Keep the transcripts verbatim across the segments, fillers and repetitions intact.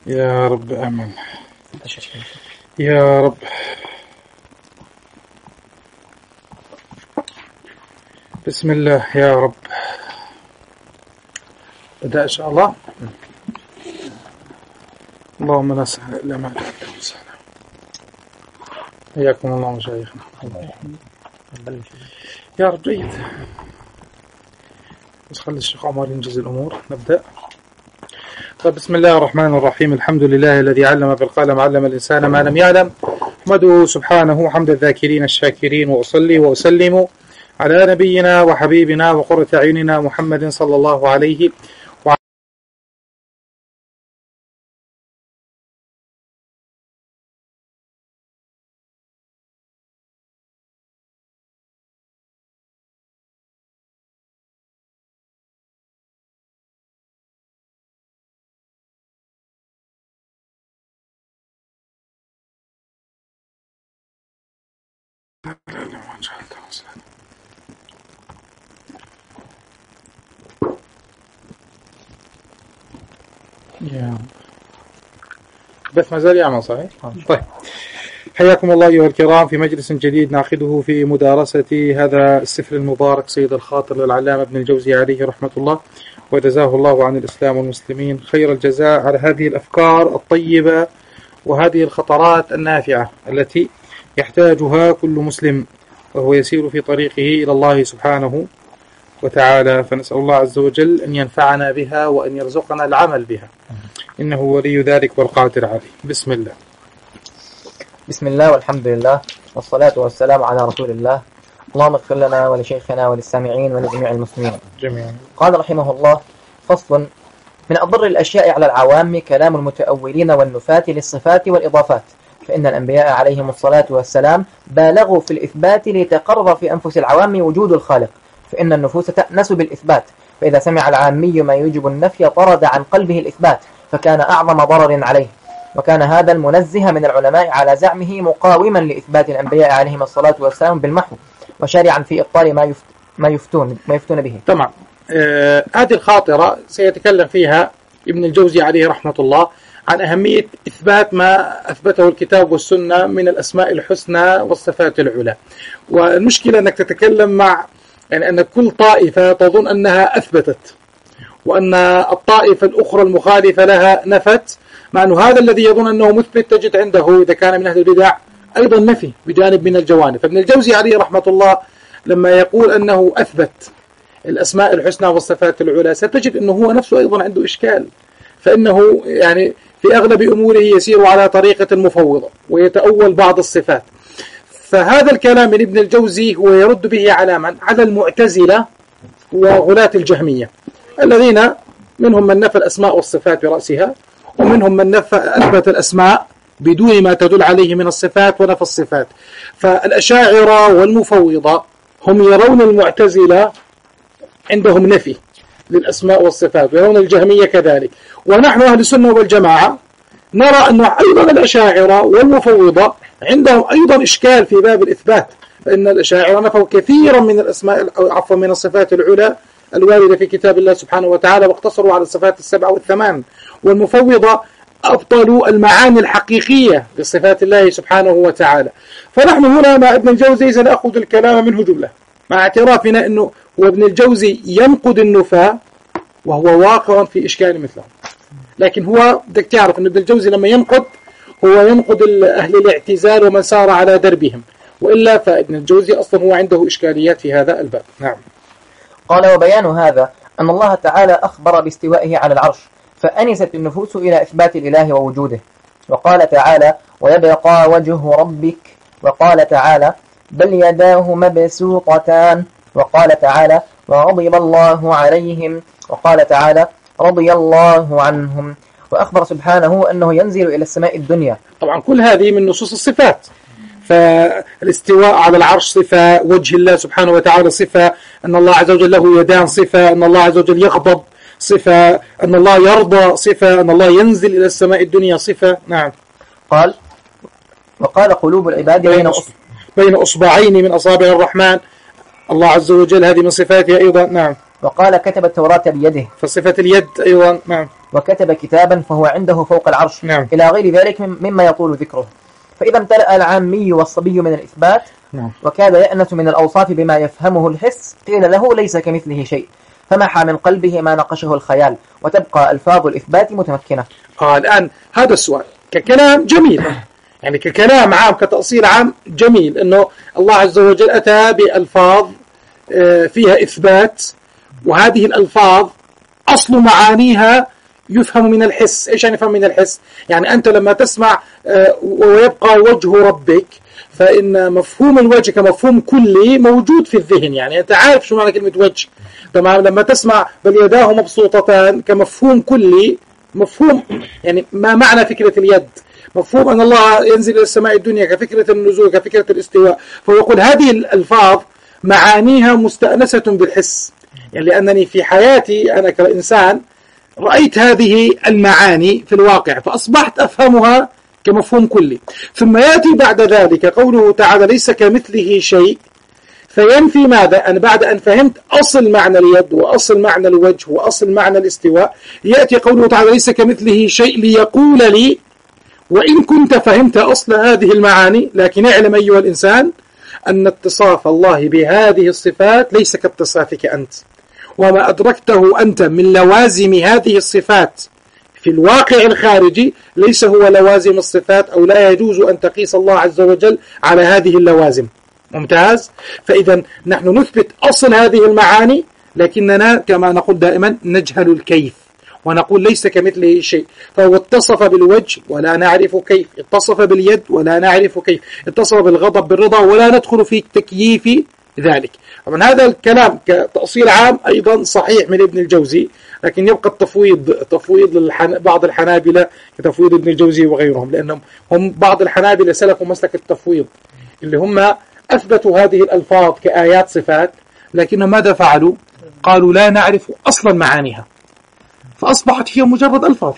يا رب آمين يا رب. بسم الله يا رب. بدأ إن شاء الله. اللهم لا سهل إلا ما جعلته سهلا. حياكم الله مشايخنا يا رب. جيد، بس خلي الشيخ عمر ينجز الأمور. نبدأ. طيب، بسم الله الرحمن الرحيم. الحمد لله الذي علم بالقلم علم الإنسان ما لم يعلم. أحمده سبحانه حمد الذاكرين الشاكرين، وأصلي وأسلم على نبينا وحبيبنا وقرة أعيننا محمد صلى الله عليه وعلى بث ما زال يعمل صحيح؟ طيب، حياكم الله أيها الكرام في مجلس جديد نعقده في مدارسة هذا السفر المبارك سيد الخاطر للعلامة ابن الجوزي عليه رحمة الله، وجزاه الله عن الإسلام والمسلمين خير الجزاء على هذه الأفكار الطيبة وهذه الخطرات النافعة التي يحتاجها كل مسلم وهو يسير في طريقه إلى الله سبحانه وتعالى. فنسأل الله عز وجل أن ينفعنا بها وأن يرزقنا العمل بها، إنه ولي ذلك والقادر عليه. بسم الله. بسم الله والحمد لله والصلاة والسلام على رسول الله. اللهم اغفر لنا ولشيخنا وللسامعين ولجميع المسلمين جميعا. قال رحمه الله: فصل. من أضر الأشياء على العوام كلام المتأولين والنفاة للصفات والإضافات، فإن الأنبياء عليهم الصلاة والسلام بالغوا في الإثبات ليتقرر في أنفس العوام وجود الخالق، فإن النفوس تأنس بالإثبات، فإذا سمع العامي ما يوجب النفي طرد عن قلبه الإثبات، فكان أعظم ضرر عليه. وكان هذا المنزه من العلماء على زعمه مقاوما لإثبات الأنبياء عليهم الصلاة والسلام بالمحو، وشارعا في إبطال ما يفت ما يفتون ما يفتون به. تمام. آه هذه الخاطرة سيتكلم فيها ابن الجوزي عليه رحمة الله عن أهمية إثبات ما أثبته الكتاب والسنة من الأسماء الحسنى والصفات العلى. والمشكلة أنك تتكلم مع يعني أن كل طائفة تظن أنها أثبتت، وأن الطائفة الأخرى المخالفة لها نفت، مع أنه هذا الذي يظن أنه مثبت تجد عنده إذا كان من أهل البدع أيضا نفي بجانب من الجوانب. فابن الجوزي عليه رحمة الله لما يقول أنه أثبت الأسماء الحسنى والصفات العلى ستجد أنه هو نفسه أيضا عنده إشكال، فإنه يعني في أغلب أموره يسير على طريقة المفوضة ويتأول بعض الصفات. فهذا الكلام من ابن الجوزي هو يرد به على من؟ على المعتزلة وغلاة الجهمية، الذين منهم من نفى الأسماء والصفات برأسها، ومنهم من نفى أثبت الأسماء بدون ما تدل عليه من الصفات ونفى الصفات. فالأشاعرة والمفوضة هم يرون المعتزلة عندهم نفي للأسماء والصفات، ويرون الجهمية كذلك. ونحن أهل السنة والجماعة نرى أن أيضا الأشاعرة والمفوضة عندهم أيضا إشكال في باب الإثبات، فإن الأشاعرة نفوا كثيرا من الأسماء أو عفوا من الصفات العلى الواردة في كتاب الله سبحانه وتعالى، واقتصروا على الصفات السبع والثمان. والمفوضة أبطلوا المعاني الحقيقية لصفات الله سبحانه وتعالى. فنحن هنا مع ابن الجوزي سنأخذ الكلام منه جملة، مع اعترافنا أنه هو ابن الجوزي ينقد النفاة وهو واقع في إشكال مثله. لكن هو بدك تعرف أن ابن الجوزي لما ينقد هو ينقد أهل الاعتزال ومن سار على دربهم، وإلا فابن الجوزي أصلا هو عنده إشكاليات في هذا الباب. نعم. قال: وبيان هذا أن الله تعالى أخبر باستوائه على العرش، فأنست النفوس إلى إثبات الإله ووجوده. وقال تعالى: ويبقى وجه ربك. وقال تعالى: بل يداه مبسوطتان. وقال تعالى: وغضب الله عليهم. وقال تعالى: رضي الله عنهم. وأخبر سبحانه أنه ينزل إلى السماء الدنيا. طبعا كل هذه من نصوص الصفات. فالاستواء على العرش صفة، وجه الله سبحانه وتعالى صفة، أن الله عز وجل له يدان صفة، أن الله عز وجل يغضب صفة، أن الله يرضى صفة، أن الله ينزل إلى السماء الدنيا صفة. نعم. قال: وقال قلوب العباد بين أصبع بين أصبعين من أصابع الرحمن، الله عز وجل هذه من صفاته أيضا. نعم. وقال كتب التوراة بيده، فصفة اليد أيضا. نعم. وكتب كتابا فهو عنده فوق العرش. نعم. إلى غير ذلك مما يطول ذكره. فإذا امتلأ العامي والصبي من الإثبات نعم. وكاد يأنس من الأوصاف بما يفهمه الحس، قيل له ليس كمثله شيء، فمحى من قلبه ما نقشه الخيال، وتبقى ألفاظ الإثبات متمكنة. آه الآن هذا السؤال ككلام جميل، يعني ككلام عام كتأصيل عام جميل، أنه الله عز وجل أتى بألفاظ فيها إثبات، وهذه الألفاظ أصل معانيها يفهم من الحس. إيش يعني يفهم من الحس؟ يعني أنت لما تسمع ويبقى وجه ربك، فإن مفهوم الوجه كمفهوم كلي موجود في الذهن، يعني أنت عارف شو معنى كلمة وجه. تمام. لما تسمع بل يداه مبسوطتان كمفهوم كلي، مفهوم يعني ما معنى فكرة اليد، مفهوم أن الله ينزل إلى السماء الدنيا كفكرة النزول كفكرة الاستواء. فيقول هذه الألفاظ معانيها مستأنسة بالحس، يعني لأنني في حياتي أنا كإنسان رأيت هذه المعاني في الواقع فأصبحت أفهمها كمفهوم كلي. ثم يأتي بعد ذلك قوله تعالى ليس كمثله شيء، فينفي ماذا؟ أن بعد أن فهمت أصل معنى اليد وأصل معنى الوجه وأصل معنى الاستواء، يأتي قوله تعالى ليس كمثله شيء ليقول لي وإن كنت فهمت أصل هذه المعاني، لكن اعلم أيها الإنسان أن اتصاف الله بهذه الصفات ليس كاتصافك أنت، وما أدركته أنت من لوازم هذه الصفات في الواقع الخارجي ليس هو لوازم الصفات، أو لا يجوز أن تقيس الله عز وجل على هذه اللوازم. ممتاز. فإذا نحن نثبت أصل هذه المعاني، لكننا كما نقول دائما نجهل الكيف، ونقول ليس كمثله شيء. فهو اتصف بالوجه ولا نعرف كيف، اتصف باليد ولا نعرف كيف، اتصف بالغضب بالرضا ولا ندخل في تكييف ذلك. ومن هذا الكلام كتأصيل عام أيضا صحيح من ابن الجوزي، لكن يبقى التفويض تفويض للحن... بعض الحنابلة كتفويض ابن الجوزي وغيرهم، لأنهم هم بعض الحنابلة سلكوا مسلك التفويض، اللي هم أثبتوا هذه الألفاظ كآيات صفات، لكنهم ماذا فعلوا؟ قالوا لا نعرف أصلا معانيها، فأصبحت هي مجرد ألفاظ.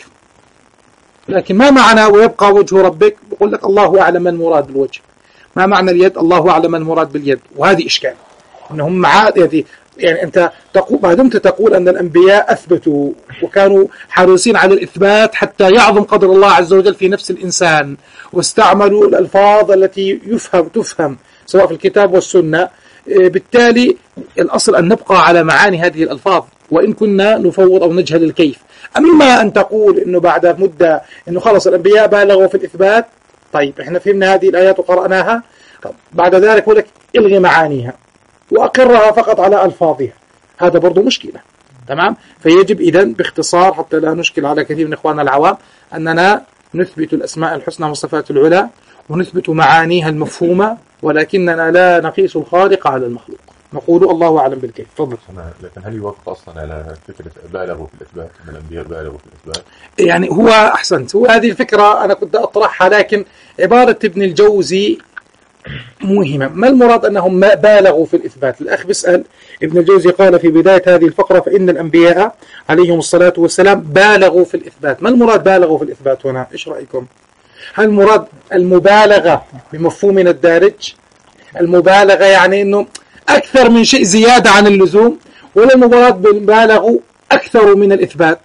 لكن ما معنى ويبقى وجه ربك؟ بقول لك الله أعلم ما المراد بالوجه. ما معنى اليد؟ الله أعلم ما المراد باليد. وهذه إشكال إنهم مع يعني أنت تقول ما دمت تقول أن الأنبياء أثبتوا وكانوا حريصين على الإثبات حتى يعظم قدر الله عز وجل في نفس الإنسان، واستعملوا الألفاظ التي يفهم تفهم سواء في الكتاب والسنة، بالتالي الأصل أن نبقى على معاني هذه الألفاظ وإن كنا نفوض أو نجهل الكيف. أما أن تقول إنه بعد مدة إنه خلص الأنبياء بالغوا في الإثبات، طيب إحنا فهمنا هذه الآيات وقرأناها، بعد ذلك يقول لك إلغي معانيها وأقرها فقط على ألفاظها، هذا برضو مشكلة. تمام. فيجب إذن باختصار حتى لا نشكل على كثير من إخواننا العوام أننا نثبت الأسماء الحسنى والصفات العلى ونثبت معانيها المفهومة، ولكننا لا نقيس الخالق على المخلوق، نقول الله أعلم بالكيف. تفضل. لكن هل يوافق أصلا على فكرة بالغوا في الإثبات من الأنبياء بالغوا في الإثبات؟ يعني هو أحسنت، هو هذه الفكرة أنا كنت أطرحها، لكن عبارة ابن الجوزي مهمة. ما المراد أنهم ما بالغوا في الإثبات؟ الأخ بيسأل. ابن الجوزي قال في بداية هذه الفقرة فإن الأنبياء عليهم الصلاة والسلام بالغوا في الإثبات. ما المراد بالغوا في الإثبات هنا؟ إيش رأيكم؟ هل المراد المبالغة بمفهومنا الدارج؟ المبالغة يعني أنه أكثر من شيء زيادة عن اللزوم، ولا المراد بالبالغوا أكثر من الإثبات؟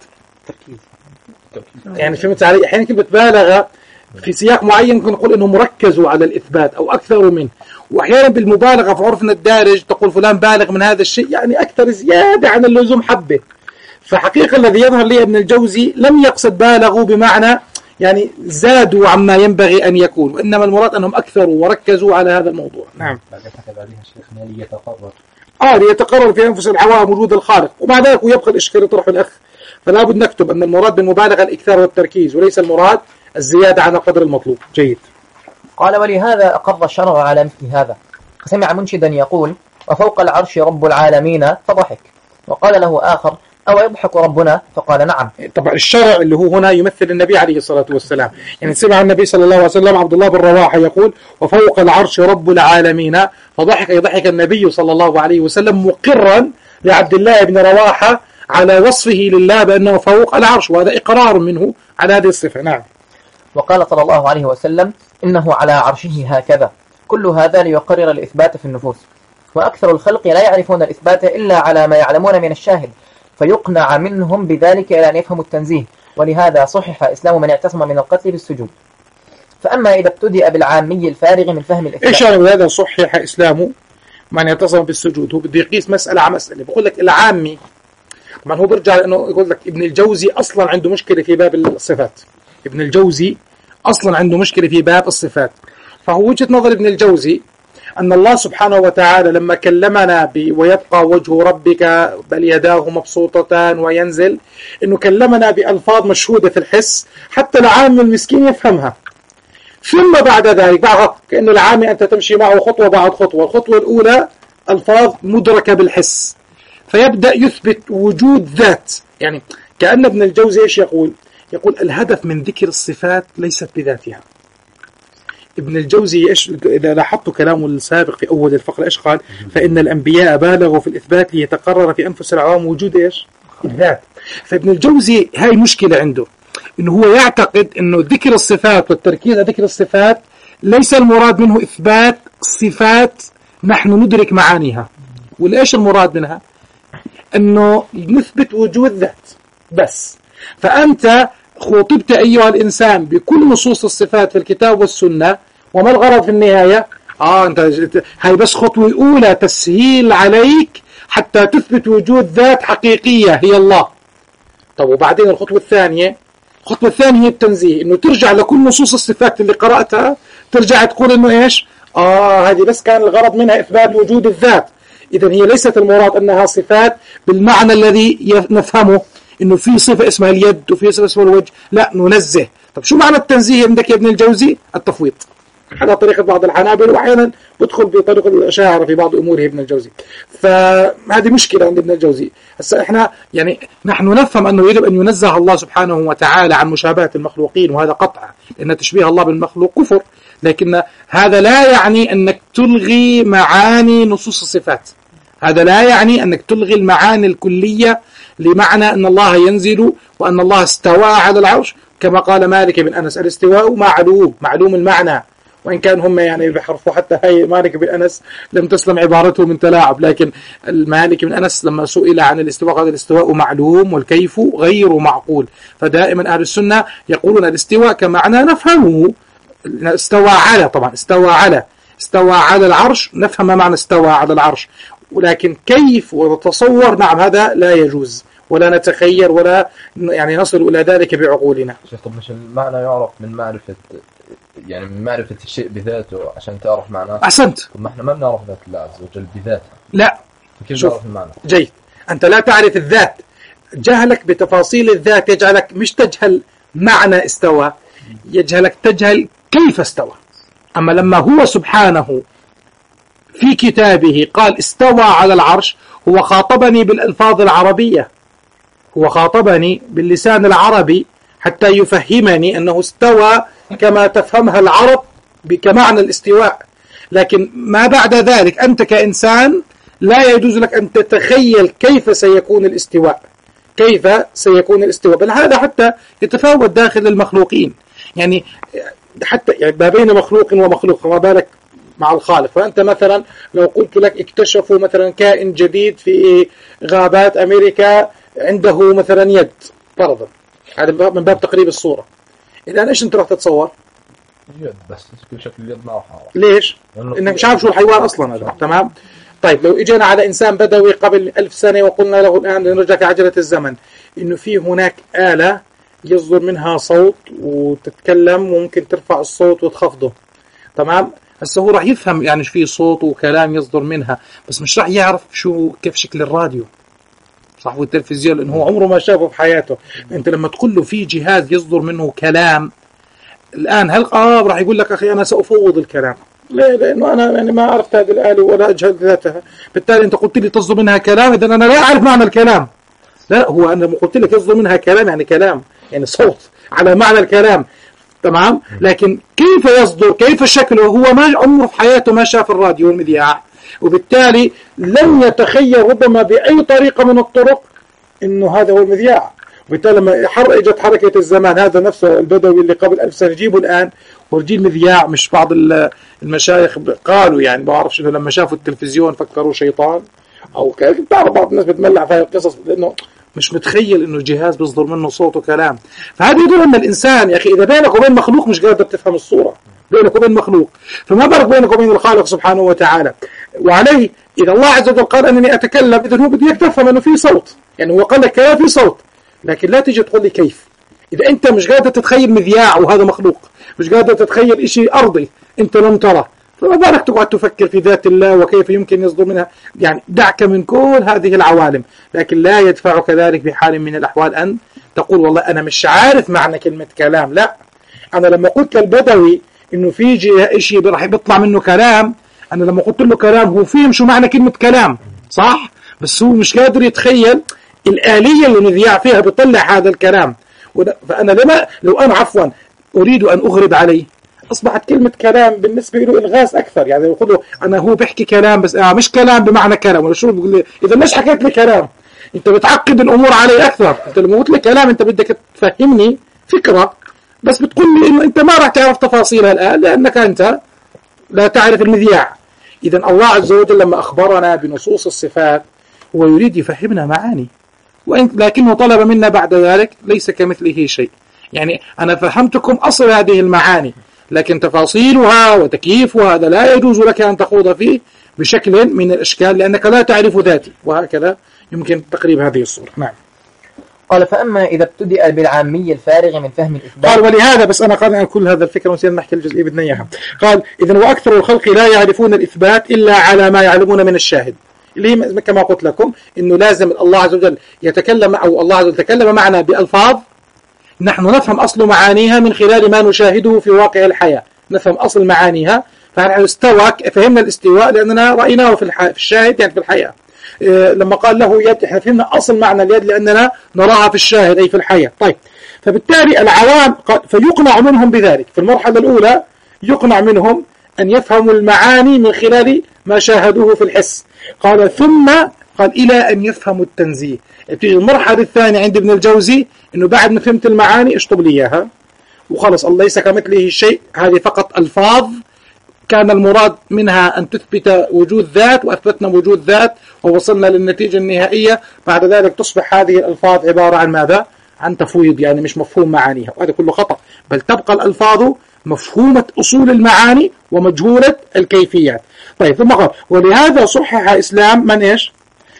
يعني فهمت علي؟ أحيانا كلمة بالغة في سياق معين ممكن نقول أنهم ركزوا على الإثبات أو أكثر منه، وأحيانا بالمبالغة في عرفنا الدارج تقول فلان بالغ من هذا الشيء، يعني أكثر زيادة عن اللزوم حبة. فحقيقة الذي يظهر لي ابن الجوزي لم يقصد بالغوا بمعنى يعني زادوا عما ينبغي أن يكون، وإنما المراد أنهم أكثروا وركزوا على هذا الموضوع. نعم. بعد كتب عليها شيخنا ليتقرر آه ليتقرر في أنفس العوام وجود الخالق، ومع ذلك يبقى الإشكال يطرح الأخ، فلا بد نكتب أن المراد بالمبالغة الإكثار والتركيز، وليس المراد الزيادة عن القدر المطلوب. جيد. قال ولهذا أقر الشرع على مثل هذا، فسمع منشدا يقول وفوق العرش رب العالمين فضحك، وقال له آخر أو يضحك ربنا؟ فقال نعم. طبعا الشرع اللي هو هنا يمثل النبي عليه الصلاة والسلام، يعني سمع النبي صلى الله عليه وسلم عبد الله بن رواحة يقول وفوق العرش رب العالمين فضحك، يضحك النبي صلى الله عليه وسلم مقرا لعبد الله بن رواحة على وصفه لله بأنه فوق العرش، وهذا إقرار منه على هذه الصفة. نعم. وقال صلى الله عليه وسلم إنه على عرشه هكذا. كل هذا ليقرر الإثبات في النفوس. وأكثر الخلق لا يعرفون الإثبات إلا على ما يعلمون من الشاهد، فيقنع منهم بذلك إلى أن يفهموا التنزيه، ولهذا صحح إسلام من اعتصم من القتل بالسجود. فأما إذا ابتدأ بالعامي الفارغ من فهم الإثبات، إيش يعني بهذا صحح إسلام من يعتصم بالسجود؟ هو بده يقيس مسألة على مسألة. بقول لك العامي طبعا هو برجع لأنه يقول لك ابن الجوزي أصلا عنده مشكلة في باب الصفات. ابن الجوزي أصلا عنده مشكلة في باب الصفات. فهو وجهة نظر ابن الجوزي أن الله سبحانه وتعالى لما كلمنا ب ويبقى وجه ربك بل يداه مبسوطتان وينزل، إنه كلمنا بألفاظ مشهودة في الحس حتى العام المسكين يفهمها. ثم بعد ذلك بعد كأن العامي أنت تمشي معه خطوة بعد خطوة، الخطوة الأولى ألفاظ مدركة بالحس، فيبدأ يثبت وجود ذات. يعني كأن ابن الجوزي إيش يقول؟ يقول الهدف من ذكر الصفات ليست بذاتها. ابن الجوزي إيش إذا لاحظتوا كلامه السابق في أول الفقرة إيش قال؟ فإن الأنبياء بالغوا في الإثبات ليتقرر في أنفس العوام وجود إيش؟ الذات. فابن الجوزي هاي مشكلة عنده، إنه هو يعتقد إنه ذكر الصفات والتركيز على ذكر الصفات ليس المراد منه إثبات صفات نحن ندرك معانيها. وليش المراد منها؟ إنه نثبت وجود ذات بس. فأنت خطبت أيها الإنسان بكل نصوص الصفات في الكتاب والسنة، وما الغرض في النهاية؟ آه أنت هاي بس خطوة أولى تسهيل عليك حتى تثبت وجود ذات حقيقية هي الله. طب وبعدين الخطوة الثانية، الخطوة الثانية هي التنزيه، إنه ترجع لكل نصوص الصفات اللي قرأتها ترجع تقول إنه إيش؟ آه هذه بس كان الغرض منها إثبات وجود الذات. إذن هي ليست المراد أنها صفات بالمعنى الذي نفهمه، إنه في صفة اسمها اليد وفي صفة اسمها الوجه، لا ننزه. طب شو معنى التنزيه عندك يا ابن الجوزي؟ التفويض على طريقة بعض الحنابلة، وأحيانا بدخل بطريقة الأشاعرة في بعض أموره ابن الجوزي. فهذه مشكلة عند ابن الجوزي. هسه إحنا يعني نحن نفهم أنه يجب أن ينزه الله سبحانه وتعالى عن مشابهة المخلوقين، وهذا قطع، لأن تشبيه الله بالمخلوق كفر، لكن هذا لا يعني أنك تلغي معاني نصوص الصفات. هذا لا يعني أنك تلغي المعاني الكلية لمعنى أن الله ينزل وأن الله استوى على العرش، كما قال مالك بن أنس الاستواء معلوم معلوم المعنى، وإن كان هم يعني بحرفوا حتى هاي مالك بن أنس لم تسلم عبارته من تلاعب. لكن المالك بن أنس لما سئل عن الاستواء قال الاستواء معلوم والكيف غير معقول. فدائما أهل السنة يقولون الاستواء كمعنى نفهمه، استوى على، طبعا استوى على استوى على العرش نفهم معنى استوى على العرش، ولكن كيف ونتصور نعم هذا لا يجوز، ولا نتخيل ولا يعني نصل إلى ذلك بعقولنا. شيخ طب مش المعنى يعرف من معرفة، يعني من معرفة الشيء بذاته عشان تعرف معناه؟ أحسنت. طب ما احنا ما بنعرف ذات الله عز وجل بذاتها. لا كيف نعرف المعنى؟ جيد، أنت لا تعرف الذات، جهلك بتفاصيل الذات يجعلك مش تجهل معنى استوى، يجعلك تجهل كيف استوى. أما لما هو سبحانه في كتابه قال استوى على العرش، هو خاطبني بالألفاظ العربية، هو خاطبني باللسان العربي حتى يفهمني أنه استوى كما تفهمها العرب كمعنى الاستواء. لكن ما بعد ذلك أنت كإنسان لا يجوز لك أن تتخيل كيف سيكون الاستواء، كيف سيكون الاستواء، بل هذا حتى يتفاوت داخل المخلوقين. يعني حتى يعني ما بين مخلوق ومخلوق، ما بالك مع الخالق. فأنت مثلا لو قلت لك اكتشفوا مثلا كائن جديد في غابات أمريكا عنده مثلا يد فرضا، هذا من باب تقريب الصورة، إذا إيش أنت راح تتصور؟ يد بس كل شكل اليد ما راح أعرف. ليش؟ إنك مش عارف شو الحيوان أصلا هذا. تمام؟ طيب لو إجينا على إنسان بدوي قبل ألف سنة وقلنا له الآن لنرجع في عجلة الزمن إنه في هناك آلة يصدر منها صوت وتتكلم وممكن ترفع الصوت وتخفضه، تمام؟ هسه هو راح يفهم يعني في صوت وكلام يصدر منها، بس مش راح يعرف شو كيف شكل الراديو صح والتلفزيون، لأنه هو عمره ما شافه في حياته. أنت لما تقول له في جهاز يصدر منه كلام الآن، هل آه راح يقول لك أخي أنا سأفوض الكلام؟ ليه؟ لأنه أنا يعني ما عرفت هذه الآلة ولا أجهل ذاتها، بالتالي أنت قلت لي تصدر منها كلام، إذا أنا لا أعرف معنى الكلام. لا، هو أنا قلت لك يصدر منها كلام يعني كلام يعني صوت على معنى الكلام، تمام؟ لكن كيف يصدر، كيف شكله، هو ما عمره في حياته ما شاف الراديو والمذياع، وبالتالي لن يتخيل ربما بأي طريقة من الطرق إنه هذا هو المذياع. وبالتالي لما حر اجت حركة الزمان، هذا نفسه البدوي اللي قبل ألف سنة جيبه الآن ورجيل مذياع. مش بعض المشايخ قالوا يعني بعرفش إنه لما شافوا التلفزيون فكروا شيطان أو كذا. بعض بعض الناس بتملع في القصص لأنه مش متخيل إنه الجهاز بيصدر منه صوت وكلام. فهذا يدل أن الإنسان يا أخي إذا بينك وبين مخلوق مش قادر تفهم الصورة، بينك وبين مخلوق، فما بالك بينك وبين الخالق سبحانه وتعالى. وعليه إذا الله عز وجل قال أنني أتكلم، إذا هو بده تفهم أنه في صوت، يعني هو قال لك كلام في صوت، لكن لا تيجي تقول لي كيف. إذا أنت مش قادر تتخيل مذياع وهذا مخلوق، مش قادر تتخيل إشي أرضي أنت لم ترى، فما بالك تقعد تفكر في ذات الله وكيف يمكن يصدر منها. يعني دعك من كل هذه العوالم، لكن لا يدفعك ذلك بحال من الأحوال أن تقول والله أنا مش عارف معنى كلمة كلام. لا، أنا لما قلت للبدوي إنه في إشي راح بيطلع منه كلام، أنا لما قلت له كلام هو فهم شو معنى كلمة كلام صح، بس هو مش قادر يتخيل الآلية اللي نذيع فيها بيطلع هذا الكلام. فأنا لما لو أنا عفوا أريد أن أغرب عليه أصبحت كلمة كلام بالنسبة له إلغاز أكثر. يعني يقول له أنا هو بيحكي كلام بس آه مش كلام بمعنى كلام، ولا شو بقول لي إذا ليش حكيت لي كلام؟ أنت بتعقد الأمور علي أكثر. أنت لما قلت لي كلام أنت بدك تفهمني فكرة، بس بتقول لي إنه أنت ما راح تعرف تفاصيلها الآن لأنك أنت لا تعرف المذياع. إذا الله عز وجل لما أخبرنا بنصوص الصفات هو يريد يفهمنا معاني، لكنه طلب منا بعد ذلك ليس كمثله شيء. يعني أنا فهمتكم أصل هذه المعاني، لكن تفاصيلها وتكييفها هذا لا يجوز لك أن تخوض فيه بشكل من الأشكال لأنك لا تعرف ذاتي. وهكذا يمكن تقريب هذه الصورة. نعم. قال فأما إذا ابتدأ بالعامي الفارغ من فهم الإثبات. قال ولهذا بس أنا قال كل هذا الفكرة ونسينا نحكي الجزئية بدنا إياها. قال إذن وأكثر الخلق لا يعرفون الإثبات إلا على ما يعلمون من الشاهد، اللي هي كما قلت لكم إنه لازم الله عز وجل يتكلم أو الله عز وجل يتكلم معنا بألفاظ نحن نفهم أصل معانيها من خلال ما نشاهده في واقع الحياة، نفهم أصل معانيها. فنحن استوى فهمنا الاستواء لأننا رأيناه في, في الشاهد يعني في الحياة. إيه لما قال له يد احنا فهمنا أصل معنى اليد لأننا نراها في الشاهد أي في الحياة. طيب فبالتالي العوام فيقنع منهم بذلك في المرحلة الأولى، يقنع منهم أن يفهموا المعاني من خلال ما شاهدوه في الحس. قال ثم قال إلى أن يفهموا التنزيه. بتيجي المرحلة الثانية عند ابن الجوزي إنه بعد ما فهمت المعاني اشطب لي إياها وخلص الله ليس كمثله شيء، هذه فقط ألفاظ كان المراد منها أن تثبت وجود ذات وأثبتنا وجود ذات ووصلنا للنتيجة النهائية. بعد ذلك تصبح هذه الألفاظ عبارة عن ماذا؟ عن تفويض، يعني مش مفهوم معانيها، وهذا كله خطأ. بل تبقى الألفاظ مفهومة أصول المعاني ومجهولة الكيفيات. طيب ثم قال ولهذا صحح إسلام من إيش؟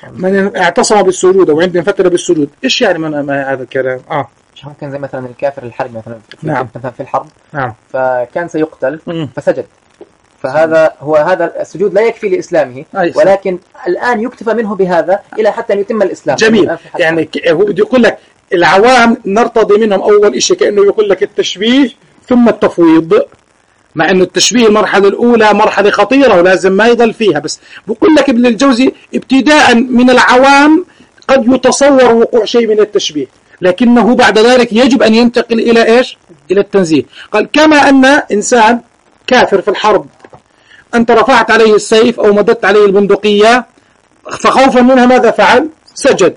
من اعتصم بالسجود أو عندنا فترة بالسجود. إيش يعني من هذا الكلام؟ آه كان زي مثلا الكافر الحرب مثلا في, نعم. مثلا في الحرب نعم. فكان سيقتل مم. فسجد، فهذا هو هذا السجود لا يكفي لإسلامه، ولكن الآن يكتفى منه بهذا إلى حتى أن يتم الإسلام. جميل. يعني هو بده يقول لك العوام نرتضي منهم أول شيء كأنه يقول لك التشبيه ثم التفويض، مع أنه التشبيه المرحلة الأولى مرحلة خطيرة ولازم ما يضل فيها. بس بقول لك ابن الجوزي ابتداء من العوام قد يتصور وقوع شيء من التشبيه، لكنه بعد ذلك يجب أن ينتقل إلى إيش؟ إلى التنزيه. قال كما أن إنسان كافر في الحرب أنت رفعت عليه السيف أو مددت عليه البندقية فخوفا منها ماذا فعل؟ سجد.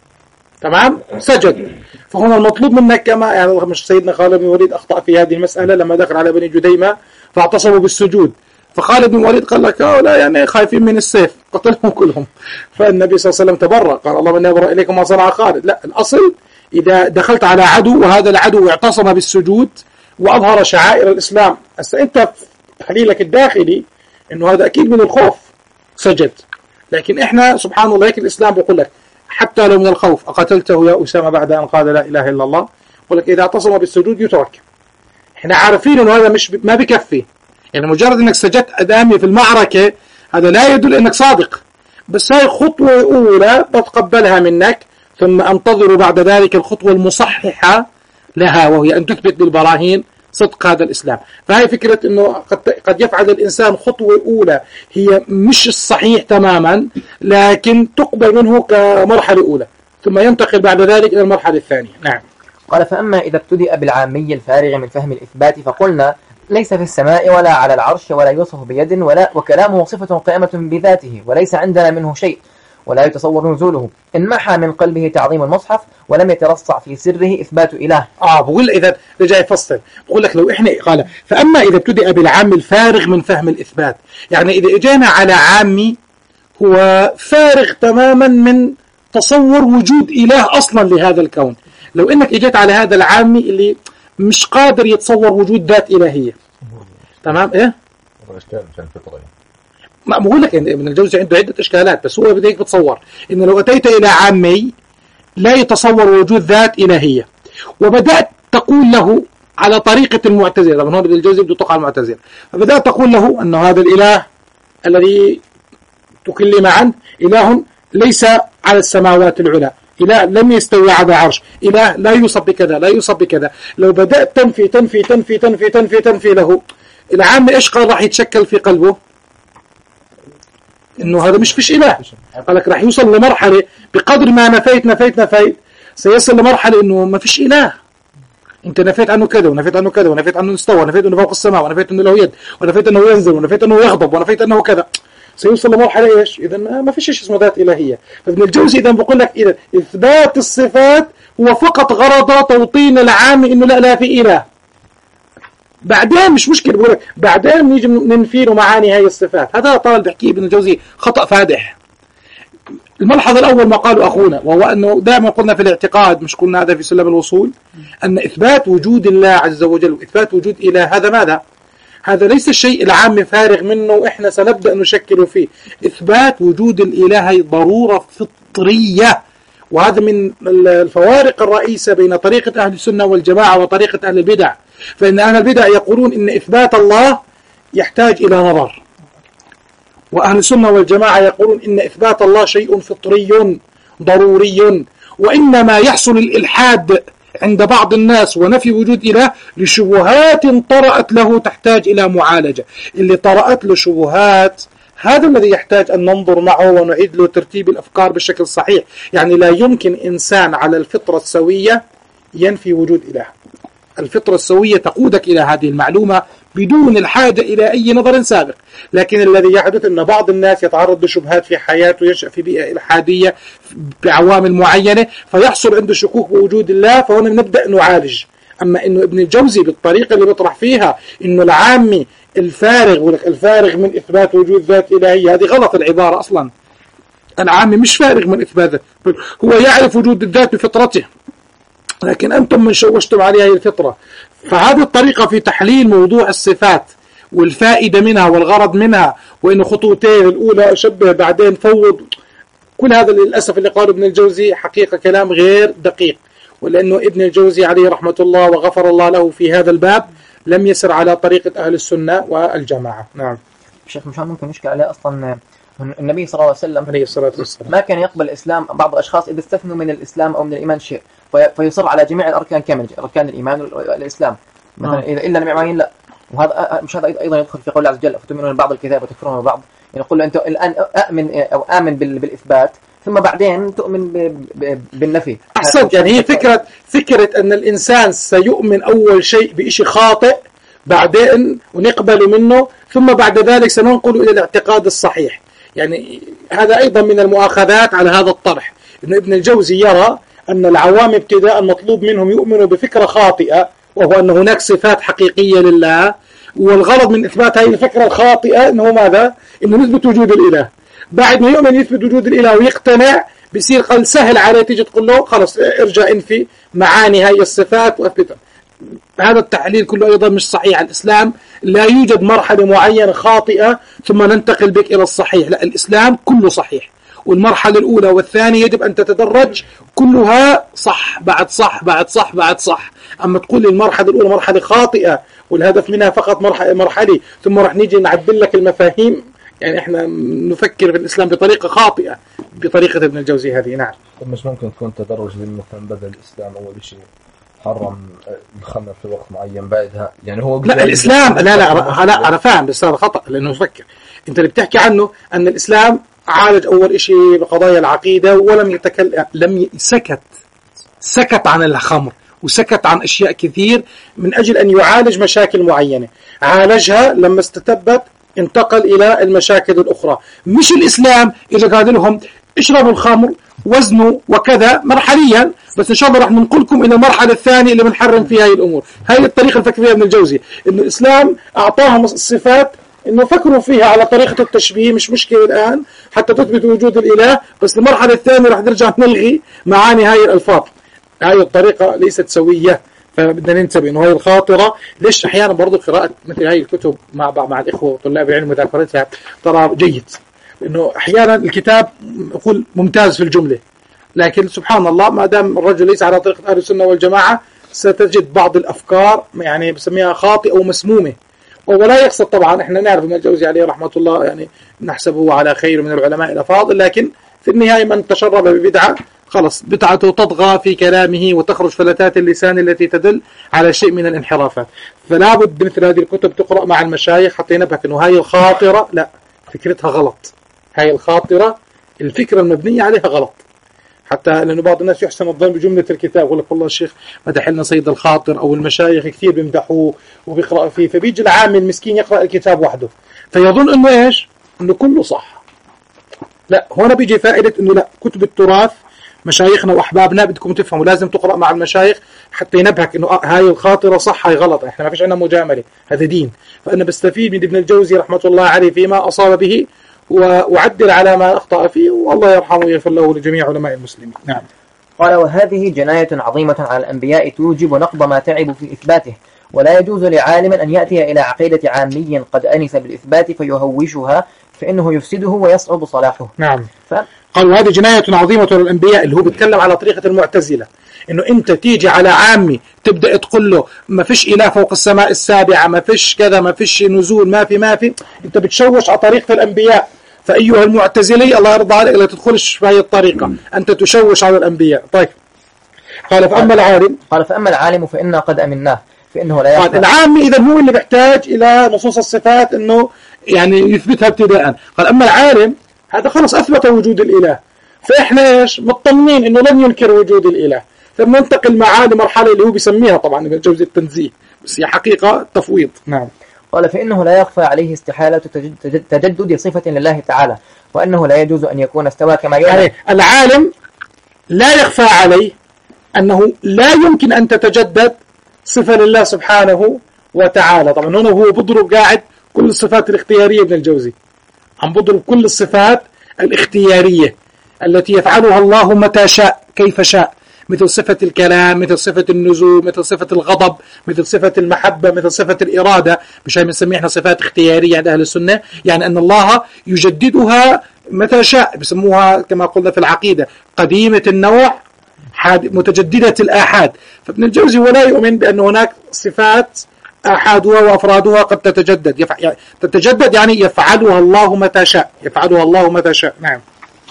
تمام؟ سجد. فهنا المطلوب منك كما يعني مش سيدنا خالد بن الوليد أخطأ في هذه المسألة لما دخل على بني جديمة فاعتصموا بالسجود، فخالد بن الوليد قال لك لا يعني خايفين من السيف قتلهم كلهم، فالنبي صلى الله عليه وسلم تبرأ قال اللهم إني أبرأ إليكم ما صنع خالد. لا، الأصل إذا دخلت على عدو وهذا العدو اعتصم بالسجود وأظهر شعائر الإسلام، بس أنت في تحليلك الداخلي إنه هذا أكيد من الخوف سجد، لكن إحنا سبحان الله هيك الإسلام بيقول لك حتى لو من الخوف أقتلته يا أسامة بعد أن قال لا إله إلا الله، يقول لك إذا اعتصم بالسجود يترك. إحنا عارفين إنه هذا مش ما بكفي، يعني مجرد إنك سجدت أمامي في المعركة هذا لا يدل إنك صادق، بس هاي خطوة أولى بتقبلها منك، ثم أنتظر بعد ذلك الخطوة المصححة لها وهي أن تثبت بالبراهين صدق هذا الإسلام. فهي فكرة أنه قد قد يفعل الإنسان خطوة أولى هي مش الصحيح تماما لكن تقبل منه كمرحلة أولى، ثم ينتقل بعد ذلك إلى المرحلة الثانية. نعم. قال فأما إذا ابتدأ بالعامي الفارغ من فهم الإثبات فقلنا ليس في السماء ولا على العرش ولا يوصف بيد ولا وكلامه صفة قائمة بذاته وليس عندنا منه شيء، ولا يتصور نزوله، انمحى من قلبه تعظيم المصحف ولم يترصع في سره إثبات إله. اه بقول إذا رجع يفصل، بقول لك لو إحنا قال فأما إذا ابتدأ بالعام الفارغ من فهم الإثبات، يعني إذا إجينا على عامي هو فارغ تماما من تصور وجود إله أصلا لهذا الكون، لو إنك إجيت على هذا العامي اللي مش قادر يتصور وجود ذات إلهية، تمام إيه؟ إشكال مشان الفطرة. ما بقول لك إن ابن الجوزي عنده عدة إشكالات، بس هو بديك بتصور إنه لو أتيت إلى عامي لا يتصور وجود ذات إلهية وبدأت تقول له على طريقة المعتزلة، طبعا هون ابن الجوزي بده يطلق على المعتزلة، فبدأت تقول له أن هذا الإله الذي تكلم عنه إله ليس على السماوات العلى، إله لم يستوي على عرش، إله لا يوصف بكذا لا يوصف بكذا. لو بدأت تنفي تنفي تنفي تنفي تنفي تنفي له، العام إيش قال راح يتشكل في قلبه؟ إنه هذا مش فيش إله. قال لك راح يوصل لمرحلة بقدر ما نفيت نفيت نفيت سيصل لمرحلة إنه ما فيش إله. أنت نفيت عنه كذا ونفيت عنه كذا ونفيت عنه استوى ونفيت أنه فوق السماء ونفيت أنه له يد ونفيت أنه ينزل ونفيت أنه يغضب ونفيت أنه كذا، سيوصل لمرحلة إيش؟ إذا ما فيش شيء اسمه ذات إلهية. فابن الجوزي إذا بقول لك إذا إثبات الصفات هو فقط غرض توطين العام إنه لا لا في إله. بعدين مش مشكلة، بقول لك بعدين نيجي ننفي له معاني هاي الصفات. هذا طالب بحكي ابن الجوزي خطأ فادح. الملحظ الأول ما قاله أخونا، وهو أنه دائما قلنا في الاعتقاد، مش قلنا هذا في سلم الوصول، أن إثبات وجود الله عز وجل وإثبات وجود إله هذا ماذا؟ هذا ليس الشيء العام فارغ منه وإحنا سنبدأ نشكل فيه. إثبات وجود الإله ضرورة فطرية، وهذا من الفوارق الرئيسة بين طريقة أهل السنة والجماعة وطريقة أهل البدع. فإن أهل البدع يقولون إن إثبات الله يحتاج إلى نظر، وأهل السنة والجماعة يقولون إن إثبات الله شيء فطري ضروري، وإنما يحصل الإلحاد عند بعض الناس ونفي وجود إله لشبهات طرأت له تحتاج إلى معالجة. اللي طرأت له شبهات هذا الذي يحتاج أن ننظر معه ونعيد له ترتيب الأفكار بالشكل الصحيح. يعني لا يمكن إنسان على الفطرة السوية ينفي وجود إله. الفطرة السوية تقودك إلى هذه المعلومة بدون الحاجة إلى أي نظر سابق. لكن الذي يحدث أن بعض الناس يتعرض لشبهات في حياته، ينشأ في بيئة إلحادية بعوامل معينة فيحصل عنده شكوك بوجود الله، فهنا نبدأ نعالج. أما إنه ابن الجوزي بالطريقة اللي بيطرح فيها إنه العامي الفارغ الفارغ من إثبات وجود ذات إلهية، هذه غلط العبارة أصلا. العامي مش فارغ من إثبات، هو يعرف وجود الذات بفطرته، لكن أنتم من شوشتم عليها الفطرة. فهذه الطريقة في تحليل موضوع الصفات والفائدة منها والغرض منها، وإنه خطوتين الأولى أشبه بعدين فوض، كل هذا للأسف اللي قاله ابن الجوزي حقيقة كلام غير دقيق. ولأنه ابن الجوزي عليه رحمة الله وغفر الله له في هذا الباب لم يسر على طريقة أهل السنة والجماعة. نعم الشيخ مشان ممكن نشكل عليه أصلا النبي صلى الله عليه وسلم عليه الصلاة والسلام ما كان يقبل الإسلام. بعض الأشخاص إذا استثنوا من الإسلام أو من الإيمان شيء فيصر على جميع الأركان كامل، أركان الإيمان والإسلام مثلا إذا إلا المعين لا. وهذا مش هذا أيضا يدخل في قول الله عز وجل فتؤمنون ببعض الكتاب وتكفرون ببعض. يعني يقول له أنت الآن أؤمن أو آمن بالإثبات ثم بعدين تؤمن بالنفي. أحسنت. يعني هي فكرة فكرة أن الإنسان سيؤمن أول شيء بشيء خاطئ بعدين ونقبل منه ثم بعد ذلك سننقل إلى الاعتقاد الصحيح. يعني هذا أيضا من المؤاخذات على هذا الطرح، إن ابن الجوزي يرى أن العوام ابتداء مطلوب منهم يؤمنوا بفكرة خاطئة، وهو أن هناك صفات حقيقية لله، والغرض من إثبات هذه الفكرة الخاطئة إنه ماذا؟ إنه نثبت وجود الإله. بعد ما يؤمن يثبت وجود الإله ويقتنع بيصير قال سهل عليه تيجي تقول له خلاص ارجع انفي معاني هاي الصفات واثبتها. هذا التحليل كله أيضا مش صحيح. الإسلام لا يوجد مرحلة معينة خاطئة ثم ننتقل بك إلى الصحيح، لا، الإسلام كله صحيح، والمرحلة الأولى والثانية يجب أن تتدرج كلها صح بعد صح بعد صح بعد صح. أما تقول المرحلة الأولى مرحلة خاطئة والهدف منها فقط مرحلة مرحلة ثم رح نيجي نعدل لك المفاهيم، يعني إحنا نفكر في الإسلام بطريقة خاطئة بطريقة ابن الجوزي هذه. نعم. مش ممكن تكون تدرج مثلا بدل الإسلام أول شيء حرم الخمر في وقت معين بعدها، يعني هو لا الإسلام لا لا لا أنا فاهم بس هذا خطأ، لأنه فكر أنت اللي بتحكي عنه أن الإسلام عالج أول شيء بقضايا العقيدة ولم يتكلم، لم سكت سكت عن الخمر وسكت عن أشياء كثير من أجل أن يعالج مشاكل معينة، عالجها لما استتبت انتقل إلى المشاكل الأخرى. مش الإسلام إذا قال لهم اشربوا الخمر وزنوا وكذا مرحليا، بس إن شاء الله راح ننقلكم إلى المرحلة الثانية اللي بنحرم فيها هاي الأمور. هاي الطريقة الفكر فيها ابن الجوزي، إنه الإسلام أعطاهم الصفات إنه فكروا فيها على طريقة التشبيه، مش مشكلة الآن حتى تثبت وجود الإله، بس المرحلة الثانية راح نرجع نلغي معاني هاي الألفاظ. هاي الطريقة ليست سوية، فبدنا ننتبه إنه هاي الخاطرة. ليش أحيانا برضو قراءة مثل هاي الكتب مع مع الإخوة وطلاب العلم وذاكرتها ترى جيد، إنه أحيانا الكتاب يقول ممتاز في الجملة، لكن سبحان الله ما دام الرجل ليس على طريقة أهل السنة والجماعة ستجد بعض الأفكار يعني بسميها خاطئة ومسمومة. ولا يقصد طبعا، احنا نعرف ابن الجوزي عليه رحمة الله يعني نحسبه على خير من العلماء الأفاضل، لكن في النهاية من تشرب ببدعة خلص بدعته تطغى في كلامه وتخرج فلتات اللسان التي تدل على شيء من الانحرافات. فلا بد مثل هذه الكتب تقرأ مع المشايخ حتى ينبهك انه هاي الخاطرة لا، فكرتها غلط. هاي الخاطرة الفكرة المبنية عليها غلط، حتى لأنه بعض الناس يحسن الظن بجملة الكتاب، يقول لك والله الشيخ مدح لنا سيد الخاطر، أو المشايخ كثير بيمدحوه وبيقرأ فيه، فبيجي العام المسكين يقرأ الكتاب وحده فيظن إنه إيش؟ إنه كله صح. لا، هنا بيجي فائدة إنه لا، كتب التراث مشايخنا وأحبابنا بدكم تفهموا لازم تقرأ مع المشايخ حتى ينبهك إنه آه هاي الخاطرة صح هاي غلط، إحنا ما فيش عندنا مجاملة، هذا دين. فأنا بستفيد من ابن الجوزي رحمة الله عليه فيما أصاب به وأعدل على ما أخطأ فيه، والله يرحمه ويغفر له لجميع علماء المسلمين. نعم. قال: وهذه جناية عظيمة على الأنبياء توجب نقض ما تعبوا في إثباته، ولا يجوز لعالم أن يأتي إلى عقيدة عامي قد أنس بالإثبات فيهوشها، فإنه يفسده ويصعب صلاحه. نعم. ف... قال: وهذه جناية عظيمة على الأنبياء، اللي هو بيتكلم على طريقة المعتزلة، إنه أنت تيجي على عامي تبدأ تقول له ما فيش إله فوق السماء السابعة، ما فيش كذا، ما فيش نزول، ما في ما في أنت بتشوش على طريقة الأنبياء. فأيها المعتزلي الله يرضى عليك لا تدخلش في هذه الطريقة، أنت تشوش على الأنبياء. طيب. قال: فأما العالم قال فأما العالم فإنا قد أمناه، فإنه لا يخفى. قال العامي إذا هو اللي بيحتاج إلى نصوص الصفات إنه يعني يثبتها ابتداء. قال: أما العالم هذا خلص أثبت وجود الإله، فإحنا إيش مطمنين إنه لن ينكر وجود الإله، فبننتقل معاه لمرحلة اللي هو بيسميها طبعا ابن الجوزي التنزيه، بس هي حقيقة تفويض. نعم. قال: فإنه لا يخفى عليه استحالة تجدد صفة لله تعالى، وأنه لا يجوز أن يكون استوى كما يعلم. يعني العالم لا يخفى عليه أنه لا يمكن أن تتجدد صفة لله سبحانه وتعالى. طبعا هنا هو بضرب قاعد كل الصفات الاختيارية ابن الجوزي، عم بضرب كل الصفات الاختيارية التي يفعلها الله متى شاء كيف شاء، مثل صفة الكلام، مثل صفة النزول، مثل صفة الغضب، مثل صفة المحبة، مثل صفة الإرادة. مش هاي بنسميها احنا صفات اختيارية عند أهل السنة، يعني أن الله يجددها متى شاء، بسموها كما قلنا في العقيدة قديمة النوع متجددة الآحاد. فابن الجوزي ولا يؤمن بأن هناك صفات آحادها وأفرادها قد تتجدد، يفع... يعني تتجدد يعني يفعلها الله متى شاء، يفعلها الله متى شاء. نعم.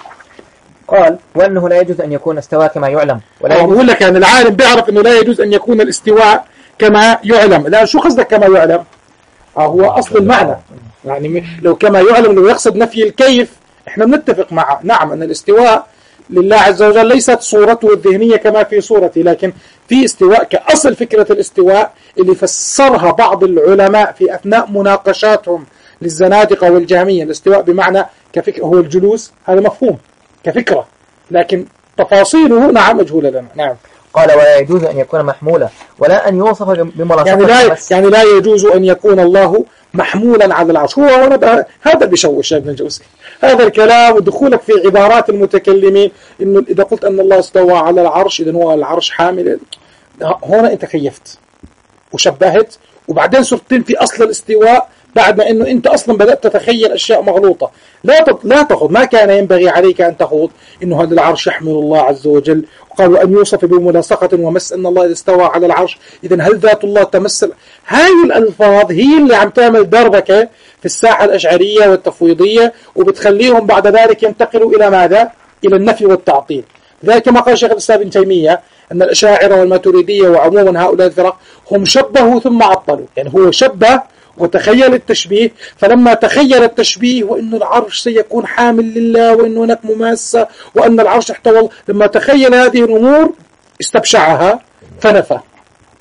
قال: وأنه لا يجوز أن يكون استوى كما يعلم، ولا يجوز. بقول لك يعني العالم بيعرف أنه لا يجوز أن يكون الاستواء كما يعلم. لا، شو قصدك كما يعلم؟ آه هو أصل المعنى، يعني لو كما يعلم لو يقصد نفي الكيف احنا بنتفق معه. نعم أن الاستواء لله عز وجل ليست صورته الذهنية كما في صورته، لكن في استواء كأصل فكرة الاستواء اللي فسرها بعض العلماء في أثناء مناقشاتهم للزنادقة والجهمية. الاستواء بمعنى كفكرة هو الجلوس، هذا مفهوم كفكرة، لكن تفاصيله نعم مجهولة لنا. نعم. قال: ولا يجوز أن يكون محمولا، ولا أن يوصف بملاصقة يعني لا يعني لا يجوز أن يكون الله محمولا على العرش. هو هنا هذا بيشوش ابن الجوزي، هذا الكلام ودخولك في عبارات المتكلمين إنه إذا قلت أن الله استوى على العرش إذن هو العرش حامل، هنا أنت كيفت وشبهت، وبعدين صرت في أصل الاستواء بعد ما إنه أنت أصلا بدأت تتخيل أشياء مغلوطة. لا لا تخوض، ما كان ينبغي عليك أن تخوض إنه هذا العرش يحمل الله عز وجل، وقالوا أن يوصف بملاصقة ومس أن الله استوى على العرش، إذن هل ذات الله تمثل؟ هاي الألفاظ هي اللي عم تعمل دربكة في الساحة الأشعرية والتفويضية، وبتخليهم بعد ذلك ينتقلوا إلى ماذا؟ إلى النفي والتعطيل. ذلك كما قال شيخ الإسلام ابن تيمية أن الأشاعرة والماتريدية وعموما هؤلاء الفرق هم شبهوا ثم عطلوا، يعني هو شبه وتخيل التشبيه، فلما تخيل التشبيه وأن العرش سيكون حامل لله وأن هناك مماسة وأن العرش احتوى، لما تخيل هذه الأمور استبشعها فنفى.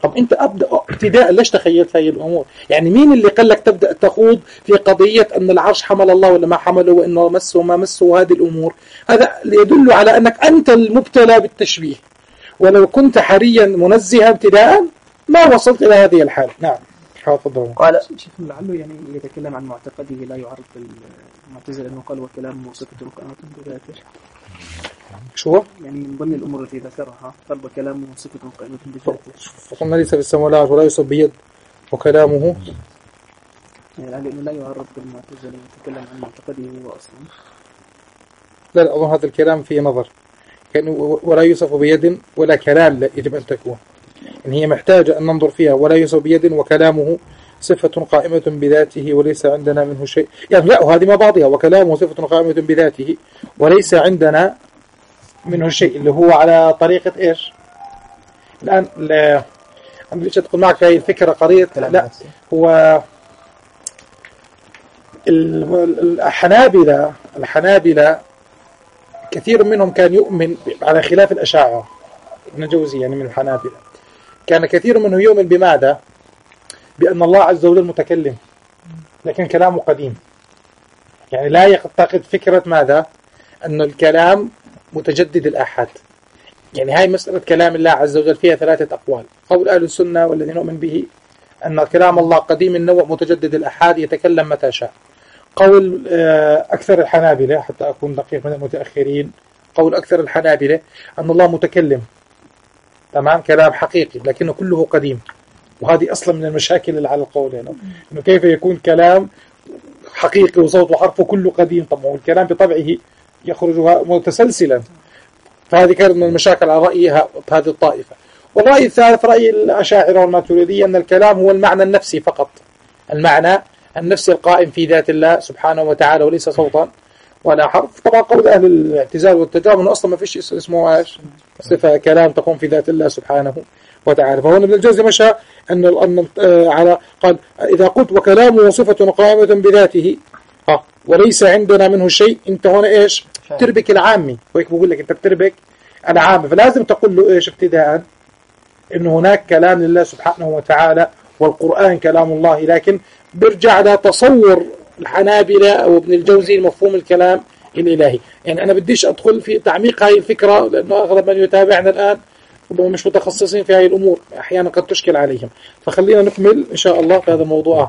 طب أنت أبدأ ابتداء ليش تخيلت هذه الأمور؟ يعني مين اللي قال لك تبدأ تخوض في قضية أن العرش حمل الله ولا ما حمله وأنه مسه وما مسه هذه الأمور؟ هذا يدل على أنك أنت المبتلى بالتشبيه، ولو كنت حريا منزها ابتداء ما وصلت إلى هذه الحال. نعم حافظه. قال شيخ لعله يعني يتكلم عن معتقده لا يعرض المعتزلة أنه قال وكلام صفة قائمة بذاته. شو يعني من ضمن الأمور التي ذكرها قال وكلامه صفة قائمة بذاته. فقلنا ليس بالسماوات ولا يصب بيد وكلامه يعني لأنه لا يعرض بالمعتزلة يتكلم عن معتقده هو أصلا. لا لا أظن هذا الكلام فيه نظر، كان ولا يوصف بيد ولا كلام لا يجب أن تكون، إن هي محتاجة أن ننظر فيها. ولا يوصف بيد وكلامه صفة قائمة بذاته وليس عندنا منه شيء، يعني لا وهذه ما بعضها. وكلامه صفة قائمة بذاته وليس عندنا منه شيء، اللي هو على طريقة إيش الآن؟ لا أنا ليش أدخل معك في هذه الفكرة قرية. لا هو الحنابلة الحنابلة كثير منهم كان يؤمن على خلاف الأشاعرة. ابن الجوزي يعني من الحنابلة كان كثير منه يؤمن بماذا؟ بأن الله عز وجل متكلم لكن كلامه قديم، يعني لا يعتقد فكرة ماذا؟ أن الكلام متجدد الآحاد. يعني هاي مسألة كلام الله عز وجل فيها ثلاثة أقوال. قول أهل السنة والذين نؤمن به أن كلام الله قديم النوع متجدد الآحاد يتكلم متى شاء. قول أكثر الحنابلة حتى أكون دقيق من المتأخرين، قول أكثر الحنابلة أن الله متكلم تمام كلام حقيقي لكنه كله قديم، وهذه أصلا من المشاكل اللي على القول هنا، إنه كيف يكون كلام حقيقي وصوت وحرفه كله قديم؟ طب هو الكلام بطبعه يخرج متسلسلا. فهذه كانت من المشاكل على رأيها هذه الطائفة. والرأي الثالث رأي الأشاعرة والماتريدية أن الكلام هو المعنى النفسي فقط، المعنى النفسي القائم في ذات الله سبحانه وتعالى وليس صوتا ولا حرف. طبعا قول أهل الاعتزال والتجارب أنه أصلا ما فيش اسمه ايش صفة كلام تقوم في ذات الله سبحانه وتعالى. فهو ابن الجوزي مشى أن أن على قال إذا قلت وكلامه صفة قائمة بذاته ها وليس عندنا منه شيء، أنت هنا إيش تربك العامي، وهيك بقول لك أنت بتربك العامي. فلازم تقول له إيش ابتداء؟ إنه هناك كلام لله سبحانه وتعالى والقرآن كلام الله، لكن برجع على تصور الحنابلة أو ابن الجوزي مفهوم الكلام الإلهي. يعني أنا بديش أدخل في تعميق هذه الفكرة لأنه أغلب من يتابعنا الآن مش متخصصين في هذه الأمور، أحيانا قد تشكل عليهم. فخلينا نكمل إن شاء الله في هذا الموضوع.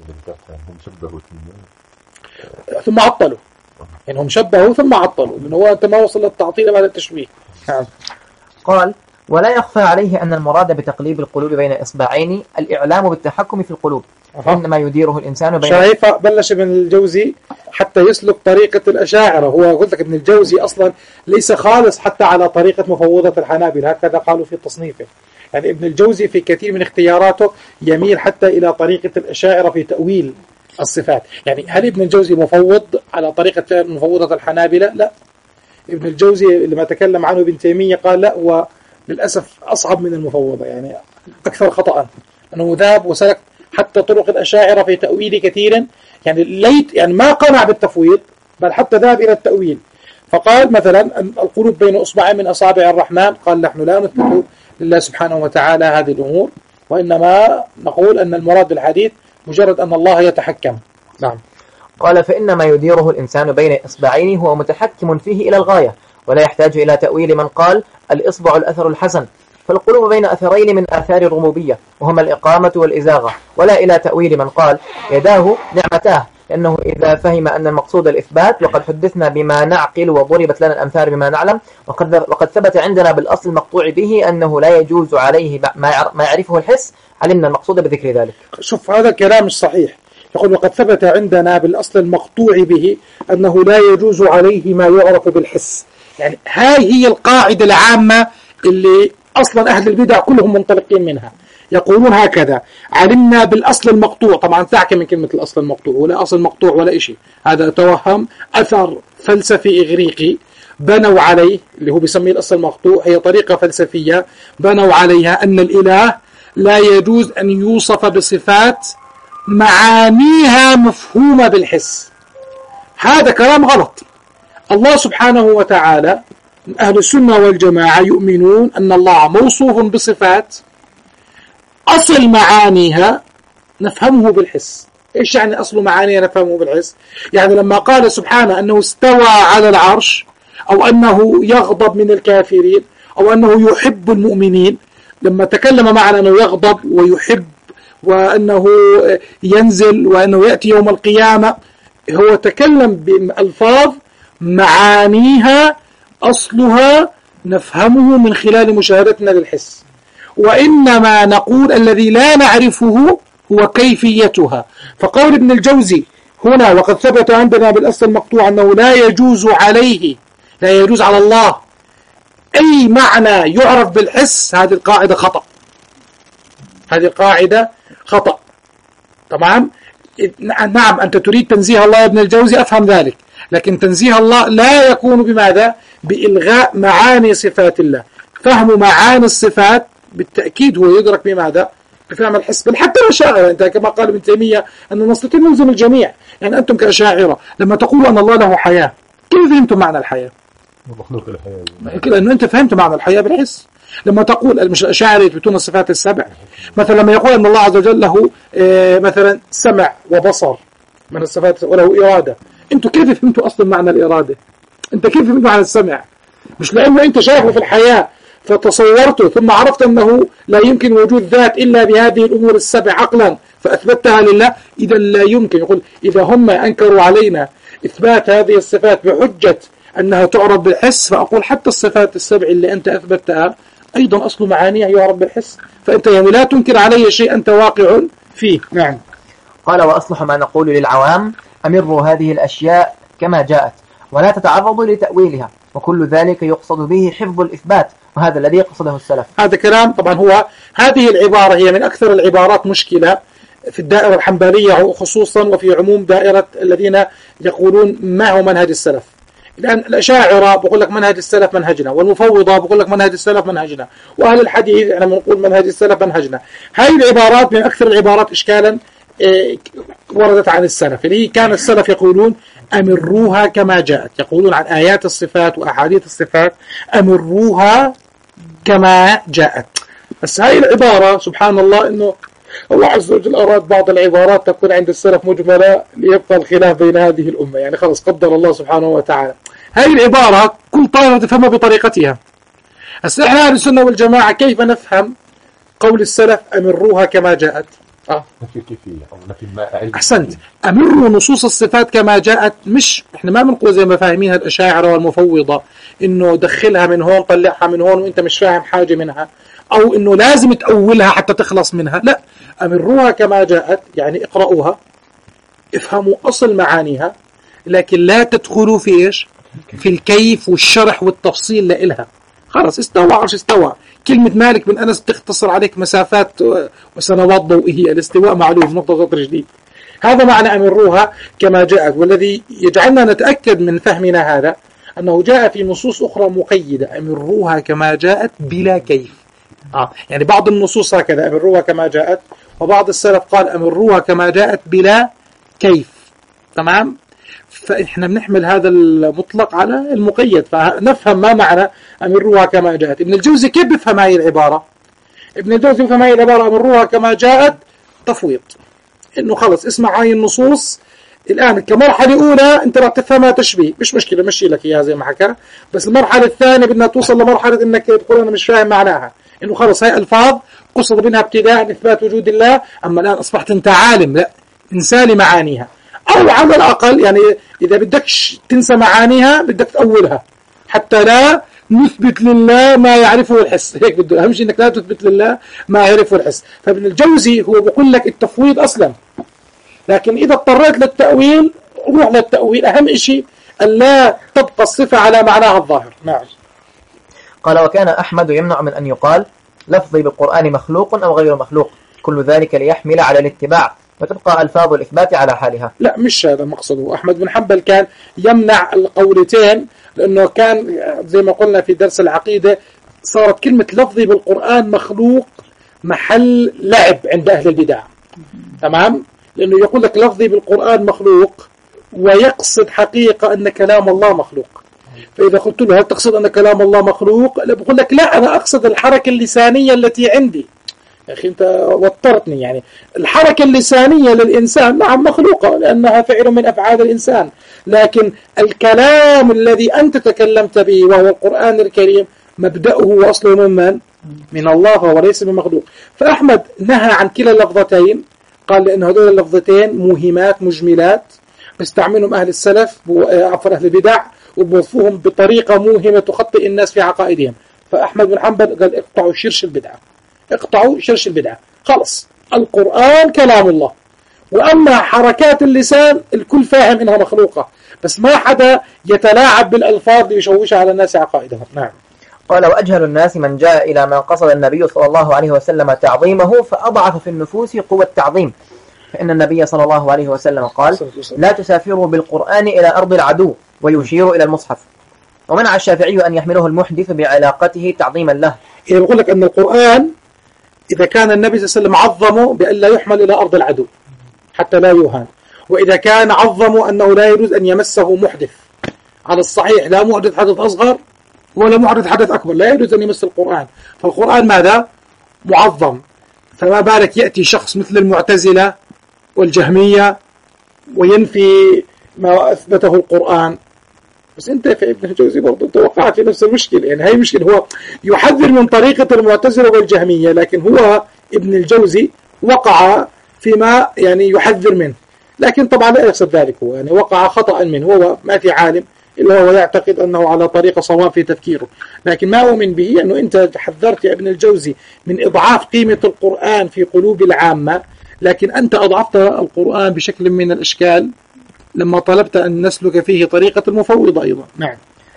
ثم عطلوا، يعني هم شبهوا ثم عطلوا، لأنه هو أنت ما وصل للتعطيل بعد التشبيه. نعم. قال ولا يخفى عليه أن المراد بتقليب القلوب بين إصبعين الإعلام بالتحكم في القلوب، إنما يديره الإنسان بين. شايف بلش ابن الجوزي حتى يسلك طريقة الأشاعرة. هو قلت لك ابن الجوزي أصلا ليس خالص حتى على طريقة مفوضة الحنابلة، هكذا قالوا في تصنيفه. يعني ابن الجوزي في كثير من اختياراته يميل حتى إلى طريقة الأشاعرة في تأويل الصفات. يعني هل ابن الجوزي مفوض على طريقة مفوضة الحنابلة؟ لا. ابن الجوزي لما تكلم عنه ابن تيمية قال لا، هو للأسف أصعب من المفوضة، يعني أكثر خطأ، أنه ذهب وسلك حتى طرق الأشاعرة في تأويل كثيرا. يعني ليت يعني ما قنع بالتفويض بل حتى ذهب إلى التأويل. فقال مثلا القلوب بين أصبعين من أصابع الرحمن، قال نحن لا نثبت لله سبحانه وتعالى هذه الأمور، وإنما نقول أن المراد بالحديث مجرد أن الله يتحكم. نعم. قال فإنما يديره الإنسان بين إصبعين هو متحكم فيه إلى الغاية، ولا يحتاج إلى تأويل من قال الإصبع الأثر الحسن، فالقلوب بين أثرين من آثار الربوبية وهما الإقامة والإزاغة، ولا إلى تأويل من قال يداه نعمتاه، لأنه إذا فهم أن المقصود الإثبات وقد حدثنا بما نعقل وضربت لنا الأمثال بما نعلم، وقد وقد ثبت عندنا بالأصل المقطوع به أنه لا يجوز عليه ما يعرفه الحس، علمنا المقصود بذكر ذلك. شوف هذا الكلام مش صحيح. يقول وقد ثبت عندنا بالأصل المقطوع به أنه لا يجوز عليه ما يعرف بالحس. يعني هاي هي القاعدة العامة اللي أصلا أهل البدع كلهم منطلقين منها. يقولون هكذا: علمنا بالأصل المقطوع. طبعا تعك من كلمة الأصل المقطوع، ولا أصل مقطوع ولا إشي، هذا توهم أثر فلسفي إغريقي بنوا عليه، اللي هو بيسميه الأصل المقطوع. هي طريقة فلسفية بنوا عليها أن الإله لا يجوز أن يوصف بصفات معانيها مفهومة بالحس. هذا كلام غلط. الله سبحانه وتعالى، أهل السنة والجماعة يؤمنون أن الله موصوف بصفات أصل معانيها نفهمه بالحس. إيش يعني أصل معانيها نفهمه بالحس؟ يعني لما قال سبحانه أنه استوى على العرش، أو أنه يغضب من الكافرين، أو أنه يحب المؤمنين، لما تكلم معنا أنه يغضب ويحب وأنه ينزل وأنه يأتي يوم القيامة، هو تكلم بألفاظ معانيها أصلها نفهمه من خلال مشاهدتنا للحس. وإنما نقول الذي لا نعرفه هو كيفيتها. فقول ابن الجوزي هنا وقد ثبت عندنا بالأصل المقطوع أنه لا يجوز عليه، لا يجوز على الله أي معنى يعرف بالحس، هذه القاعدة خطأ، هذه القاعدة خطأ. تمام؟ نعم أنت تريد تنزيه الله يا ابن الجوزي، أفهم ذلك، لكن تنزيه الله لا يكون بماذا؟ بإلغاء معاني صفات الله. فهم معاني الصفات بالتأكيد هو يدرك بماذا؟ بفهم الحس. بل حتى الأشاعرة، أنت كما قال ابن تيمية أن نستطيع نلزم الجميع، يعني أنتم كأشاعرة لما تقولوا أن الله له حياة، كيف فهمتم معنى الحياة؟ مخلوق الحياة، لأنه أنت فهمت معنى الحياة بالحس. لما تقول مش الأشاعرة يثبتون الصفات السبع، مثلا لما يقول أن الله عز وجل له مثلا سمع وبصر من الصفات وله إرادة، أنتم كيف فهمتوا أصلا معنى الإرادة؟ أنت كيف فهمت معنى السمع؟ مش لأنه أنت شايفه في الحياة فتصورته ثم عرفت أنه لا يمكن وجود ذات إلا بهذه الأمور السبع عقلا فأثبتها لله. إذا لا يمكن. يقول إذا هم أنكروا علينا إثبات هذه الصفات بحجة أنها تعرف بالحس، فأقول حتى الصفات السبع اللي أنت أثبتها أيضا أصل معانيها يعرف بالحس، فأنت يعني لا تنكر علي شيء أنت واقع فيه. نعم. قال وأصلح ما نقول للعوام أمروا هذه الأشياء كما جاءت ولا تتعرضوا لتأويلها، وكل ذلك يقصد به حفظ الإثبات، وهذا الذي قصده السلف. هذا كلام طبعا هو هذه العبارة هي من أكثر العبارات مشكلة في الدائرة الحنبلية خصوصا، وفي عموم دائرة الذين يقولون ما هو منهج السلف. الآن الأشاعرة بقول لك منهج السلف منهجنا، والمفوضة بقول لك منهج السلف منهجنا، وأهل الحديث احنا بنقول منهج السلف منهجنا. هذه العبارات من أكثر العبارات إشكالا وردت عن السلف، اللي كان السلف يقولون أمروها كما جاءت، يقولون عن آيات الصفات وأحاديث الصفات أمروها كما جاءت. بس هاي العبارة سبحان الله إنه الله عز وجل أراد بعض العبارات تكون عند السلف مجملة ليبقى الخلاف بين هذه الأمة، يعني خلص قدر الله سبحانه وتعالى. هاي العبارة كل طائفة تفهمها بطريقتها. هسه احنا أهل السنة والجماعة كيف نفهم قول السلف أمروها كما جاءت؟ آه. نفي كيفية أو نفي ما أحسنت. أمروا نصوص الصفات كما جاءت، مش إحنا ما بنقول زي ما فاهمينها الأشاعرة والمفوضة إنه دخلها من هون طلعها من هون وإنت مش فاهم حاجة منها، أو إنه لازم تأولها حتى تخلص منها. لا، أمروها كما جاءت يعني اقرأوها، افهموا أصل معانيها، لكن لا تدخلوا في إيش؟ في الكيف والشرح والتفصيل لإلها. خلاص استوى عرش استوى، كلمة مالك بن أنس تختصر عليك مسافات وسنوات ضوئية، الاستواء معلوم نقطة سطر جديد. هذا معنى أمروها كما جاءت. والذي يجعلنا نتأكد من فهمنا هذا أنه جاء في نصوص أخرى مقيدة أمروها كما جاءت بلا كيف. آه. يعني بعض النصوص هكذا أمروها كما جاءت، وبعض السلف قال أمروها كما جاءت بلا كيف. تمام؟ فإحنا بنحمل هذا المطلق على المقيد، فنفهم ما معنى أمروها كما جاءت. ابن الجوزي كيف بفهم هذه العبارة؟ ابن الجوزي بفهم هذه العبارة أمروها كما جاءت تفويض، إنه خلص اسمع هاي النصوص الآن كمرحلة أولى أنت راح تفهمها تشبيه، مش مشكلة مشي لك إياها زي ما حكى، بس المرحلة الثانية بدنا توصل لمرحلة إنك تقول أنا مش فاهم معناها، إنه خلص هاي ألفاظ قصد منها ابتداء إثبات وجود الله، أما الآن أصبحت أنت عالم، لا انسى معانيها، أو على الأقل يعني إذا بدك تنسى معانيها بدك تأولها حتى لا نثبت لله ما يعرفه الحس. هيك بده أهم شيء إنك لا تثبت لله ما يعرفه الحس. فابن الجوزي هو بيقول لك التفويض أصلا، لكن إذا اضطريت للتأويل روح للتأويل. أهم شيء أن لا تبقى الصفة على معناها الظاهر. نعم. قال وكان أحمد يمنع من أن يقال لفظي بالقرآن مخلوق أو غير مخلوق، كل ذلك ليحمل على الاتباع وتبقى ألفاظ الإثبات على حالها. لا مش هذا مقصده. أحمد بن حنبل كان يمنع القولتين لأنه كان زي ما قلنا في درس العقيدة صارت كلمة لفظي بالقرآن مخلوق محل لعب عند أهل البدع. تمام؟ لأنه يقول لك لفظي بالقرآن مخلوق ويقصد حقيقة أن كلام الله مخلوق. فإذا قلت له هل تقصد أن كلام الله مخلوق؟ لا، بقول لك لا، أنا أقصد الحركة اللسانية التي عندي. يا أخي أنت وترتني. يعني الحركة اللسانية للإنسان نعم مخلوقة لأنها فعل من أفعال الإنسان، لكن الكلام الذي أنت تكلمت به وهو القرآن الكريم مبدأه وأصله من من؟ من الله وليس من مخلوق. فأحمد نهى عن كلا اللفظتين، قال لأن هذول اللفظتين موهمات مجملات بيستعملهم أهل السلف عفوا أهل البدع وبوصفوهم بطريقة موهمة تخطئ الناس في عقائدهم. فأحمد بن حنبل قال اقطعوا شرش البدعة، اقطعوا شرش البدعة، خلص القرآن كلام الله، وأما حركات اللسان الكل فاهم إنها مخلوقة، بس ما حدا يتلاعب بالألفاظ ليشوشها على الناس عقائدهم. نعم. قال وأجهل الناس من جاء إلى ما قصد النبي صلى الله عليه وسلم تعظيمه فأضعف في النفوس قوة التعظيم، فإن النبي صلى الله عليه وسلم قال لا تسافروا بالقرآن إلى أرض العدو، ويشير إلى المصحف. ومنع الشافعي أن يحمله المحدث بعلاقته تعظيما له. يعني يقول لك أن القرآن إذا كان النبي صلى الله عليه وسلم عظمه بأن لا يحمل إلى أرض العدو حتى لا يوهان، وإذا كان عظمه أنه لا يجوز أن يمسه محدث، على الصحيح لا محدث حدث أصغر ولا محدث حدث أكبر، لا يجوز أن يمس القرآن. فالقرآن ماذا؟ معظم. فما بالك يأتي شخص مثل المعتزلة والجهمية وينفي ما أثبته القرآن. بس أنت في ابن الجوزي برضو أنت وقعت في نفس المشكلة، يعني هاي مشكلة. هو يحذر من طريقة المعتزلة والجهمية، لكن هو ابن الجوزي وقع فيما يعني يحذر منه، لكن طبعا لا يقصد ذلك، هو يعني وقع خطأ منه. هو ما في عالم إلا هو يعتقد أنه على طريقة صواب في تفكيره، لكن ما أؤمن به أنه أنت حذرت يا ابن الجوزي من إضعاف قيمة القرآن في قلوب العامة، لكن أنت أضعفت القرآن بشكل من الإشكال لما طلبت أن نسلك فيه طريقة المفوضة أيضا. نعم.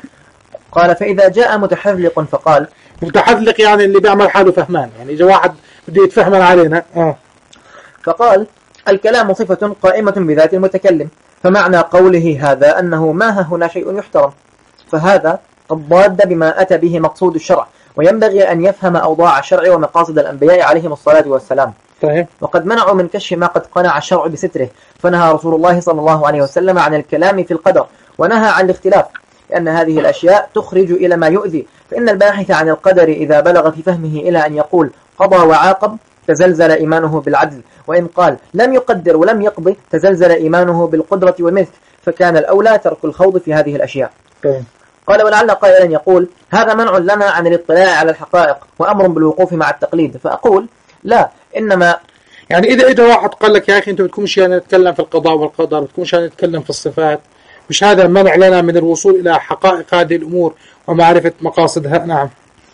قال فإذا جاء متحذلق فقال، متحذلق يعني اللي بيعمل حاله فهمان، يعني إذا واحد بده يتفهمن علينا آه. فقال الكلام صفة قائمة بذات المتكلم، فمعنى قوله هذا أنه ما هنا شيء يحترم، فهذا قد ضاد بما أتى به مقصود الشرع، وينبغي أن يفهم أوضاع الشرع ومقاصد الأنبياء عليهم الصلاة والسلام. طيب. وقد منعوا من كشف ما قد قنع الشرع بستره، فنهى رسول الله صلى الله عليه وسلم عن الكلام في القدر، ونهى عن الاختلاف، لأن هذه الأشياء تخرج إلى ما يؤذي. فإن الباحث عن القدر إذا بلغ في فهمه إلى أن يقول قضى وعاقب تزلزل إيمانه بالعدل، وإن قال لم يقدر ولم يقضي تزلزل إيمانه بالقدرة والملك، فكان الأولى ترك الخوض في هذه الأشياء. طيب. قال ولعل قائلا يقول هذا منع لنا عن الاطلاع على الحقائق وأمر بالوقوف مع التقليد، فأقول لا، إنما يعني إذا إذا واحد قال لك يا أخي أنت بتكونش يعني نتكلم في القضاء والقدر، بتكونش يعني نتكلم في الصفات، مش هذا منع لنا من الوصول إلى حقائق هذه الأمور ومعرفة مقاصدها؟ نعم.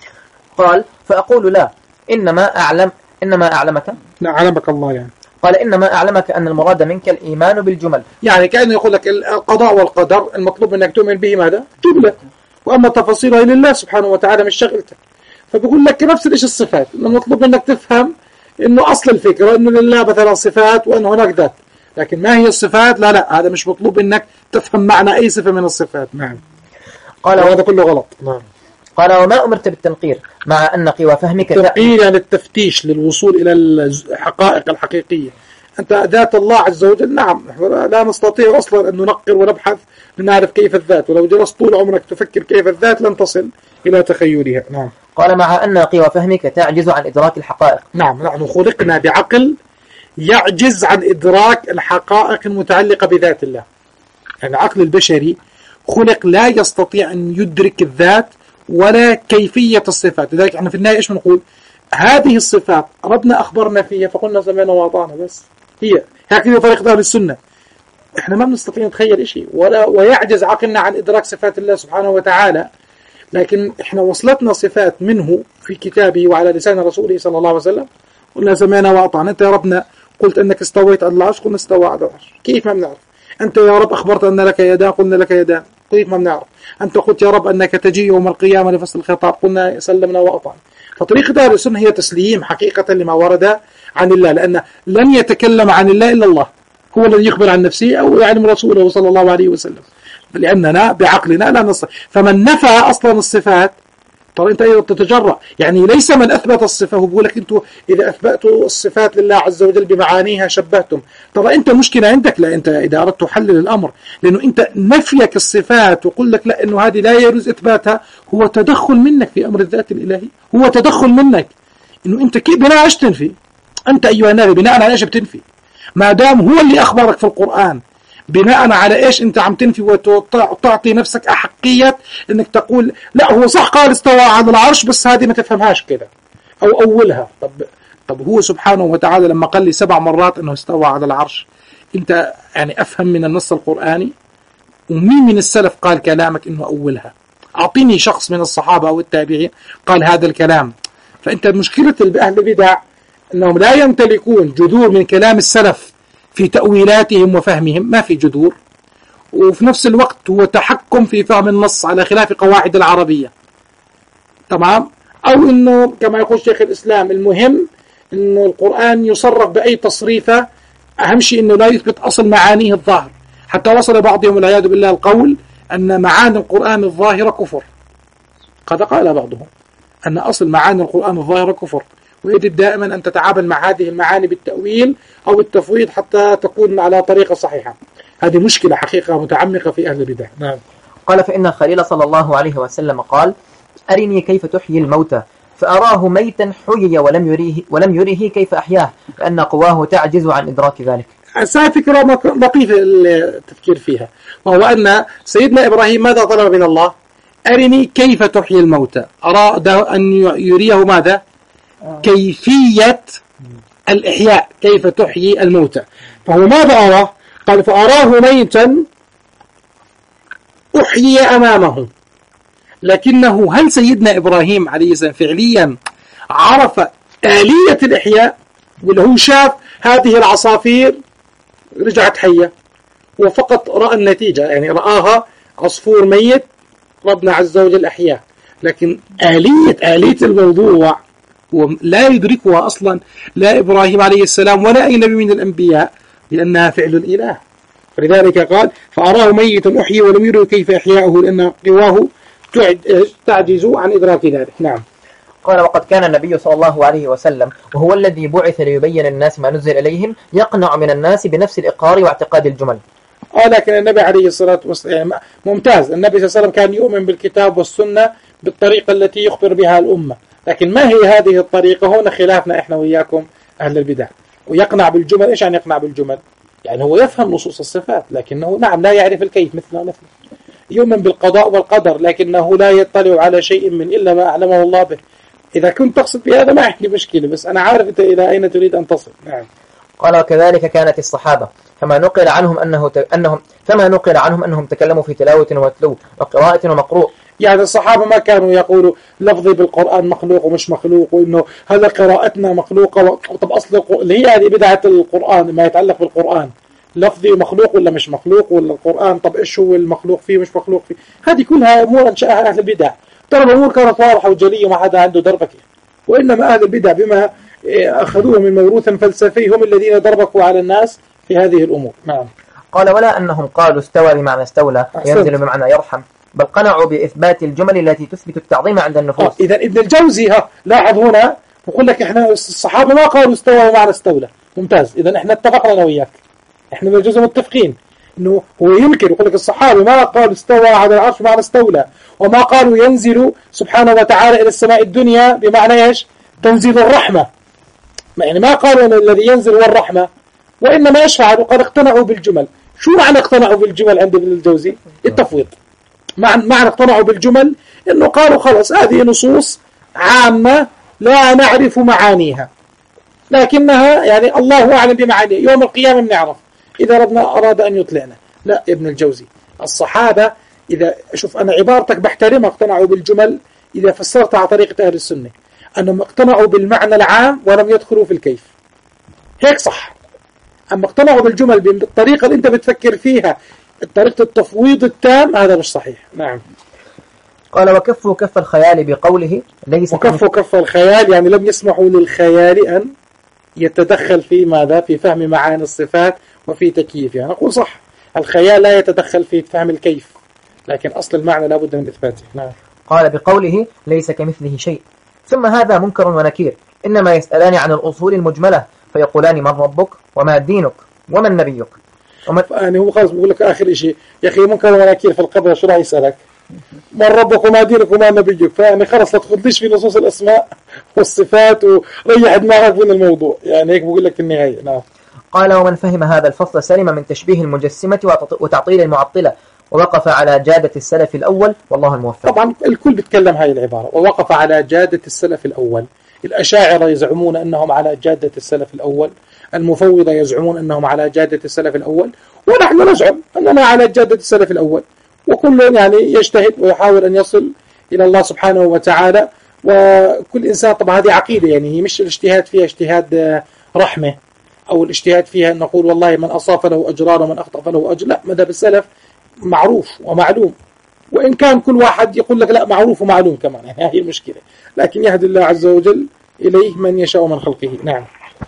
قال فأقول لا، إنما أعلم إنما أعلمك نعم أعلمك الله يعني. قال إنما أعلمك أن المراد منك الإيمان بالجمل، يعني كأنه يقول لك القضاء والقدر المطلوب منك تؤمن به ماذا؟ جملة، وأما تفاصيلها لله سبحانه وتعالى مش شغلتك. فبقول لك نفس الشيء الصفات، إنه المطلوب منك تفهم إنه أصل الفكرة إنه لله مثلا صفات وأن هناك ذات، لكن ما هي الصفات؟ لا لا هذا مش مطلوب إنك تفهم معنى أي صفة من الصفات. نعم. قال وهذا كله غلط. نعم. قال وما أمرت بالتنقير مع أن قوى فهمك التنقير يعني التفتيش للوصول إلى الحقائق الحقيقية. أنت ذات الله عز وجل نعم لا نستطيع أصلا أن ننقر ونبحث لنعرف كيف الذات، ولو جلست طول عمرك تفكر كيف الذات لن تصل إلى تخيلها. نعم. قال مع أن قوى فهمك تعجز عن إدراك الحقائق. نعم نحن خلقنا بعقل يعجز عن إدراك الحقائق المتعلقة بذات الله. يعني العقل البشري خلق لا يستطيع أن يدرك الذات ولا كيفية الصفات. لذلك احنا في النهاية ايش بنقول؟ هذه الصفات ربنا أخبرنا فيها فقلنا سمعنا وأطعنا، بس هي هكذا طريقة أهل السنة. احنا ما بنستطيع نتخيل شيء ولا ويعجز عقلنا عن إدراك صفات الله سبحانه وتعالى، لكن احنا وصلتنا صفات منه في كتابه وعلى لسان رسوله صلى الله عليه وسلم، قلنا سمعنا وأطعنا. أنت يا ربنا قلت أنك استويت على العرش، قلنا استوى على العرش، كيف ما بنعرف. أنت يا رب أخبرت أن لك يدان، قلنا لك يدان، كيف ما بنعرف. أنت قلت يا رب أنك تجي يوم القيامة لفصل الخطاب، قلنا سلمنا وأطعنا. فطريقة أهل السنة هي تسليم حقيقة لما ورد عن الله، لأن لن يتكلم عن الله إلا الله، هو الذي يخبر عن نفسه أو يعلم رسوله صلى الله عليه وسلم، لأننا بعقلنا لا نستطيع. فمن نفى أصلا الصفات ترى أنت أيضا تتجرأ، يعني ليس من أثبت الصفة، هو بيقول لك أنتوا إذا أثبتوا الصفات لله عز وجل بمعانيها شبهتم. ترى أنت مشكلة عندك، لا أنت إذا أردت تحلل الأمر، لأنه أنت نفيك الصفات وقل لك لا أنه هذه لا يجوز إثباتها هو تدخل منك في أمر الذات الإلهي، هو تدخل منك. إنه أنت كيف بناء إيش تنفي؟ أنت أيها النبي بناء على إيش بتنفي؟ ما دام هو اللي أخبرك في القرآن بناء على إيش أنت عم تنفي وتعطي نفسك أحقية إنك تقول لا هو صح قال استوى على العرش بس هذه ما تفهمهاش كده أو أولها. طب طب هو سبحانه وتعالى لما قال لي سبع مرات إنه استوى على العرش، أنت يعني أفهم من النص القرآني؟ ومين من السلف قال كلامك إنه أولها؟ أعطيني شخص من الصحابة أو التابعين قال هذا الكلام. فأنت مشكلة أهل البدع أنهم لا يمتلكون جذور من كلام السلف في تأويلاتهم وفهمهم، ما في جذور، وفي نفس الوقت هو تحكم في فهم النص على خلاف قواعد العربية. تمام؟ أو أنه كما يقول شيخ الإسلام المهم أنه القرآن يصرف بأي تصريفة، أهم شيء أنه لا يثبت أصل معانيه الظاهر، حتى وصل بعضهم والعياذ بالله القول أن معاني القرآن الظاهرة كفر. قد قال بعضهم أن أصل معاني القرآن الظاهرة كفر، ويجب دائما أن تتعامل مع هذه المعاني بالتأويل أو التفويض حتى تكون على طريقة صحيحة. هذه مشكلة حقيقة متعمقة في أهل البدع. نعم. قال فإن الخليل صلى الله عليه وسلم قال أرني كيف تحيي الموتى، فأراه ميتا حيي ولم يريه, ولم يريه كيف أحياه، لأن قواه تعجز عن إدراك ذلك. هذه فكرة لطيفة التفكير فيها، وهو أن سيدنا إبراهيم ماذا طلب من الله؟ أرني كيف تحيي الموتى. أراد أن يريه ماذا؟ كيفية الإحياء، كيف تحيي الموتى. فهو ماذا أراه؟ قال فأراه ميتا أحيي أمامه. لكنه هل سيدنا إبراهيم عليه السلام فعليا عرف آلية الإحياء، ولا هو شاف هذه العصافير رجعت حية وفقط رأى النتيجة؟ يعني رآها عصفور ميت ربنا عز وجل أحياه، لكن آلية آلية الموضوع لا يدركها أصلا لا إبراهيم عليه السلام ولا أي نبي من الأنبياء، لأنها فعل الإله. فلذلك قال فأراه ميتا أحيي ولم يره كيف إحياؤه، لأن قواه تعجز عن إدراك ذلك. نعم. قال وقد كان النبي صلى الله عليه وسلم وهو الذي بعث ليبين الناس ما نزل إليهم يقنع من الناس بنفس الإقرار واعتقاد الجمل. آه لكن النبي عليه الصلاة والسلام ممتاز، النبي صلى الله عليه وسلم كان يؤمن بالكتاب والسنة بالطريقة التي يخبر بها الأمة، لكن ما هي هذه الطريقة؟ هنا خلافنا إحنا وإياكم أهل البدع. ويقنع بالجمل، إيش يعني يقنع بالجمل؟ يعني هو يفهم نصوص الصفات لكنه نعم لا يعرف الكيف مثلنا مثل. يؤمن بالقضاء والقدر لكنه لا يطلع على شيء من إلا ما أعلمه الله به. إذا كنت تقصد بهذا ما عندي مشكلة، بس أنا عارف أنت إلى أين تريد أن تصل. نعم. قال وكذلك كانت الصحابة، فما نقل عنهم أنه ت... أنهم فما نقل عنهم أنهم تكلموا في تلاوة وتلو وقراءة ومقروء. يعني الصحابة ما كانوا يقولوا لفظي بالقرآن مخلوق ومش مخلوق، وإنه هذا قراءتنا مخلوقة و... طب أصل اللي هي هذه بدعة القرآن ما يتعلق بالقرآن، لفظي مخلوق ولا مش مخلوق، ولا القرآن طب إيش هو المخلوق فيه مش مخلوق فيه. هذه كلها أمور أنشأها أهل البدع. ترى الأمور كانت واضحة وجلية وما حدا عنده دربكة، وإنما أهل البدع بما أخذوه من موروث فلسفي هم الذين دربكوا على الناس في هذه الأمور. نعم. قال ولا أنهم قالوا استوى بمعنى استولى ينزل بمعنى يرحم، بل قنعوا بإثبات الجمل التي تثبت التعظيم عند النفوس. آه إذا ابن الجوزي ها لاحظ هنا يقول لك إحنا الصحابة ما قالوا استوى بمعنى استولى. ممتاز، إذا إحنا اتفقنا أنا وياك، إحنا ابن الجوزي متفقين إنه هو ينكر، يقول لك الصحابة ما قالوا استوى على العرش بمعنى استولى، وما قالوا ينزل سبحانه وتعالى إلى السماء الدنيا بمعنى إيش؟ تنزيل الرحمة. يعني ما قالوا أن الذي ينزل هو الرحمة، وإنما إيش فعلوا؟ قال اقتنعوا بالجمل. شو معنى اقتنعوا بالجمل عند ابن الجوزي؟ التفويض. معنى اقتنعوا بالجمل إنه قالوا خلاص هذه نصوص عامة لا نعرف معانيها، لكنها يعني الله أعلم بمعانيها، يوم القيامة بنعرف إذا ربنا أراد أن يطلعنا. لا ابن الجوزي، الصحابة إذا شوف أنا عبارتك بحترمها اقتنعوا بالجمل إذا فسرتها على طريقة أهل السنة، أنهم اقتنعوا بالمعنى العام ولم يدخلوا في الكيف، هيك صح. أما اقتنعوا بالجمل بالطريقة اللي أنت بتفكر فيها طريقة التفويض التام، هذا مش صحيح. نعم. قال وكفوا كف الخيال بقوله ليس وكفوا كف الخيال يعني لم يسمحوا للخيال أن يتدخل في ماذا؟ في فهم معاني الصفات وفي تكييفها. يعني نقول صح، الخيال لا يتدخل في فهم الكيف، لكن أصل المعنى لا بد من إثباته. نعم. قال بقوله ليس كمثله شيء. ثم هذا منكر ونكير، إنما يسألان عن الأصول المجملة فيقولان من ربك وما دينك ومن نبيك ومن... يعني هو خلاص بيقول لك آخر شيء يا أخي منكر ونكير في القبر، شو راح يسألك؟ من ربك وما دينك وما نبيك. فيعني خلص لا تخدليش في نصوص الأسماء والصفات وريح دماغك من الموضوع، يعني هيك بقول لك في النهاية. نعم. قال ومن فهم هذا الفصل سلم من تشبيه المجسمة وتعطيل المعطلة ووقف على جادة السلف الأول والله الموفق. طبعا الكل بيتكلم هاي العبارة، ووقف على جادة السلف الأول. الأشاعرة يزعمون أنهم على جادة السلف الأول، المفوضة يزعمون أنهم على جادة السلف الأول، ونحن نزعم أننا على جادة السلف الأول، وكل يعني يجتهد ويحاول أن يصل إلى الله سبحانه وتعالى. وكل إنسان طبعا هذه عقيدة، يعني هي مش الاجتهاد فيها اجتهاد رحمة أو الاجتهاد فيها أن نقول والله من أصاب فله أجران ومن أخطأ فله أجر. لا، مذهب السلف معروف ومعلوم، وإن كان كل واحد يقول لك لا معروف ومعلوم كمان، يعني هذه المشكلة، لكن يهدي الله عز وجل إليه من يشاء من خلقه. نعم.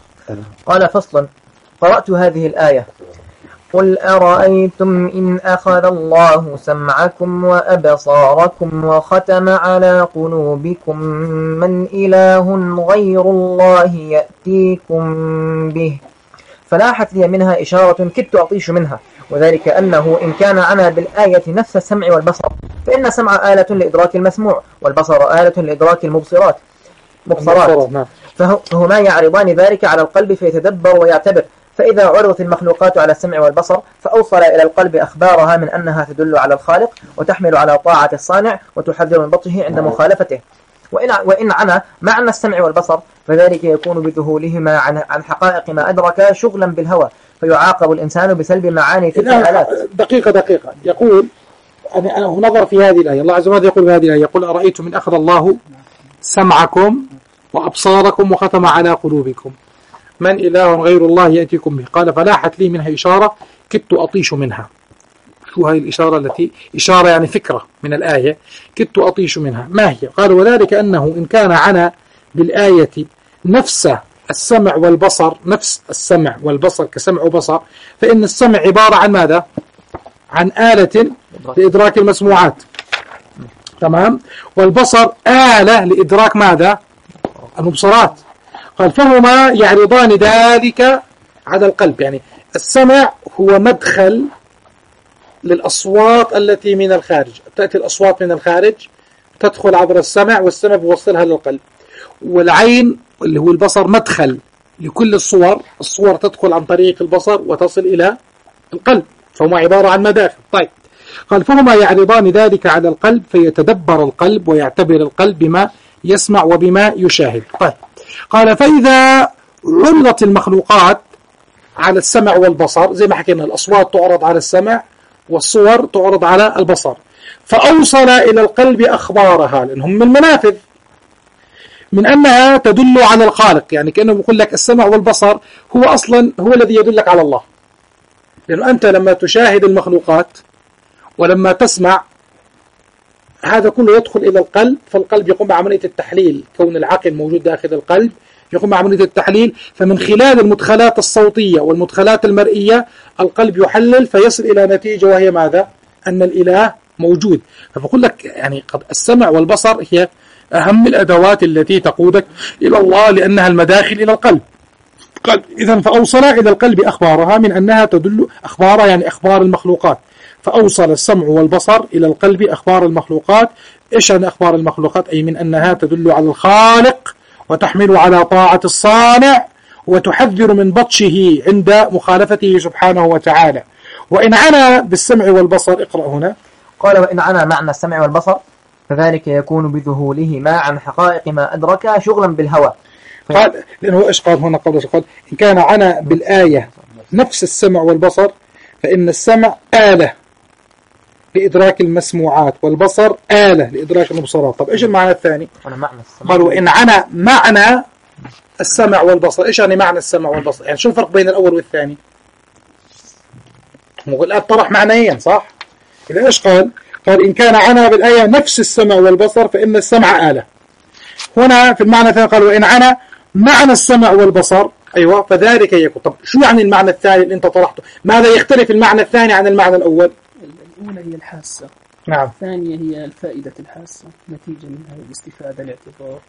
قال فصلا قرأت هذه الآية قل أرأيتم إن أخذ الله سمعكم وأبصاركم وختم على قلوبكم من إله غير الله يأتيكم به. فلاحت لي منها إشارة كدت أطيش منها، وذلك أنه إن كان عنا بالآية نفس السمع والبصر، فإن السمع آلة لإدراك المسموع والبصر آلة لإدراك المبصرات مبصرات، فهما يعرضان ذلك على القلب فيتدبر ويعتبر. فإذا عرضت المخلوقات على السمع والبصر فأوصل إلى القلب أخبارها من أنها تدل على الخالق وتحمل على طاعة الصانع وتحذر من بطشه عند مخالفته. وإن, وإن عنا معنى السمع والبصر فذلك يكون بذهولهما عن, عن حقائق ما أدرك شغلا بالهوى، فيعاقب الإنسان بسلب معاني تلك الآلات. دقيقة دقيقة يقول أنا أنا نظر في هذه الآية، الله عز وجل يقول في هذه الآية يقول أرأيتم من أخذ الله سمعكم وأبصاركم وختم على قلوبكم من إله غير الله يأتيكم به. قال فلاحت لي منها إشارة كدت أطيش منها. شو هاي الإشارة التي إشارة يعني فكرة من الآية كدت أطيش منها، ما هي؟ قال وذلك أنه إن كان عنا بالآية نفس السمع والبصر، نفس السمع والبصر كسمع وبصر، فإن السمع عبارة عن ماذا؟ عن آلة لإدراك المسموعات، تمام؟ والبصر آلة لإدراك ماذا؟ المبصرات. قال فهما يعرضان ذلك على القلب، يعني السمع هو مدخل للأصوات التي من الخارج، تأتي الأصوات من الخارج تدخل عبر السمع والسمع بيوصلها للقلب، والعين اللي هو البصر مدخل لكل الصور، الصور تدخل عن طريق البصر وتصل إلى القلب، فهما عبارة عن مداخل. طيب قال فهما يعرضان ذلك على القلب فيتدبر القلب ويعتبر القلب بما يسمع وبما يشاهد. طيب قال فإذا عرضت المخلوقات على السمع والبصر زي ما حكينا، الأصوات تعرض على السمع والصور تعرض على البصر، فأوصل إلى القلب أخبارها، لأنهم من المنافذ، من أنها تدل على الخالق، يعني كأنه بيقول لك السمع والبصر هو أصلا هو الذي يدلك على الله، لأنه أنت لما تشاهد المخلوقات ولما تسمع هذا كله يدخل إلى القلب، فالقلب يقوم بعملية التحليل، كون العقل موجود داخل القلب يقوم بعملية التحليل، فمن خلال المدخلات الصوتية والمدخلات المرئية القلب يحلل فيصل إلى نتيجة وهي ماذا؟ أن الإله موجود. فبقول لك يعني قد السمع والبصر هي أهم الأدوات التي تقودك إلى الله لأنها المداخل إلى القلب. قال إذن فأوصل إلى القلب أخبارها من أنها تدل أخبارها يعني أخبار المخلوقات، فأوصل السمع والبصر إلى القلب أخبار المخلوقات. إيش عن أخبار المخلوقات؟ أي من أنها تدل على الخالق وتحمل على طاعة الصانع وتحذر من بطشه عند مخالفته سبحانه وتعالى. وإن عنا بالسمع والبصر، اقرأ هنا. قال وإن عنا معنى السمع والبصر فذلك يكون بذهولهما عن حقائق ما أدرك شغلا بالهوى. قال لأنه إيش قال هنا قبل قال إن كان عنا بالآية نفس السمع والبصر فإن السمع آلة لإدراك المسموعات والبصر آلة لإدراك المبصرات. طب إيش المعنى الثاني؟ قالوا إن عنا معنى السمع والبصر. إيش يعني معنى السمع والبصر؟ يعني شو الفرق بين الأول والثاني؟ الآن طرح معنيين صح؟ إذا إيش قال؟ قال إن كان عنا بالآية نفس السمع والبصر فإن السمع آلة. هنا في المعنى الثاني قال وإن عنا معنى السمع والبصر أيوة فذلك يكون. طب شو يعني المعنى الثاني اللي أنت طرحته؟ ماذا يختلف المعنى الثاني عن المعنى الأول؟ الأولى هي الحاسة، نعم. الثانية هي الفائدة الحاسة، نتيجة منها الاستفادة الاعتبار.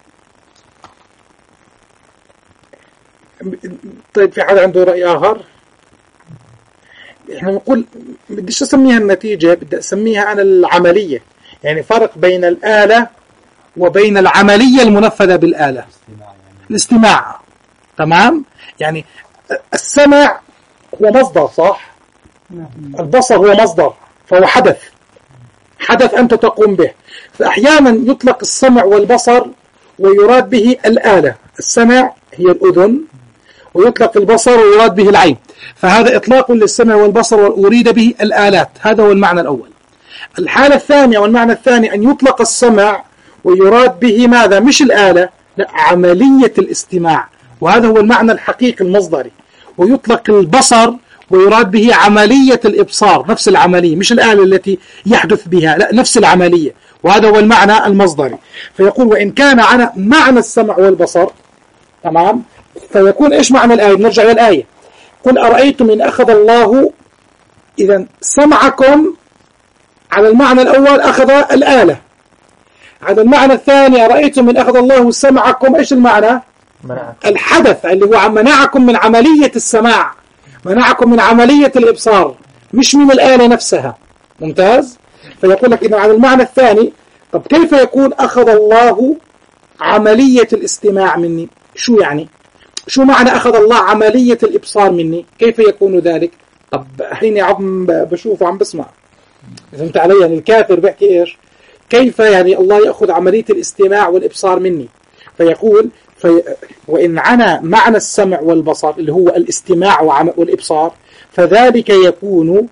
طيب في حدا عنده رأي آخر؟ احنا نقول بديش اسميها النتيجة، بدي اسميها انا العملية. يعني فرق بين الآلة وبين العملية المنفذة بالآلة. الاستماع. تمام؟ يعني السمع هو مصدر صح؟ البصر هو مصدر، فهو حدث حدث أنت تقوم به. فأحيانا يطلق السمع والبصر ويراد به الآلة. السمع هي الأذن، ويطلق البصر ويراد به العين، فهذا إطلاق للسمع والبصر وأريد به الآلات. هذا هو المعنى الأول. الحالة الثانية والمعنى الثاني أن يطلق السمع ويراد به ماذا؟ مش الآلة، لا، عملية الاستماع، وهذا هو المعنى الحقيقي المصدري. ويطلق البصر ويراد به عملية الإبصار، نفس العملية، مش الآلة التي يحدث بها، لا، نفس العملية، وهذا هو المعنى المصدري. فيقول وإن كان عن معنى السمع والبصر، تمام، فيكون إيش معنى الآية؟ نرجع إلى الآية. قل أرأيتم إن أخذ الله، إذا سمعكم على المعنى الأول أخذ الآلة، على المعنى الثاني أرأيتم إن أخذ الله سمعكم، إيش المعنى؟ الحدث اللي هو منعكم من عملية السماع، منعكم من عملية الإبصار، مش من الآلة نفسها. ممتاز؟ فيقول لك إنه على المعنى الثاني، طب كيف يكون أخذ الله عملية الاستماع مني؟ شو يعني؟ شو معنى أخذ الله عملية الإبصار مني؟ كيف يكون ذلك؟ طب حين عم بشوفه عم بسمع، فهمت علي؟ يعني الكافر بيحكي إيش؟ كيف يعني الله يأخذ عملية الاستماع والإبصار مني؟ فيقول في وإن عنا معنى السمع والبصر اللي هو الاستماع والإبصار، فذلك يكون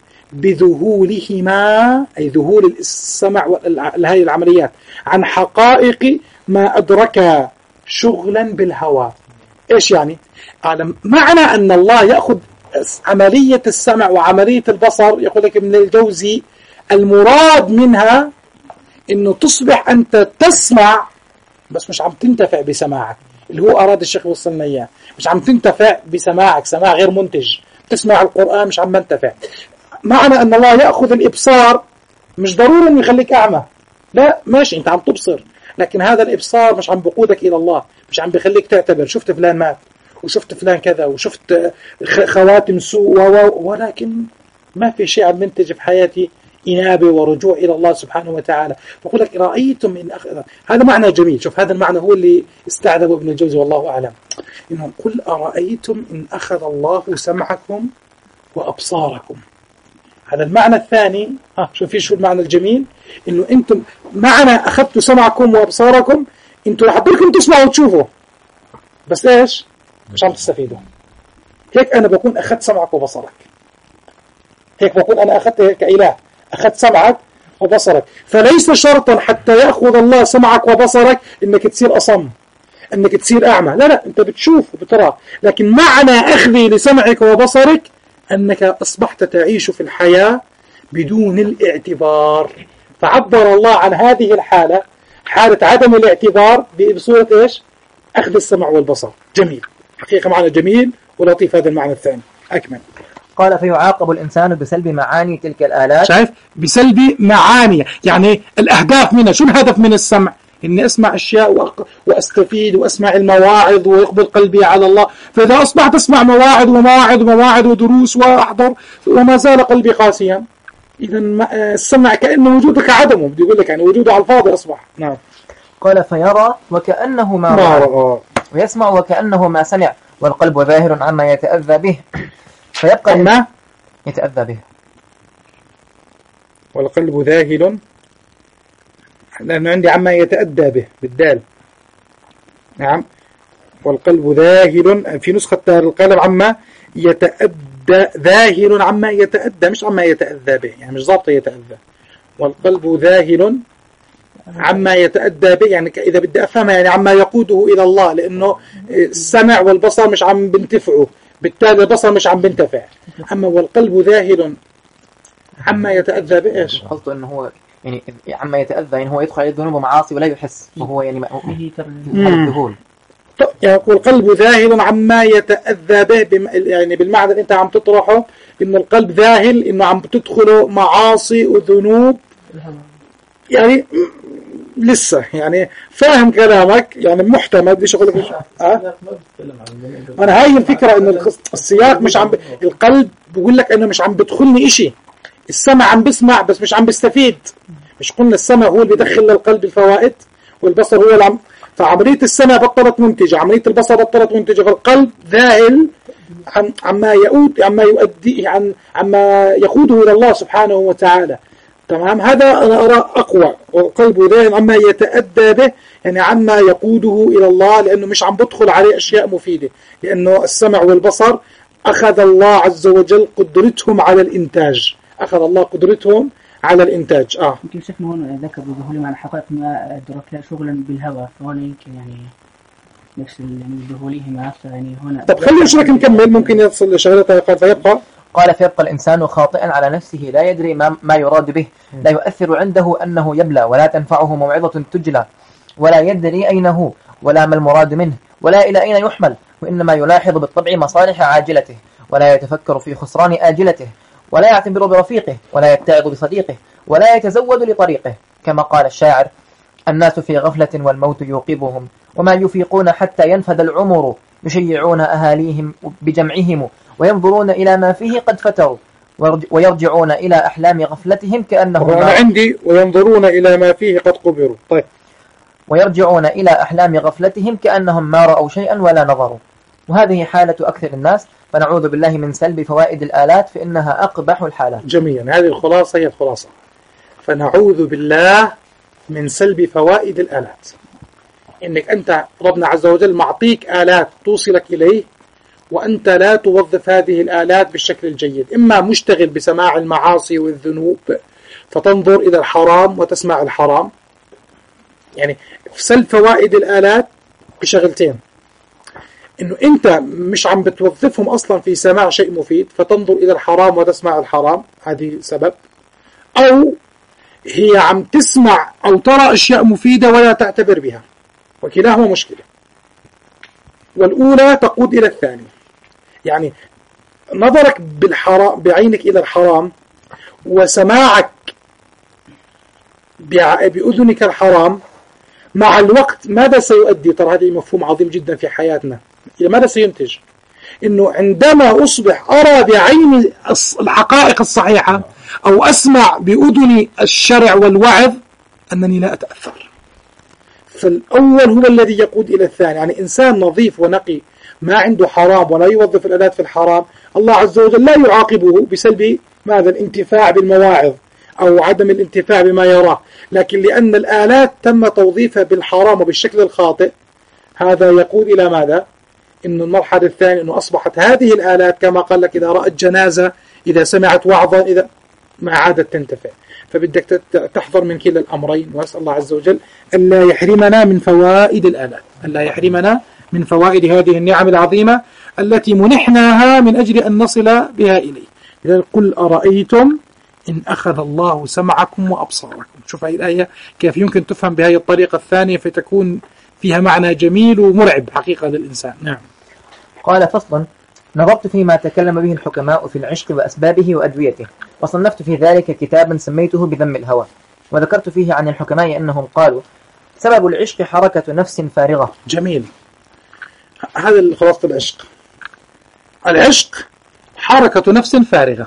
بذهولهما، أي ذهول السمع وهذه العمليات عن حقائق ما أدرك شغلا بالهوى. إيش يعني؟ معنى أن الله يأخذ عملية السمع وعملية البصر، يقول لك ابن الجوزي المراد منها إنه تصبح أنت تسمع بس مش عم تنتفع بسماعك، اللي هو أراد الشيخ وصلنا إياه، مش عم تنتفع بسماعك، سماع غير منتج، تسمع القرآن مش عم منتفع. معنى أن الله يأخذ الإبصار مش ضروري أنه يخليك أعمى، لا، ماشي أنت عم تبصر، لكن هذا الإبصار مش عم بقودك إلى الله، مش عم بخليك تعتبر شفت فلان مات وشفت فلان كذا وشفت خواتم سوء، ولكن ما في شيء عم منتج في حياتي إنابة ورجوع إلى الله سبحانه وتعالى. فقول لك رأيتم إن أخذ، هذا معنى جميل. شوف هذا المعنى هو اللي استعذبه ابن الجوزي والله أعلم، إنهم قل أرأيتم إن أخذ الله سمعكم وأبصاركم. هذا المعنى الثاني. ها شوف في شو المعنى الجميل، إنه أنتم معنى أخذت سمعكم وأبصاركم، أنتم رح أضلكم تسمعوا وتشوفوا، بس إيش؟ مش عم تستفيدوا. هيك أنا بكون أخذت سمعك وبصرك، هيك بكون أنا أخذت كإله، أخذت سمعك وبصرك. فليس شرطا حتى يأخذ الله سمعك وبصرك إنك تصير أصم، إنك تصير أعمى، لا لا، أنت بتشوف وبترى، لكن معنى أخذي لسمعك وبصرك أنك أصبحت تعيش في الحياة بدون الاعتبار. فعبر الله عن هذه الحالة، حالة عدم الاعتبار، بصورة إيش؟ أخذ السمع والبصر. جميل، حقيقة معنى جميل ولطيف هذا المعنى الثاني. أكمل. قال فيعاقب الإنسان بسلب معاني تلك الآلات. شايف؟ بسلب معاني، يعني الأهداف منها. شو الهدف من السمع؟ إني أسمع أشياء وأستفيد وأسمع المواعظ ويقبل قلبي على الله. فإذا أصبحت أسمع مواعظ ومواعظ ومواعظ ودروس وأحضر وما زال قلبي قاسيا، إذا السمع كأنه وجودك عدمه، بدي أقول لك يعني وجوده على الفاضي أصبح. نعم. قال فيرى وكأنه ما رأى، ويسمع وكأنه ما سمع، والقلب ظاهر عما يتأذى به، فيبقى ما يتأذى به. والقلب ذاهل، لأنه عندي عما يتأدى به بالدال. نعم. والقلب ذاهل، في نسخة القلم عما يتأدى، ذاهل عما يتأدى، مش عما يتأذى به، يعني مش ضابط يتأذى. والقلب ذاهل عما يتأدى به، يعني إذا بدي أفهمها يعني عما يقوده إلى الله، لأنه السمع والبصر مش عم بنتفعوا، بالتالي البصر مش عم بنتفع. أما والقلب ذاهل عما يتأذى به، إيش؟ قلت إنه هو يعني عما يتأذى، يعني هو يدخل على الذنوب ومعاصي ولا يحس، وهو يعني الذهول. يقول القلب ذاهل عما يتأذى به، بم... يعني بالمعنى اللي أنت عم تطرحه، إن القلب ذاهل إنه عم تدخله معاصي وذنوب، يعني لسه يعني فاهم كلامك، يعني محتمل. بديش أقول لك أه؟ أنا هاي الفكرة إن السياق مش عم ب... القلب بقول لك إنه مش عم بدخلني إشي، السمع عم بسمع بس مش عم بستفيد، مش قلنا السمع هو اللي بيدخل للقلب الفوائد والبصر هو العم. فعملية السمع بطلت منتجة، عملية البصر بطلت منتجة، فالقلب ذاهل عن عما يؤود عما يؤدي عن عما يقوده إلى الله سبحانه وتعالى. تمام، هذا أنا أرى أقوى. والقلب ذاهل عما يتأدى به، يعني عما يقوده إلى الله، لأنه مش عم بدخل عليه أشياء مفيدة، لأنه السمع والبصر أخذ الله عز وجل قدرتهم على الإنتاج، أخذ الله قدرتهم على الإنتاج. آه يمكن شيخنا هون ذكر بذهولهم عن حقائق ما أدرك شغلا بالهوى، فهون يمكن يعني نفس يعني ذهولهما، فيعني هنا. طب خلينا شوي نكمل، ممكن يصل لشغلتها. قال فيبقى قال فيبقى الإنسان خاطئا على نفسه لا يدري ما, ما يراد به، لا يؤثر عنده أنه يبلى، ولا تنفعه موعظة تجلى، ولا يدري أين هو ولا ما المراد منه ولا إلى أين يحمل، وإنما يلاحظ بالطبع مصالح عاجلته، ولا يتفكر في خسران آجلته، ولا يعتبر برفيقه، ولا يتعظ بصديقه، ولا يتزود لطريقه، كما قال الشاعر: الناس في غفلة والموت يوقظهم، وما يفيقون حتى ينفد العمر، يشيعون أهاليهم بجمعهم، وينظرون إلى ما فيه قد فتروا، ويرجعون إلى أحلام غفلتهم كأنهم أنا عندي وينظرون إلى ما فيه قد قبروا. طيب، ويرجعون إلى أحلام غفلتهم كأنهم ما رأوا شيئا ولا نظروا. وهذه حالة أكثر الناس، فنعوذ بالله من سلب فوائد الآلات، فإنها أقبح الحالات. جميلا، هذه الخلاصة هي الخلاصة. فنعوذ بالله من سلب فوائد الآلات، إنك أنت ربنا عز وجل معطيك آلات توصلك إليه، وأنت لا توظف هذه الآلات بالشكل الجيد، إما مشتغل بسماع المعاصي والذنوب فتنظر إلى الحرام وتسمع الحرام. يعني سلب فوائد الآلات بشغلتين: إنه أنت مش عم بتوظفهم أصلا في سماع شيء مفيد فتنظر إلى الحرام وتسمع الحرام، هذه سبب، أو هي عم تسمع أو ترى أشياء مفيدة ولا تعتبر بها، وكلاهما مشكلة. والأولى تقود إلى الثانية، يعني نظرك بالحرام بعينك إلى الحرام وسماعك بأذنك الحرام مع الوقت ماذا سيؤدي؟ ترى هذا مفهوم عظيم جدا في حياتنا. إلى ماذا سينتج؟ إنه عندما أصبح أرى بعين الحقائق الصحيحة أو أسمع بأذني الشرع والوعظ أنني لا أتأثر. فالأول هو الذي يقود إلى الثاني. يعني إنسان نظيف ونقي ما عنده حرام ولا يوظف الآلات في الحرام، الله عز وجل لا يعاقبه بسلب ماذا؟ الانتفاع بالمواعظ أو عدم الانتفاع بما يراه، لكن لأن الآلات تم توظيفها بالحرام وبالشكل الخاطئ، هذا يقود إلى ماذا؟ إنه المرحلة الثانية إنه أصبحت هذه الآلات كما قال لك: إذا رأت جنازة، إذا سمعت وعظا، إذا ما عادت تنتفع. فبدك تحذر من كلا الأمرين، وأسأل الله عز وجل ألا يحرمنا من فوائد الآلات، ألا يحرمنا من فوائد هذه النعم العظيمة التي منحناها من أجل أن نصل بها إليه. لذلك قل أرأيتم إن أخذ الله سمعكم وأبصاركم. شوف هذه الآية كيف يمكن تفهم بهذه الطريقة الثانية فتكون فيها معنى جميل ومرعب حقيقة للإنسان. نعم. قال: فصلا: نظرت فيما تكلم به الحكماء في العشق وأسبابه وأدويته، وصنفت في ذلك كتابا سميته بذم الهوى، وذكرت فيه عن الحكماء أنهم قالوا: سبب العشق حركة نفس فارغة. جميل، هذا خلاصة العشق. العشق حركة نفس فارغة،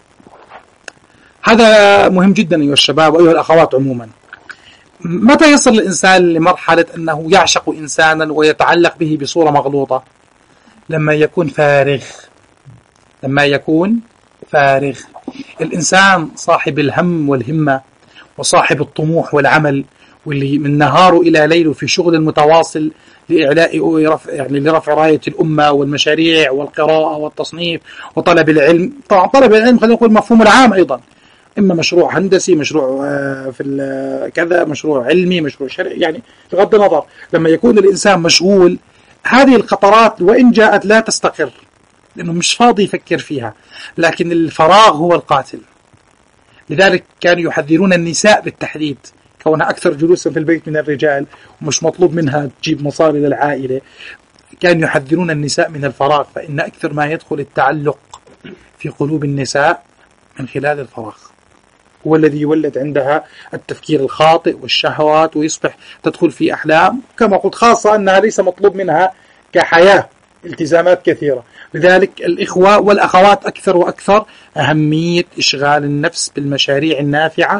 هذا مهم جدا أيها الشباب وأيها الأخوات عموما. متى يصل الإنسان لمرحلة أنه يعشق إنسانا ويتعلق به بصورة مغلوطة؟ لما يكون فارغ، لما يكون فارغ. الإنسان صاحب الهم والهمة وصاحب الطموح والعمل، واللي من نهاره إلى ليله في شغل متواصل لإعلاء ورفع يعني لرفع راية الأمة والمشاريع والقراءة والتصنيف وطلب العلم. طبعا طلب العلم خلينا نقول مفهوم العام أيضا، إما مشروع هندسي، مشروع في كذا، مشروع علمي، مشروع شرعي، يعني بغض النظر. لما يكون الإنسان مشغول، هذه القطرات وإن جاءت لا تستقر لأنه مش فاضي يفكر فيها، لكن الفراغ هو القاتل. لذلك كانوا يحذرون النساء بالتحديد، كونها أكثر جلوسا في البيت من الرجال ومش مطلوب منها تجيب مصاري للعائلة، كانوا يحذرون النساء من الفراغ، فإن أكثر ما يدخل التعلق في قلوب النساء من خلال الفراغ، هو الذي يولد عندها التفكير الخاطئ والشهوات، ويصبح تدخل في أحلام كما قلت، خاصة أنها ليس مطلوب منها كحياة التزامات كثيرة. لذلك الإخوة والأخوات أكثر وأكثر أهمية إشغال النفس بالمشاريع النافعة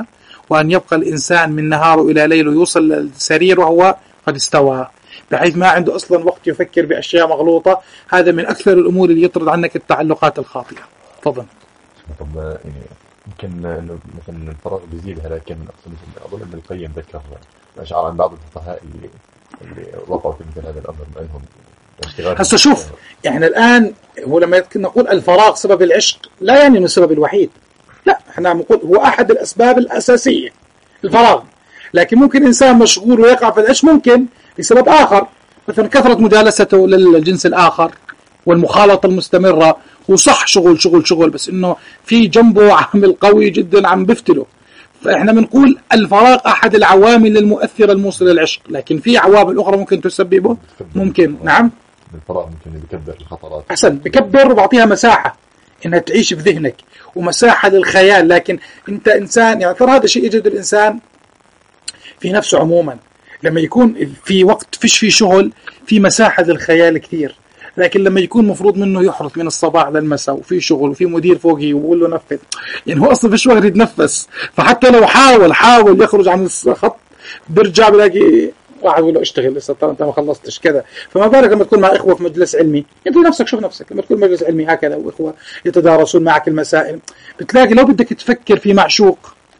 وأن يبقى الإنسان من نهاره إلى ليله يوصل للسرير وهو قد استوى، بحيث ما عنده أصلا وقت يفكر بأشياء مغلوطة. هذا من أكثر الأمور اللي يطرد عنك التعلقات الخاطئة. تفضل. طب يعني يمكن انه مثلا الفراغ بيزيدها، لكن اظن ابن القيم ذكر اشعار عن بعض الفقهاء اللي اللي وقعوا في مثل هذا الامر منهم. هسه شوف، احنا الان هو لما نقول الفراغ سبب العشق لا يعني انه السبب الوحيد، لا، احنا نقول هو احد الاسباب الاساسيه الفراغ، لكن ممكن انسان مشغول ويقع في العشق ممكن لسبب اخر، مثلا كثره مجالسته للجنس الاخر والمخالطه المستمره، وصح شغل شغل شغل بس انه في جنبه عامل قوي جدا عم بفتله. فاحنا بنقول الفراغ احد العوامل المؤثره الموصله للعشق، لكن في عوامل اخرى ممكن تسببه. ممكن نعم الفراغ ممكن يكبر الخطرات. احسن، بكبر وبعطيها مساحه انها تعيش في ذهنك ومساحه للخيال. لكن انت انسان يعني ترى هذا شيء يجد الانسان في نفسه عموما، لما يكون في وقت فيش فيه شغل في مساحه للخيال كثير، لكن لما يكون مفروض منه يحرث من الصباح للمساء وفي شغل وفي مدير فوقه ويقول له نفذ، يعني هو اصلا فيش وقت يتنفس. فحتى لو حاول حاول يخرج عن الخط بيرجع بلاقي واحد يقول له اشتغل لسه انت ما خلصتش كذا. فما بالك لما تكون مع اخوه في مجلس علمي، انت نفسك شوف نفسك لما تكون مجلس علمي هكذا واخوه يتدارسون معك المسائل، بتلاقي لو بدك تفكر في معشوق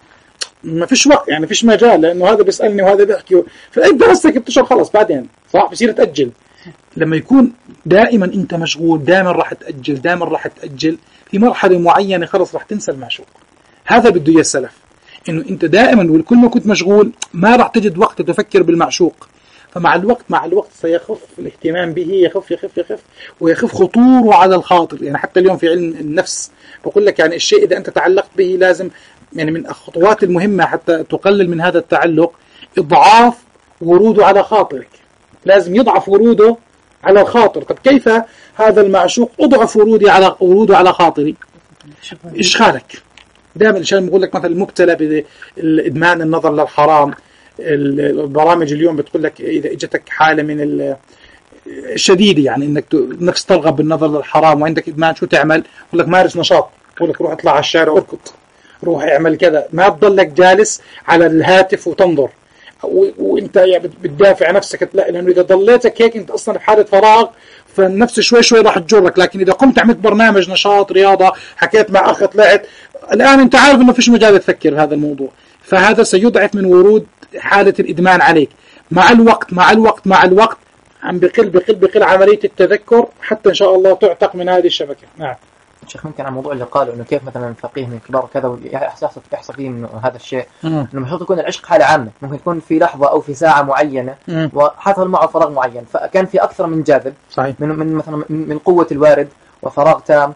ما فيش وقت، يعني فيش مجال، لانه هذا بيسالني وهذا بيحكي، فانت نفسك بتشرب خلص بعدين صح بصير تاجل. لما يكون دائما انت مشغول دائما راح تاجل دائما راح تاجل في مرحله معينه خلص راح تنسى المعشوق. هذا بده اياه السلف، انه انت دائما والكل ما كنت مشغول ما راح تجد وقت تفكر بالمعشوق. فمع الوقت مع الوقت سيخف الاهتمام به، يخف يخف يخف ويخف خطوره على الخاطر. يعني حتى اليوم في علم النفس بقول لك يعني الشيء اذا انت تعلقت به لازم يعني من الخطوات المهمه حتى تقلل من هذا التعلق اضعاف وروده على خاطرك. لازم يضعف وروده على الخاطر. طب كيف هذا المعشوق اضعف ورودي على وروده على خاطري؟ اشغالك دائما. عشان بقول لك مثلا المبتلى بالادمان النظر للحرام، البرامج اليوم بتقول لك اذا اجتك حاله من الشديده يعني انك نفس ترغب بالنظر للحرام وعندك ادمان، شو تعمل؟ بقول لك مارس نشاط، بقول لك روح اطلع على الشارع واركض، روح اعمل كذا، ما تضلك جالس على الهاتف وتنظر وانت يعني بتدافع نفسك. لا، لانه اذا ضليتك هيك انت اصلا في حاله فراغ، فالنفس شوي شوي راح تجرك. لكن اذا قمت عملت برنامج نشاط رياضه، حكيت مع اخ، طلعت، الان انت عارف انه فيش مجال تفكر بهذا الموضوع، فهذا سيضعف من ورود حاله الادمان عليك. مع الوقت مع الوقت مع الوقت عم بقل بقل بقل عمليه التذكر حتى ان شاء الله تعتق من هذه الشبكه. نعم شيخ، ممكن على الموضوع اللي قالوا انه كيف مثلا فقيه من كبار كذا يحصل يحصل فيه من هذا الشيء، انه المفروض يكون العشق حاله عامه، ممكن يكون في لحظه او في ساعه معينه وحصل معه فراغ معين، فكان في اكثر من جاذب صحيح. من من مثلا من قوه الوارد وفراغ تام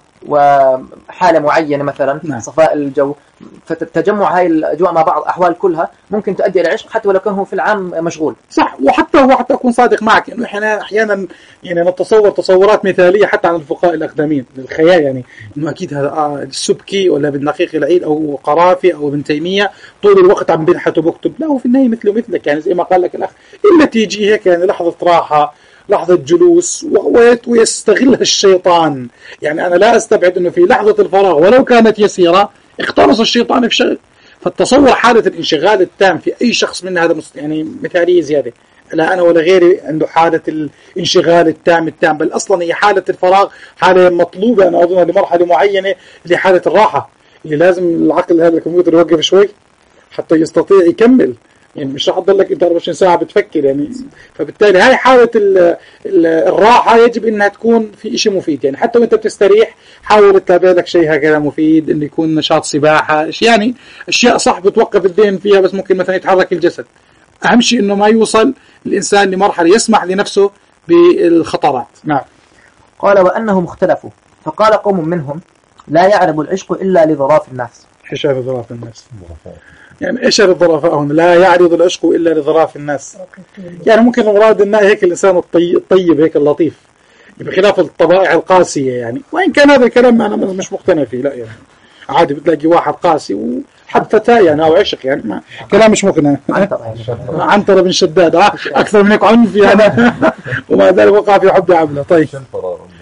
وحاله معينه مثلا نعم. صفاء الجو، فتجمع هاي الاجواء مع بعض احوال كلها ممكن تؤدي الى العشق حتى ولو كان هو في العام مشغول. صح. وحتى هو حتى اكون صادق معك انه احنا احيانا يعني نتصور تصورات مثاليه حتى عن الفقهاء الاقدمين للخيال، يعني انه اكيد هذا آه السبكي ولا ابن دقيق العيد او قرافي او ابن تيميه طول الوقت عم بينحت وبكتب، لا هو في النهايه مثله مثلك، يعني زي ما قال لك الاخ الا تيجي هيك يعني لحظه راحه لحظة جلوس ويستغلها الشيطان. يعني أنا لا أستبعد أنه في لحظة الفراغ ولو كانت يسيرة اقتنص الشيطان في شغل. فالتصور حالة الانشغال التام في أي شخص منا هذا يعني مثالية زيادة، لا أنا ولا غيري عنده حالة الانشغال التام التام، بل أصلا هي حالة الفراغ حالة مطلوبة أنا أظن لمرحلة معينة لحالة الراحة اللي لازم العقل هذا الكمبيوتر يوقف شوي حتى يستطيع يكمل. يعني مش راح تضلك انت أربعة وعشرين ساعة بتفكر يعني. فبالتالي هاي حالة ال ال الراحة يجب انها تكون في شيء مفيد، يعني حتى وانت بتستريح حاول تتابع لك شيء هكذا مفيد، انه يكون نشاط سباحة، يعني اشياء صح بتوقف الذهن فيها بس ممكن مثلا يتحرك الجسد. اهم شيء انه ما يوصل الانسان لمرحلة يسمح لنفسه بالخطرات. نعم. قال وانهم اختلفوا فقال قوم منهم لا يعرض العشق الا لظراف الناس. ايش هذا ظراف الناس؟ يعني ايش الظرافة هنا؟ لا يعرض العشق الا لظراف الناس. يعني ممكن مراد الناس هيك الانسان الطيب هيك اللطيف بخلاف الطبائع القاسية، يعني وإن كان هذا الكلام أنا مش مقتنع فيه، لا يعني عادي بتلاقي واحد قاسي وحد فتاة يعني أو عشق، يعني ما كلام مش مقنع. عنترة بن شداد أكثر من هيك عنف يعني وما ذلك وقع في حب عبله. طيب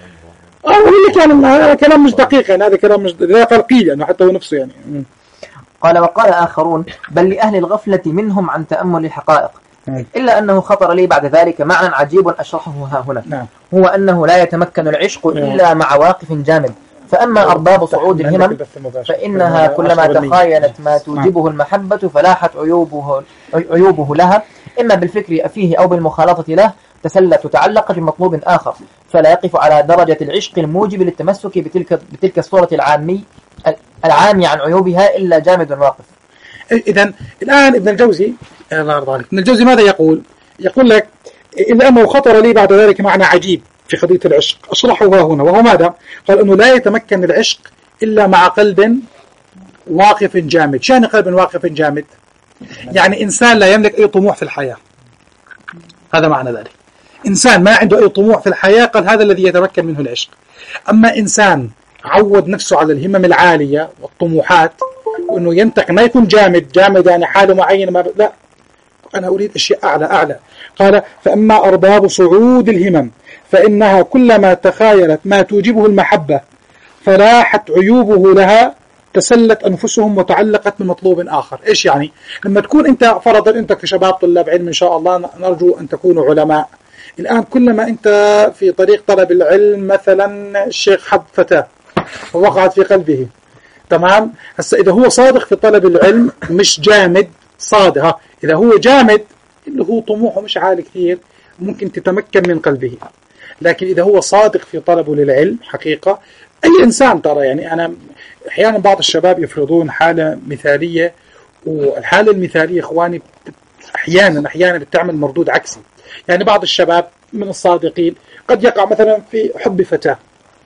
أقول لك يعني هذا كلام مش دقيق، يعني هذا كلام مش لا قلقيل يعني حتى هو نفسه يعني. قال وقال آخرون بل لأهل الغفلة منهم عن تأمل الحقائق، إلا أنه خطر لي بعد ذلك معنى عجيب أشرحه ها هنا، نعم. هو أنه لا يتمكن العشق إلا مع واقف جامد. فأما أرباب صعود الهمم فإنها كلما تخايلت ما توجبه المحبة فلاحت عيوبه, عيوبه لها، إما بالفكر فيه أو بالمخالطة له، تسلت وتعلق بمطلوب آخر، فلا يقف على درجة العشق الموجب للتمسك بتلك, بتلك الصورة العامي العامي عن عيوبها إلا جامد واقف. إذن الآن ابن الجوزي الله يرضى عليك، ابن الجوزي ماذا يقول؟ يقول لك إلا أنه خطر لي بعد ذلك معنى عجيب في قضية العشق أشرحه هنا، وهو ماذا؟ قال أنه لا يتمكن العشق إلا مع قلب واقف جامد. شأن قلب واقف جامد؟ يعني إنسان لا يملك أي طموح في الحياة، هذا معنى ذلك. إنسان ما عنده أي طموح في الحياة قال هذا الذي يتمكن منه العشق. أما إنسان عود نفسه على الهمم العالية والطموحات وأنه ينتقل ما يكون جامد جامد يعني حاله معين ما ب... لا أنا أريد أشياء أعلى أعلى. قال فأما أرباب صعود الهمم فإنها كلما تخايلت ما توجبه المحبة فلاحت عيوبه لها، تسلت أنفسهم وتعلقت بمطلوب آخر. إيش يعني؟ لما تكون أنت فرضا أنت كشباب طلاب علم إن شاء الله نرجو أن تكونوا علماء، الآن كلما أنت في طريق طلب العلم مثلا الشيخ حب فتاة ووقعت في قلبه، تمام؟ هسا إذا هو صادق في طلب العلم مش جامد صادق، إذا هو جامد اللي هو طموحه مش عالي كثير ممكن تتمكن من قلبه. لكن إذا هو صادق في طلبه للعلم حقيقة، أي إنسان ترى يعني أنا أحيانا بعض الشباب يفرضون حالة مثالية، والحالة المثالية إخواني أحيانا أحيانا بتعمل مردود عكسي. يعني بعض الشباب من الصادقين قد يقع مثلا في حب فتاة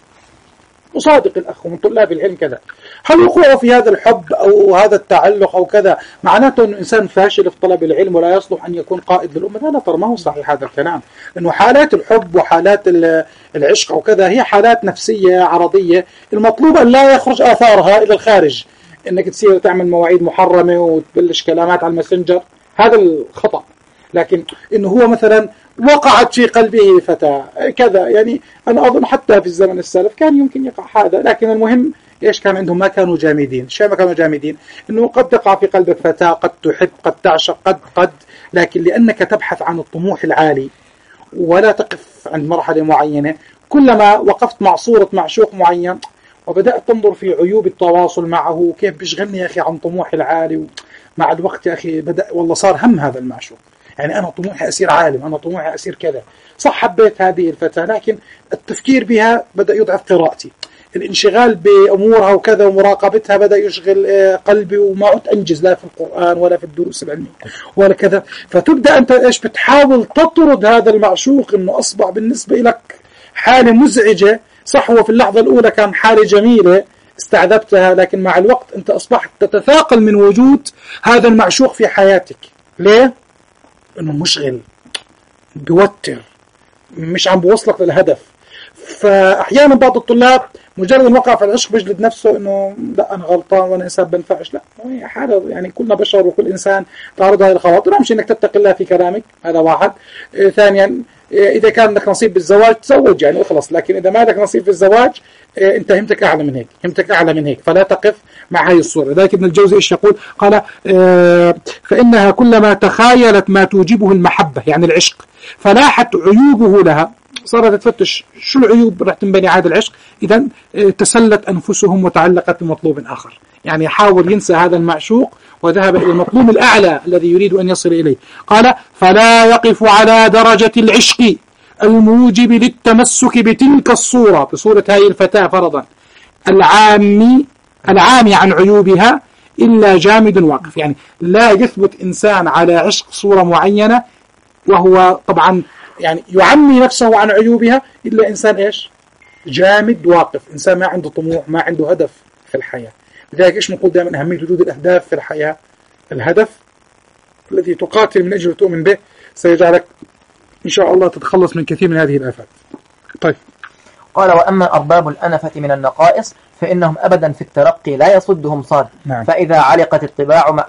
وصادق الأخ ومن طلاب العلم كذا، هل وقوعه في هذا الحب أو هذا التعلق أو كذا معناته أنه إنسان فاشل في طلب العلم ولا يصلح أن يكون قائد للأمة؟ لا لا ترى ما هو صحيح هذا الكلام، لأنه حالات الحب وحالات العشق أو كذا هي حالات نفسية عرضية، المطلوب أن لا يخرج آثارها إلى الخارج، إنك تصير تعمل مواعيد محرمة وتبلش كلامات على الماسنجر، هذا الخطأ. لكن إنه هو مثلا وقعت في قلبه فتاة كذا، يعني أنا أظن حتى في الزمن السالف كان يمكن يقع هذا، لكن المهم إيش كان عندهم؟ ما كانوا جامدين. شو ما كانوا جامدين؟ إنه قد تقع في قلبك فتاة، قد تحب، قد تعشق، قد قد لكن لأنك تبحث عن الطموح العالي ولا تقف عند مرحلة معينة، كلما وقفت مع صورة معشوق معين وبدأت تنظر في عيوب التواصل معه كيف بيشغلني يا أخي عن طموح العالي، مع الوقت يا أخي بدأ والله صار هم هذا المعشوق، يعني أنا طموحي أصير عالم، أنا طموحي أصير كذا. صح حبيت هذه الفتاة لكن التفكير بها بدأ يضعف قراءتي، الانشغال بأمورها وكذا ومراقبتها بدأ يشغل قلبي وما عدت أنجز لا في القرآن ولا في الدروس العلمية ولا كذا. فتبدأ أنت إيش بتحاول تطرد هذا المعشوق إنه أصبح بالنسبة لك حالة مزعجة. صح هو في اللحظة الأولى كان حالة جميلة استعذبتها، لكن مع الوقت أنت أصبحت تتثاقل من وجود هذا المعشوق في حياتك. ليه؟ إنه مشغل بيوتر مش عم بوصلك للهدف. فأحيانا بعض الطلاب مجرد أن وقع في العشق بيجلد نفسه إنه لا أنا غلطان وأنا إنسان بنفعش. لا هي حالة، يعني كلنا بشر وكل إنسان تعرض هذه الخواطر. مش إنك تتقي الله في كلامك، هذا واحد. إيه ثانيا إيه إذا كان لك نصيب بالزواج تزوج يعني اخلص، لكن إذا ما لك نصيب في الزواج إيه أنت همتك أعلى من هيك، همتك أعلى من هيك، فلا تقف مع هذه الصورة. لذلك ابن الجوزي إيش يقول؟ قال إيه فإنها كلما تخايلت ما توجبه المحبة يعني العشق فلاحت عيوبه لها، صارت تفتش شو العيوب رح تنبني عاد العشق، إذن تسلت أنفسهم وتعلقت بمطلوب آخر، يعني حاول ينسى هذا المعشوق وذهب إلى المطلوب الأعلى الذي يريد أن يصل إليه. قال فلا يقف على درجة العشق الموجب للتمسك بتلك الصورة، بصورة هذه الفتاة فرضا العامي العامي عن عيوبها إلا جامد واقف، يعني لا يثبت إنسان على عشق صورة معينة وهو طبعا يعني يعمي نفسه عن عيوبها إلا إنسان إيش؟ جامد واقف، إنسان ما عنده طموح، ما عنده هدف في الحياة. لذلك إيش نقول دائما أهمية وجود الأهداف في الحياة. الهدف الذي تقاتل من أجل تؤمن به سيجعلك إن شاء الله تتخلص من كثير من هذه الآفات. طيب قال وأما أرباب الأنفة من النقائص فإنهم أبدا في الترقي لا يصدهم صاد. نعم. فإذا علقت الطباع م...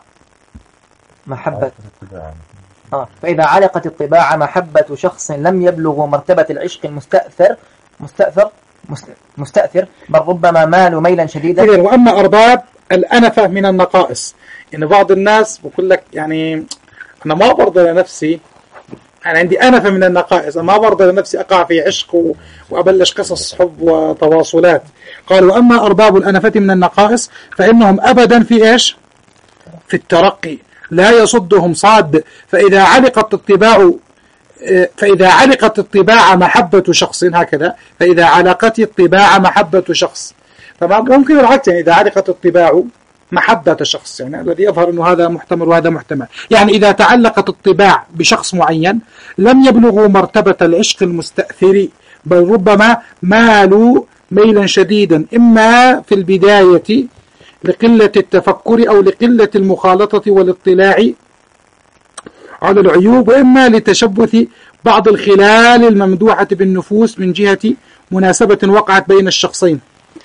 محبة آه. فإذا علقت الطباع محبة شخص لم يبلغ مرتبة العشق المستأثر مستأثر مستأثر بل ربما مالوا ميلا شديدا. وأما أرباب الأنفة من النقائص. إن بعض الناس بقول لك يعني أنا ما برضى لنفسي، أنا عندي أنفة من النقائص، أنا ما برضى لنفسي أقع في عشق وأبلش قصص حب وتواصلات. قال وأما أرباب الأنفة من النقائص فإنهم أبدا في إيش؟ في الترقي، لا يصدهم صاد. فإذا علقت الطباع فإذا علقت الطباع محبة شخص، هكذا، فإذا علقت الطباع محبة شخص، تمام. ممكن العكس، يعني إذا علقت الطباع محبة شخص، يعني الذي يظهر أنه هذا محتمل وهذا محتمل. يعني إذا تعلقت الطباع بشخص معين لم يبلغوا مرتبة العشق المستأثر، بل ربما مالوا ميلا شديدا، إما في البداية لقلة التفكر أو لقلة المخالطة والاطلاع على العيوب، وإما لتشبث بعض الخلال الممدوحة بالنفوس من جهة مناسبة وقعت بين الشخصين.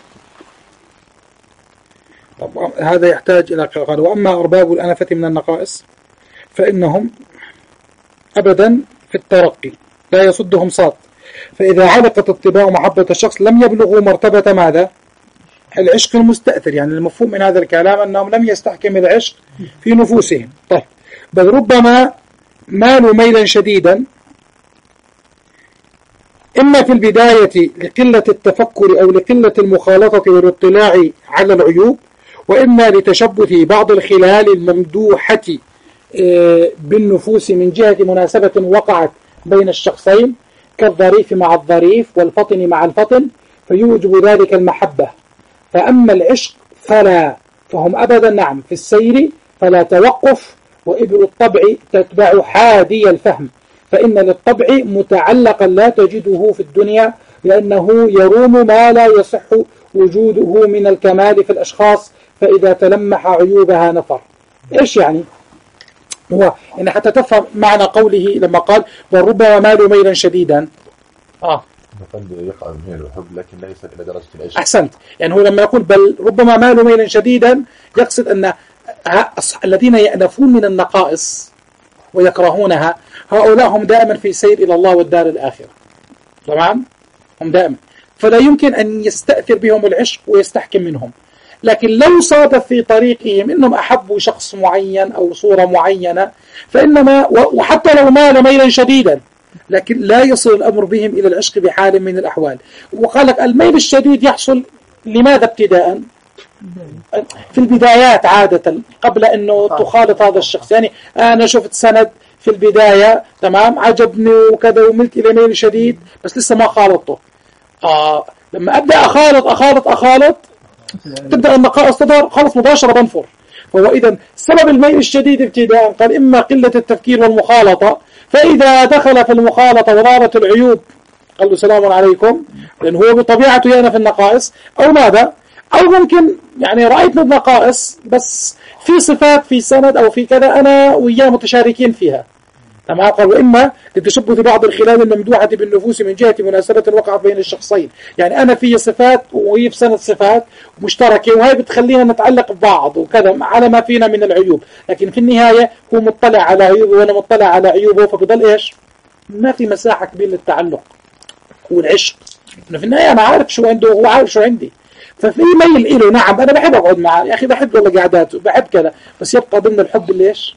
هذا يحتاج إلى قال وأما أرباب الأنفة من النقائص فإنهم أبدا في الترقي، لا يصدهم صاد. فإذا علقت الطباع محبة الشخص لم يبلغوا مرتبة ماذا؟ العشق المستأثر. يعني المفهوم من هذا الكلام أنهم لم يستحكم العشق في نفوسهم. طيب، بل ربما مالوا ميلا شديدا، إما في البداية لقلة التفكر أو لقلة المخالطة والاطلاع على العيوب، وإما لتشبث بعض الخلال الممدوحة بالنفوس من جهة مناسبة وقعت بين الشخصين كالظريف مع الظريف والفطن مع الفطن، فيوجب ذلك المحبة. فأما العشق فلا، فهم أبدا نعم في السير فلا توقف، وإبل الطبع تتبع حادي الفهم، فإن للطبع متعلقا لا تجده في الدنيا، لأنه يروم ما لا يصح وجوده من الكمال في الأشخاص، فإذا تلمح عيوبها نفر. إيش يعني؟ هو إن حتى تفهم معنى قوله لما قال وربما مالوا ميلا شديدا، آه يقع من الحب لكن لا يصل إلى درجة العشق. أحسنت. يعني هو لما يقول بل ربما مالوا ميلا شديدا يقصد أن الذين يأنفون من النقائص ويكرهونها هؤلاء هم دائما في سير إلى الله والدار الآخرة، تمام؟ هم دائما، فلا يمكن أن يستأثر بهم العشق ويستحكم منهم. لكن لو صادف في طريقهم أنهم أحبوا شخص معين أو صورة معينة فإنما، وحتى لو مال ميلا شديدا، لكن لا يصل الأمر بهم إلى العشق بحال من الأحوال. وقال لك الميل الشديد يحصل لماذا ابتداء؟ في البدايات عادة قبل أنه تخالط هذا الشخص. يعني أنا شفت سند في البداية تمام عجبني وكذا وملت إلى ميل شديد، بس لسه ما خالطته. آه لما أبدأ أخالط أخالط أخالط تبدأ النقائص تظهر، خلص مباشرة بنفر. فهو إذن سبب الميل الشديد ابتداء قال إما قلة التفكير والمخالطة، فإذا دخل في المخالطة وظهرت العيوب قال له سلام عليكم، لأن هو بطبيعته يأنف النقائص، أو ماذا؟ أو ممكن يعني رأيت من النقائص بس في صفات في سند أو في كذا أنا وإياه متشاركين فيها، تمام. قال وإما لتشبث بعض الخلال الممدوحة بالنفوس من جهة مناسبة وقعت بين الشخصين. يعني أنا في صفات وهي في سند صفات مشتركة، وهي بتخلينا نتعلق ببعض وكذا على ما فينا من العيوب، لكن في النهاية هو مطلع على عيوبه وأنا مطلع على عيوبه، فبضل إيش؟ ما في مساحة كبيرة للتعلق والعشق. في النهاية أنا عارف شو عنده وهو عارف شو عندي، ففي ميل إله. نعم أنا بحب أقعد معه يا أخي، بحب والله قعداته، بحب كذا، بس يبقى ضمن الحب اللي إيش؟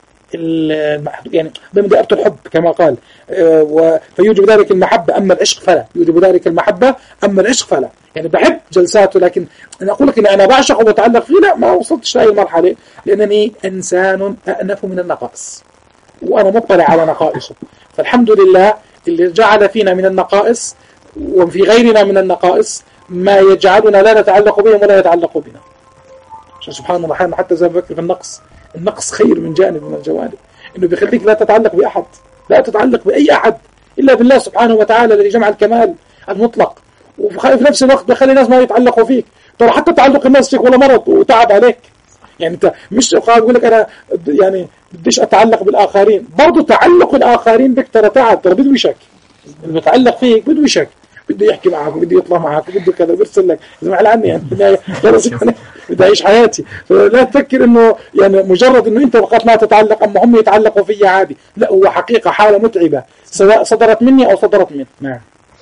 يعني ضمن دائرة الحب كما قال. آه فيوجب ذلك المحبة أما العشق فلا، يوجب ذلك المحبة أما العشق فلا. يعني بحب جلساته، لكن أنا أقول لك إن أنا بعشق وبتعلق فيه، لا، ما وصلتش لهذه المرحلة، لأنني إنسان أأنف من النقائص وأنا مطلع على نقائصه. فالحمد لله اللي جعل فينا من النقائص وفي غيرنا من النقائص ما يجعلنا لا نتعلق بهم ولا يتعلقوا بنا. سبحان الله، حتى زي ما بذكر في النقص، النقص خير من جانب من الجوانب، إنه بيخليك لا تتعلق بأحد، لا تتعلق بأي أحد إلا بالله سبحانه وتعالى الذي جمع الكمال المطلق، وفي نفس الوقت بيخلي الناس ما يتعلقوا فيك. ترى حتى تعلق الناس فيك ولا مرض وتعب عليك. يعني أنت مش يقول لك أنا يعني بديش أتعلق بالآخرين، برضو تعلق الآخرين بك ترى تعب، ترى بده يشك، المتعلق فيك بده يشك، بده يحكي معك وبده يطلع معك وبده كذا ويرسل لك زعل عني، يعني خلاص يعني بدي أعيش حياتي. فلا تفكر إنه يعني مجرد إنه أنت فقط ما تتعلق أما هم يتعلقوا فيا عادي، لا، هو حقيقة حالة متعبة سواء صدرت مني أو صدرت منه. نعم.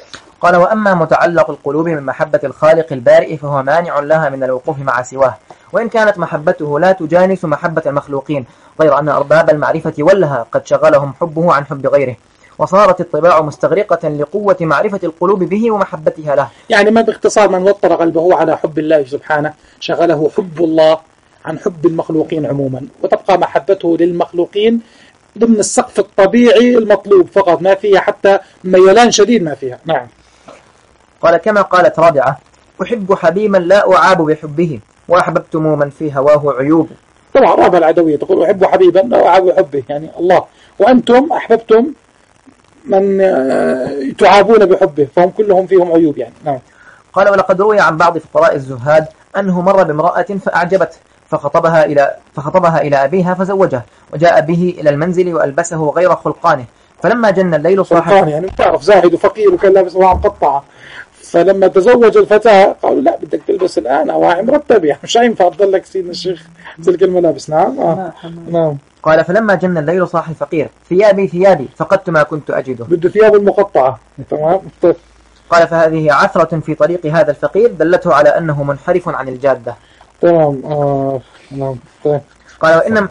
قال وأما متعلق القلوب من محبة الخالق البارئ فهو مانع لها من الوقوف مع سواه، وإن كانت محبته لا تجانس محبة المخلوقين، غير أن أرباب المعرفة والها قد شغلهم حبه عن حب غيره، وصارت الطباع مستغرقة لقوة معرفة القلوب به ومحبتها له. يعني ما باختصار من وطر قلبه على حب الله سبحانه شغله حب الله عن حب المخلوقين عموما، وتبقى محبته للمخلوقين ضمن السقف الطبيعي المطلوب فقط، ما فيها حتى ميلان شديد ما فيها. نعم. قال كما قالت رابعة: أحب حبيبا لا أعاب بحبه، وأحببتم من في هواه عيوب. طبعا رابعة العدوية تقول أحب حبيبا لا أعاب بحبه، يعني الله، وأنتم أحببتم من تعابون بحبه، فهم كلهم فيهم عيوب يعني. نعم. قال ولقد روي عن بعض فقراء الزهاد أنه مر بامرأة فأعجبته فخطبها إلى فخطبها إلى أبيها فزوجه، وجاء به إلى المنزل وألبسه غير خلقانه، فلما جن الليل صاح يعني تعرف زاهد وفقير وكان لابس وعم قطعة، فلما تزوج الفتاة قالوا لا بدك تلبس الآن أواعي مرتب، يعني مش هينفع تضلك سيدنا الشيخ تلك الملابس. نعم. آه. نعم. قال فلما جن الليل صاح الفقير: ثيابي ثيابي فقدت ما كنت أجده. بده ثياب المقطعة. تمام. قال فهذه عثرة في طريق هذا الفقير دلته على أنه منحرف عن الجادة. تمام. آه. نعم. طيب. قال وإنما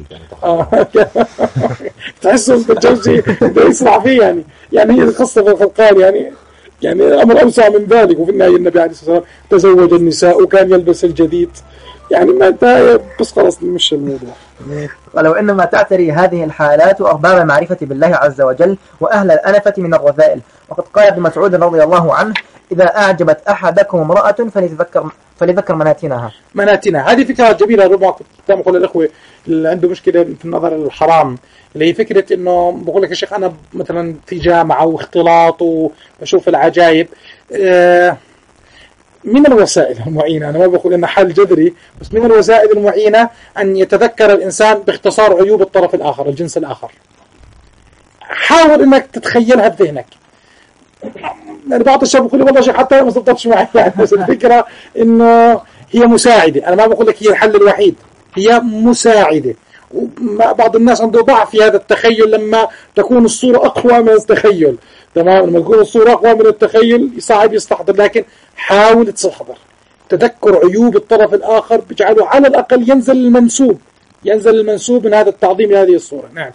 تحسوا الجوزي يسرع فيه يعني يعني هي القصة في الخلقان يعني يعني أمر أوسع من ذلك. وفي النهاية النبي عليه الصلاة والسلام تزوج النساء وكان يلبس الجديد، يعني ما انت بس خلاص مش الموضوع. قال وإنما تعتري هذه الحالات أرباب المعرفة بالله عز وجل وأهل الأنفة من الرذائل. وقد قال ابن مسعود رضي الله عنه: إذا أعجبت أحدكم امرأة فليتذكر فليذكر مناتنها. مناتنا هذه فكرة جميلة. ربما كنت أقول للأخوة اللي عنده مشكلة في النظر الحرام، اللي هي فكرة إنه بقول لك يا شيخ أنا مثلا في جامعة واختلاط وبشوف العجائب. آه من الوسائل المعينة، أنا ما بقول إنه حل جذري، بس من الوسائل المعينة أن يتذكر الإنسان باختصار عيوب الطرف الآخر، الجنس الآخر. حاول إنك تتخيلها بذهنك. يعني بعض الشباب يقول والله شيخ حتى ما صدقتش معي يعني، بس الفكرة إنه هي مساعدة. أنا ما بقول لك هي الحل الوحيد، هي مساعدة. وبعض الناس عنده ضعف في هذا التخيل لما تكون الصورة أقوى من التخيل. تمام. لما تكون الصورة أقوى من التخيل صعب يستحضر، لكن حاول تستحضر. تذكر عيوب الطرف الآخر بجعله على الأقل ينزل المنسوب ينزل المنسوب من هذا التعظيم لهذه الصورة. نعم.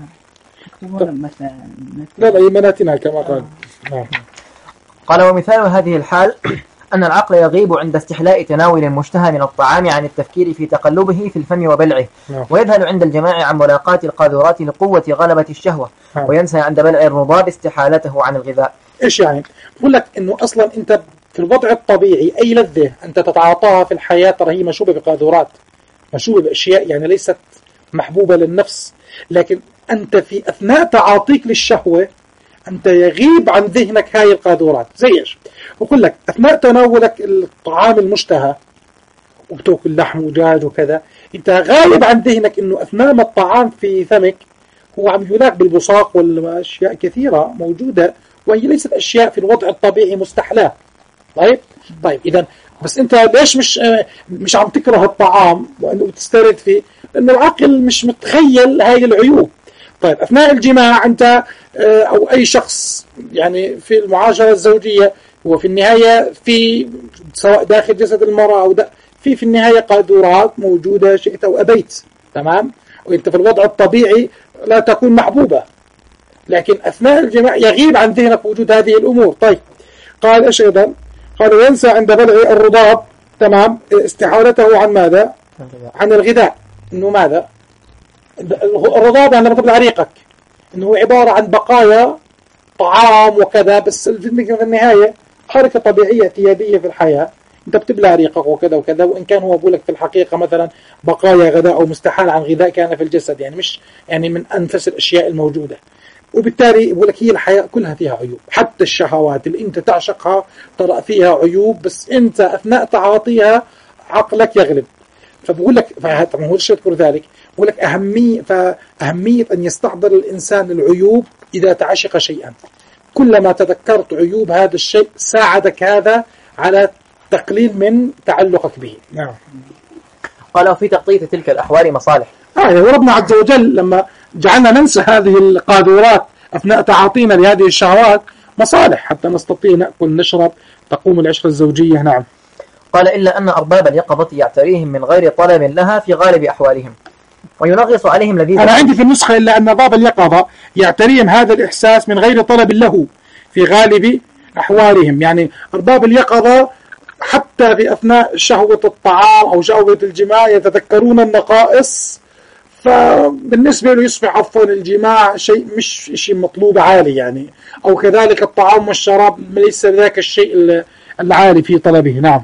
لا لا يمناتنا كما قال. نعم. قال ومثال هذه الحال أن العقل يغيب عند استحلاء تناول المشتهى من الطعام عن التفكير في تقلبه في الفم وبلعه، ويذهل عند الجماع عن ملاقاة القاذورات لقوة غلبة الشهوة، وينسى عند بلع الرضاب استحالته عن الغذاء. إيش يعني؟ بقول لك إنه أصلا أنت في الوضع الطبيعي أي لذة أنت تتعاطاها في الحياة ترى هي مشوبة بقاذورات، مشوبة بأشياء يعني ليست محبوبة للنفس، لكن أنت في أثناء تعاطيك للشهوة أنت يغيب عن ذهنك هاي القاذورات. زي إيش؟ بقول لك أثناء تناولك الطعام المشتهى وبتأكل لحم ودجاج وكذا، أنت غايب عن ذهنك إنه أثناء ما الطعام في فمك هو عم يلاك بالبصاق والأشياء كثيرة موجودة، وهي ليست أشياء في الوضع الطبيعي مستحلاة. طيب طيب إذا بس أنت ليش مش مش عم تكره الطعام وأنه تسترد فيه؟ لأن العقل مش متخيل هاي العيوب. طيب أثناء الجماع أنت أو أي شخص يعني في المعاشرة الزوجية هو في النهاية في سواء داخل جسد المرأة أو في في النهاية قاذورات موجودة شئت أو أبيت. تمام. وأنت في الوضع الطبيعي لا تكون محبوبة، لكن أثناء الجماع يغيب عن ذهنك وجود هذه الأمور. طيب قال إيش أيضا؟ قال وينسى عند بلع الرضاب. تمام. استحالته عن ماذا؟ عن الغذاء. إنه ماذا؟ الرضاب يعني لما تبلع ريقك إنه هو عبارة عن بقايا طعام وكذا، بس في النهاية حركة طبيعية اعتيادية في الحياة. أنت بتبلع ريقك وكذا وكذا، وإن كان هو بقولك في الحقيقة مثلا بقايا غذاء أو مستحال عن غذاء كان في الجسد، يعني مش يعني من أنفس الأشياء الموجودة. وبالتالي بقولك هي الحياة كلها فيها عيوب، حتى الشهوات اللي أنت تعشقها ترى فيها عيوب، بس أنت أثناء تعاطيها عقلك يغلب. فبقول لك طبعا هو الشيء يذكر ذلك، بقول لك أهمية فأهمية أن يستحضر الإنسان العيوب إذا تعشق شيئا. كلما تذكرت عيوب هذا الشيء ساعدك هذا على تقليل من تعلقك به. نعم. قال في تغطية تلك الأحوال مصالح. آه وربنا عز وجل لما جعلنا ننسى هذه القاذورات أثناء تعاطينا لهذه الشهوات مصالح حتى نستطيع نأكل نشرب تقوم العشرة الزوجية. نعم. قال إلا أن أرباب اليقظة يعتريهم من غير طلب لها في غالب أحوالهم وينغص عليهم لذيذ. أنا عندي في النسخة إلا أن أرباب اليقظة يعتريهم هذا الإحساس من غير طلب له في غالب أحوالهم، يعني أرباب اليقظة حتى في أثناء شهوة الطعام أو شهوة الجماع يتذكرون النقائص، فبالنسبة له يصبح عفوا الجماع شيء مش شيء مطلوب عالي يعني، أو كذلك الطعام والشراب ليس ذاك الشيء العالي في طلبه. نعم.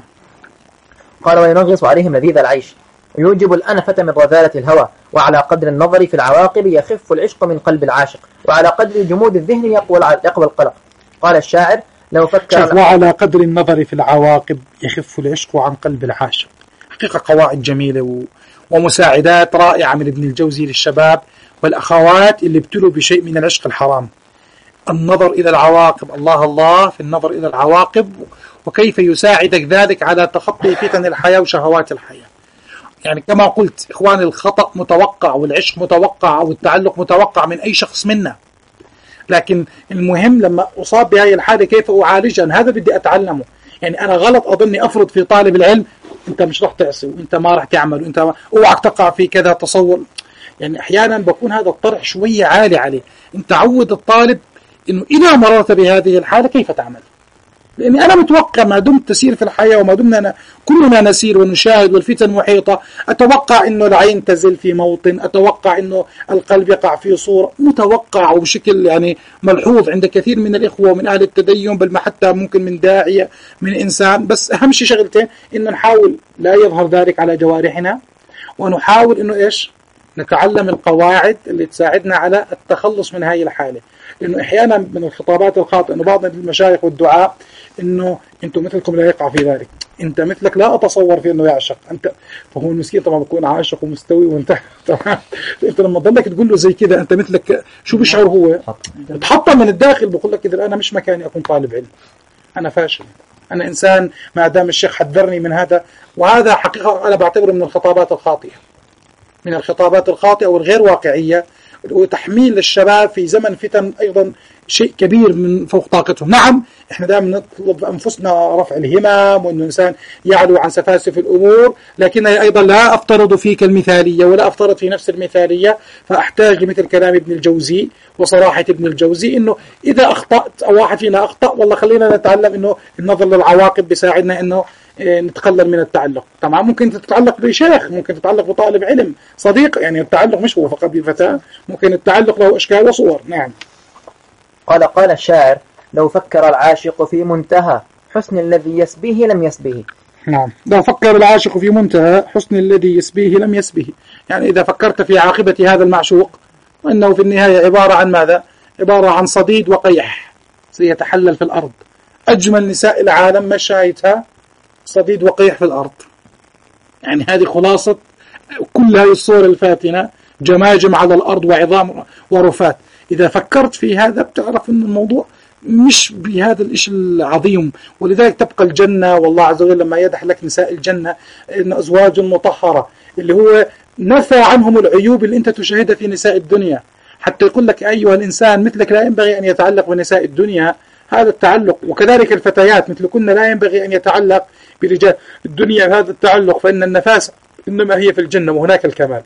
قال وينغص عليهم لذيذ العيش ويوجب الأنفة من رذالة الهوى، وعلى قدر النظر في العواقب يخف العشق من قلب العاشق، وعلى قدر جمود الذهن يقوى يقوى القلق. قال الشاعر لو فكر وعلى قدر النظر في العواقب يخف العشق عن قلب العاشق. حقيقة قواعد جميلة و... ومساعدات رائعة من ابن الجوزي للشباب والأخوات اللي ابتلوا بشيء من العشق الحرام. النظر إلى العواقب، الله الله في النظر إلى العواقب، وكيف يساعدك ذلك على تخطي فتن الحياة وشهوات الحياة. يعني كما قلت إخواني، الخطأ متوقع والعشق متوقع والتعلق متوقع من أي شخص منا، لكن المهم لما أصاب بهذه الحالة كيف أعالجها، هذا بدي أتعلمه. يعني أنا غلط أظني أفرض في طالب العلم أنت مش رح تعصي وأنت ما رح تعمل وأنت أوعك تقع في كذا تصور. يعني أحيانا بكون هذا الطرح شوية عالي عليه. أنت عود الطالب إنه إذا مررت بهذه الحالة كيف تعمل، لأني أنا متوقع ما دمت تسير في الحياة وما دمنا كلنا نسير ونشاهد والفتن محيطة، أتوقع إنه العين تزل في موطن، أتوقع إنه القلب يقع في صورة، متوقع وبشكل يعني ملحوظ عند كثير من الإخوة ومن أهل التدين، بل ما حتى ممكن من داعية من إنسان. بس أهم شيء شغلتين، إنه نحاول لا يظهر ذلك على جوارحنا، ونحاول إنه إيش نتعلم القواعد اللي تساعدنا على التخلص من هذه الحالة. لأنه أحيانا من الخطابات الخاطئة أنه بعض المشايخ والدعاء إنه أنتم مثلكم لا يقع في ذلك، أنت مثلك لا أتصور في إنه يعشق أنت، فهو المسكين طبعا بيكون عاشق ومستوي وانت أنت لما تضلك تقول له زي كذا أنت مثلك، شو بيشعر هو؟ تحطم من الداخل، بقول لك إذا أنا مش مكاني أكون طالب علم، أنا فاشل، أنا إنسان ما دام الشيخ حذرني من هذا. وهذا حقيقة أنا بعتبره من الخطابات الخاطئة، من الخطابات الخاطئة والغير واقعية، وتحميل الشباب في زمن فتن أيضا شيء كبير من فوق طاقتهم. نعم إحنا دائما نطلب أنفسنا رفع الهمم وأن الإنسان يعلو عن سفاسف الأمور، لكن أيضا لا أفترض فيك المثالية ولا أفترض في نفس المثالية، فأحتاج لمثل كلام ابن الجوزي وصراحة ابن الجوزي إنه إذا أخطأت أو واحد فينا أخطأ والله خلينا نتعلم إنه النظر للعواقب بيساعدنا إنه نتقلل من التعلق. طبعا ممكن تتعلق بشيخ، ممكن تتعلق بطالب علم صديق، يعني التعلق مش هو فقط بالفتاة، ممكن التعلق له أشكال وصور. نعم. قال قال الشاعر لو فكر العاشق في منتهى حسن الذي يسبيه لم يسبه. نعم، لو فكر العاشق في منتهى حسن الذي يسبيه لم يسبه، يعني إذا فكرت في عاقبة هذا المعشوق وأنه في النهاية عبارة عن ماذا؟ عبارة عن صديد وقيح سيتحلل في الأرض، أجمل نساء العالم مشايتها صديد وقيح في الأرض. يعني هذه خلاصة كل هذه الصور الفاتنة، جماجم على الأرض وعظام ورفات. إذا فكرت في هذا بتعرف أن الموضوع مش بهذا الإشي العظيم، ولذلك تبقى الجنة، والله عز وجل لما يدح لك نساء الجنة إن أزواج مطهرة، اللي هو نفى عنهم العيوب اللي أنت تشاهدها في نساء الدنيا، حتى يقول لك أيها الإنسان مثلك لا ينبغي أن يتعلق بنساء الدنيا هذا التعلق، وكذلك الفتيات مثلكن لا ينبغي أن يتعلق برجال الدنيا هذا التعلق، فإن النفاس إنما هي في الجنة وهناك الكمال.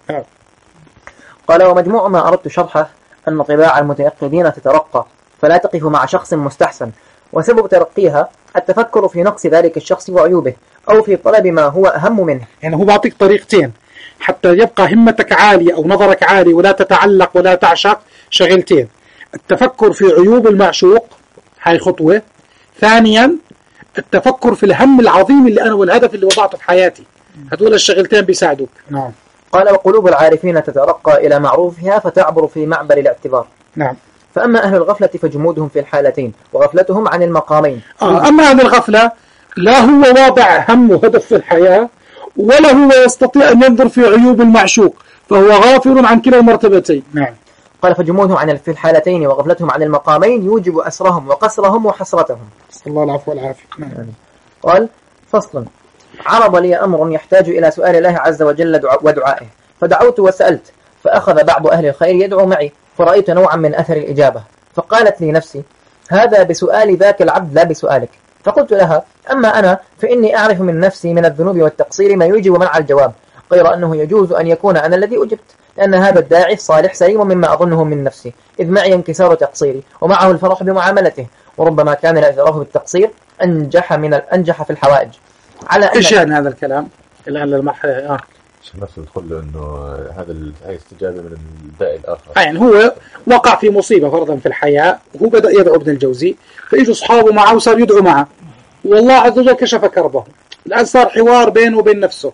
قال ومجموع ما أردت شرحه أن طباع المتيقظين تترقى فلا تقف مع شخص مستحسن، وسبب ترقيها التفكر في نقص ذلك الشخص وعيوبه أو في طلب ما هو أهم منه. يعني هو بعطيك طريقتين حتى يبقى همتك عالية أو نظرك عالي ولا تتعلق ولا تعشق، شغلتين: التفكر في عيوب المعشوق، هاي خطوة. ثانيا التفكر في الهم العظيم اللي أنا والهدف اللي وضعته في حياتي، هذول الشغلتين بيساعدوك. نعم. قال وقلوب العارفين تترقى إلى معروفها فتعبر في معبر الاعتبار. نعم. فأما أهل الغفلة فجمودهم في الحالتين وغفلتهم عن المقامين. آه أما هذه الغفلة لا هو واضع هم وهدف في الحياة ولا هو يستطيع أن ينظر في عيوب المعشوق، فهو غافل عن كلا المرتبتين. نعم. قال فجمودهم عن في الحالتين وغفلتهم عن المقامين يوجب أسرهم وقصرهم وحسرتهم. صلى الله العفو والعافية. نعم. قال فصل: عرض لي أمر يحتاج إلى سؤال الله عز وجل ودعائه، فدعوت وسألت، فأخذ بعض أهل الخير يدعو معي، فرأيت نوعا من أثر الإجابة، فقالت لي نفسي: هذا بسؤال ذاك العبد لا بسؤالك. فقلت لها: أما أنا فإني أعرف من نفسي من الذنوب والتقصير ما يوجب منع الجواب، غير أنه يجوز أن يكون أنا الذي أجبت، لأن هذا الداعي الصالح سليم مما أظنه من نفسي، إذ معي انكسار تقصيري ومعه الفرح بمعاملته، وربما كان الاعتراف بالتقصير أنجح من الأنجح في الحوائج. على إيش يعني هذا الكلام الآن للمرحلة آه. عشان نفسه يدخل له إنه هذا هاي استجابة من الداعي الآخر. يعني هو وقع في مصيبة فرضا في الحياة، وهو بدأ يدعو ابن الجوزي، فإجوا أصحابه معه وصار يدعو معه، والله عز وجل كشف كربه. الآن صار حوار بينه وبين نفسه.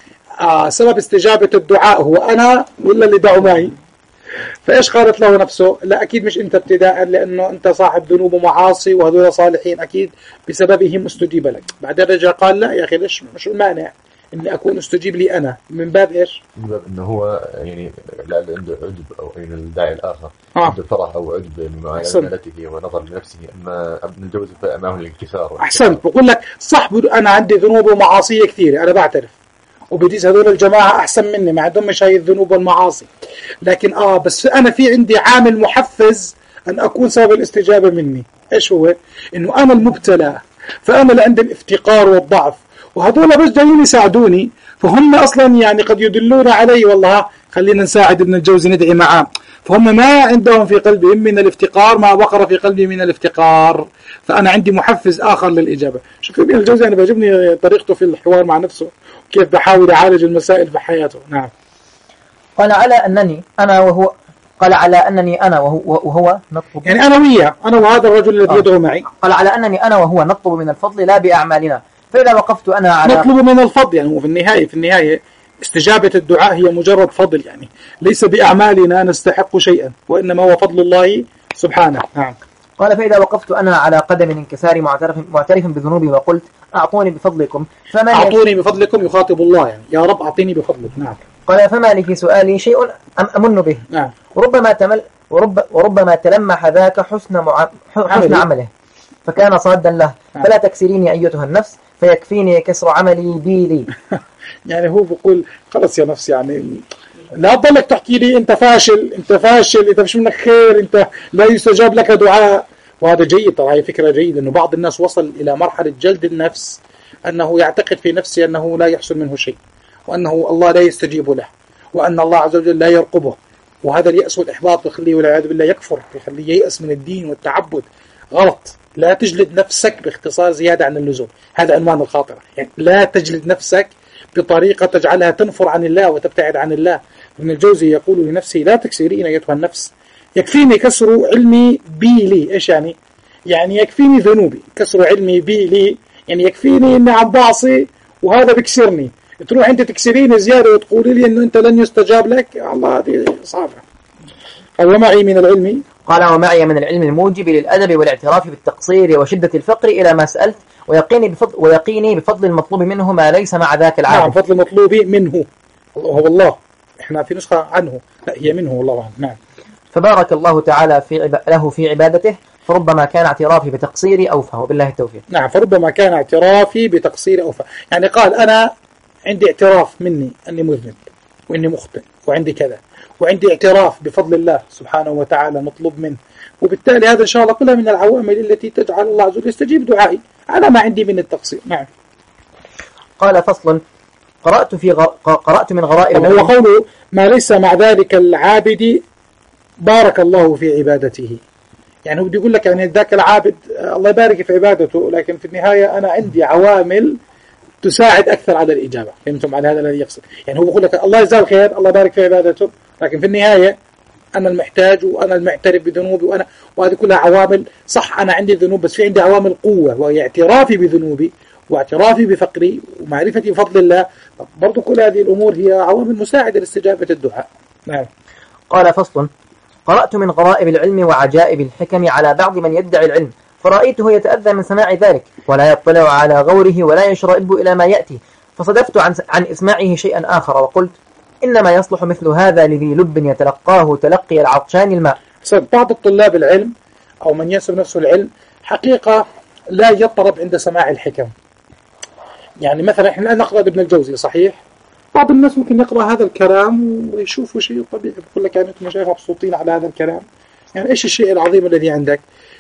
آه سبب استجابة الدعاء هو أنا ولا اللي دعوا معي؟ فإيش قالت له نفسه؟ لا أكيد مش أنت ابتداء، لأنه أنت صاحب ذنوب ومعاصي وهذول صالحين، أكيد بسببهم استجيب لك. بعدين رجع قال لا يا أخي ليش مش المانع إني أكون استجيب لي أنا، من باب إيش؟ من باب إنه هو يعني لا عنده عجب أو يعني الداعي الآخر آه. عنده فرح أو عجب بمعاملته ونظر لنفسه، أما ابن الجوزي أمامه الانكسار. أحسنت. بقول لك صح، أنا عندي ذنوب ومعاصي كثيرة، أنا بعترف، وبديس هذول الجماعة أحسن مني ما عندهمش هاي الذنوب والمعاصي، لكن آه بس أنا في عندي عامل محفز أن أكون سبب الاستجابة مني. إيش هو؟ إنه أنا المبتلى، فأنا اللي عندي الافتقار والضعف، وهذول بس جايين يساعدوني، فهم أصلا يعني قد يدلون علي والله خلينا نساعد ابن الجوزي ندعي معاه، فهم ما عندهم في قلبهم من الافتقار ما وقر في قلبي من الافتقار، فأنا عندي محفز آخر للإجابة. شوف ابن الجوزي أنا بيعجبني طريقته في الحوار مع نفسه، كيف بحاول يعالج المسائل في حياته. نعم. قال على أنني أنا وهو قال على أنني أنا وهو, وهو نطلب، يعني أنا وياه، أنا وهذا الرجل الذي يدعو معي. قال على أنني أنا وهو نطلب من الفضل لا بأعمالنا، فإذا وقفت أنا على نطلب من الفضل، يعني هو في النهاية في النهاية استجابة الدعاء هي مجرد فضل، يعني ليس بأعمالنا نستحق شيئا، وإنما هو فضل الله سبحانه. نعم. قال فإذا وقفت أنا على قدم انكسار معترف, معترف بذنوبي وقلت أعطوني بفضلكم فما أعطوني بفضلكم، يخاطب الله يعني يا رب أعطيني بفضلك. نعم. قال فما لي في سؤالي شيء أمن به. نعم. وربما تمل ورب وربما تلمح ذاك حسن مع... حسن عمله فكان صادا له. نعم. فلا تكسريني أيتها النفس فيكفيني كسر عملي بي لي. يعني هو بيقول خلص يا نفس، يعني لا تضلك تحكي لي انت فاشل انت فاشل انت مش منك خير، انت لا يستجاب لك دعاء. وهذا جيد، ترى هي فكرة جيدة، انه بعض الناس وصل الى مرحلة جلد النفس، انه يعتقد في نفسه انه لا يحصل منه شيء، وانه الله لا يستجيب له، وان الله عز وجل لا يرقبه، وهذا اليأس والإحباط بيخليه والعياذ بالله يكفر، بيخليه ييأس من الدين والتعبد. غلط. لا تجلد نفسك باختصار زيادة عن اللزوم، هذا عنوان الخاطرة. يعني لا تجلد نفسك بطريقة تجعلها تنفر عن الله وتبتعد عن الله. ابن الجوزي يقول لنفسه لا تكسرين أيتها النفس، يكفيني كسر علمي بي لي. إيش يعني؟ يعني يكفيني ذنوبي، كسر علمي بي لي، يعني يكفيني إني عم بعصي وهذا بكسرني، تروح أنت تكسريني زيادة وتقولي لي إنه أنت لن يستجاب لك. الله هذه صعبة. ومعي من العلم قال ومعي من العلم الموجب للأدب والاعتراف بالتقصير وشدة الفقر إلى ما سألت، ويقيني بفضل, ويقيني بفضل المطلوب منه ما ليس مع ذاك العالم. نعم، فضل المطلوب منه هو الله، إحنا في نسخة عنه، لا هي منه والله عنه. نعم. فبارك الله تعالى في عب... له في عبادته، فربما كان اعترافي بتقصيري أوفى، وبالله التوفيق. نعم، فربما كان اعترافي بتقصيري أوفى، يعني قال أنا عندي اعتراف مني أني مذنب وإني مخطئ وعندي كذا، وعندي اعتراف بفضل الله سبحانه وتعالى مطلوب منه، وبالتالي هذا إن شاء الله كلها من العوامل التي تجعل الله عز وجل يستجيب دعائي على ما عندي من التقصير. نعم. قال فصل قرأت في غ... قرأت من غرائب هو قوله ما ليس مع ذلك العابد بارك الله في عبادته، يعني هو بده يقول لك يعني ذاك العابد الله يبارك في عبادته، لكن في النهاية أنا عندي عوامل تساعد أكثر على الإجابة. فهمتم على هذا الذي يقصد؟ يعني هو بيقول لك الله يجزاه الخير الله يبارك في عبادته، لكن في النهاية أنا المحتاج وأنا المعترف بذنوبي، وأنا وهذه كلها عوامل. صح أنا عندي ذنوب، بس في عندي عوامل قوة، وهي اعترافي بذنوبي واعترافي بفقري ومعرفتي بفضل الله. برضو كل هذه الأمور هي عوامل مساعدة لاستجابة الدعاء. نعم. قال فصل قرأت من غرائب العلم وعجائب الحكم على بعض من يدعي العلم، فرأيته يتأذى من سماع ذلك ولا يطلع على غوره ولا يشرئب إلى ما يأتي، فصدفت عن, عن إسماعه شيئا آخر وقلت إنما يصلح مثل هذا لذي لب يتلقاه تلقي العطشان الماء. بعض الطلاب العلم أو من ينسب نفسه العلم حقيقة لا يضطرب عند سماع الحكم. يعني مثلا احنا نقرأ ابن الجوزي صحيح، بعض الناس ممكن يقرأ هذا الكلام ويشوفوا شيء طبيعي، بيقول لك يعني انتم مشايخ مبسوطين على هذا الكلام، يعني ايش الشيء العظيم الذي عندك؟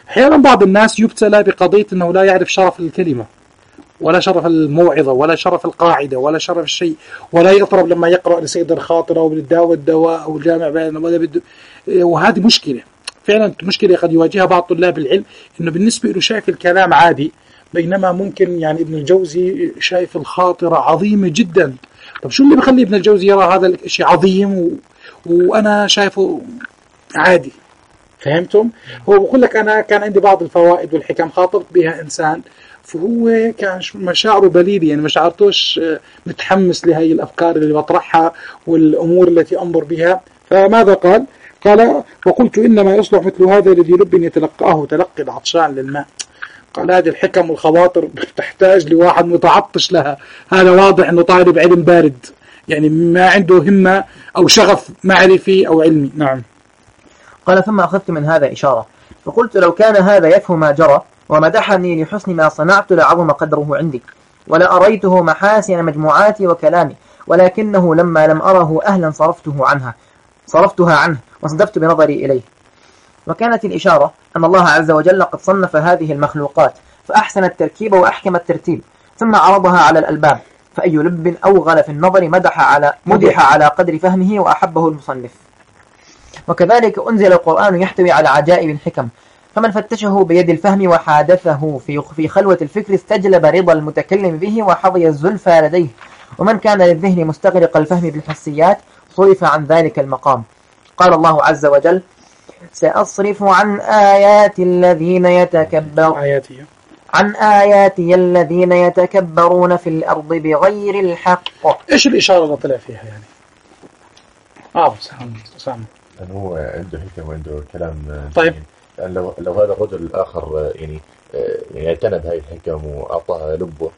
أحيانا بعض الناس يبتلى بقضية أنه لا يعرف شرف الكلمة ولا شرف الموعظة ولا شرف القاعدة ولا شرف الشيء، ولا يطرب لما يقرأ لسيد الخاطرة وبالدواء الدواء أو الجامع بين ولا بد... وهذه مشكلة فعلا، مشكلة قد يواجهها بعض طلاب العلم، إنه بالنسبة له شايف الكلام عادي، بينما ممكن يعني ابن الجوزي شايف الخاطرة عظيمة جدا. طب شو اللي بخلي ابن الجوزي يرى هذا الشيء عظيم و... وأنا شايفه عادي؟ فهمتم؟ هو بقول لك أنا كان عندي بعض الفوائد والحكم خاطبت بها إنسان، فهو كان مشاعره بليدة، يعني ما شعرتوش متحمس لهي الأفكار اللي بطرحها والأمور التي أنظر بها. فماذا قال؟ قال: وقلت إنما يصلح مثل هذا الذي لب يتلقاه تلقي العطشان للماء. قال: هذه الحكم والخواطر تحتاج لواحد متعطش لها، هذا واضح أنه طالب علم بارد، يعني ما عنده همة أو شغف معرفي أو علمي. نعم. قال: ثم أخذت من هذا إشارة، فقلت: لو كان هذا يفهم ما جرى ومدحني لحسن ما صنعت لعظم قدره عندي، ولا أريته محاسن مجموعاتي وكلامي، ولكنه لما لم أره أهلا صرفته عنها صرفتها عنه وصدفت بنظري إليه. وكانت الإشارة أن الله عز وجل قد صنف هذه المخلوقات فأحسن التركيب وأحكم الترتيب، ثم عرضها على الألباب، فأي لب أوغل في النظر مدح على مدح على قدر فهمه وأحبه المصنف. وكذلك أنزل القرآن يحتوي على عجائب الحكم، فمن فتشه بيد الفهم وحادثه في في خلوة الفكر استجلب رضا المتكلم به وحظي الزلفى لديه، ومن كان للذهن مستغرق الفهم بالحسيات صرف عن ذلك المقام. قال الله عز وجل: سأصرف عن آيات الذين يتكبر آياتي عن آياتي الذين يتكبرون في الأرض بغير الحق. إيش الإشارة اللي طلع فيها يعني؟ آه سامع سامع. أنه هو عنده حكم وعنده كلام. طيب. يعني لو لو هذا الرجل الآخر يعني يعني اعتنى بهاي الحكم وأعطاها لبه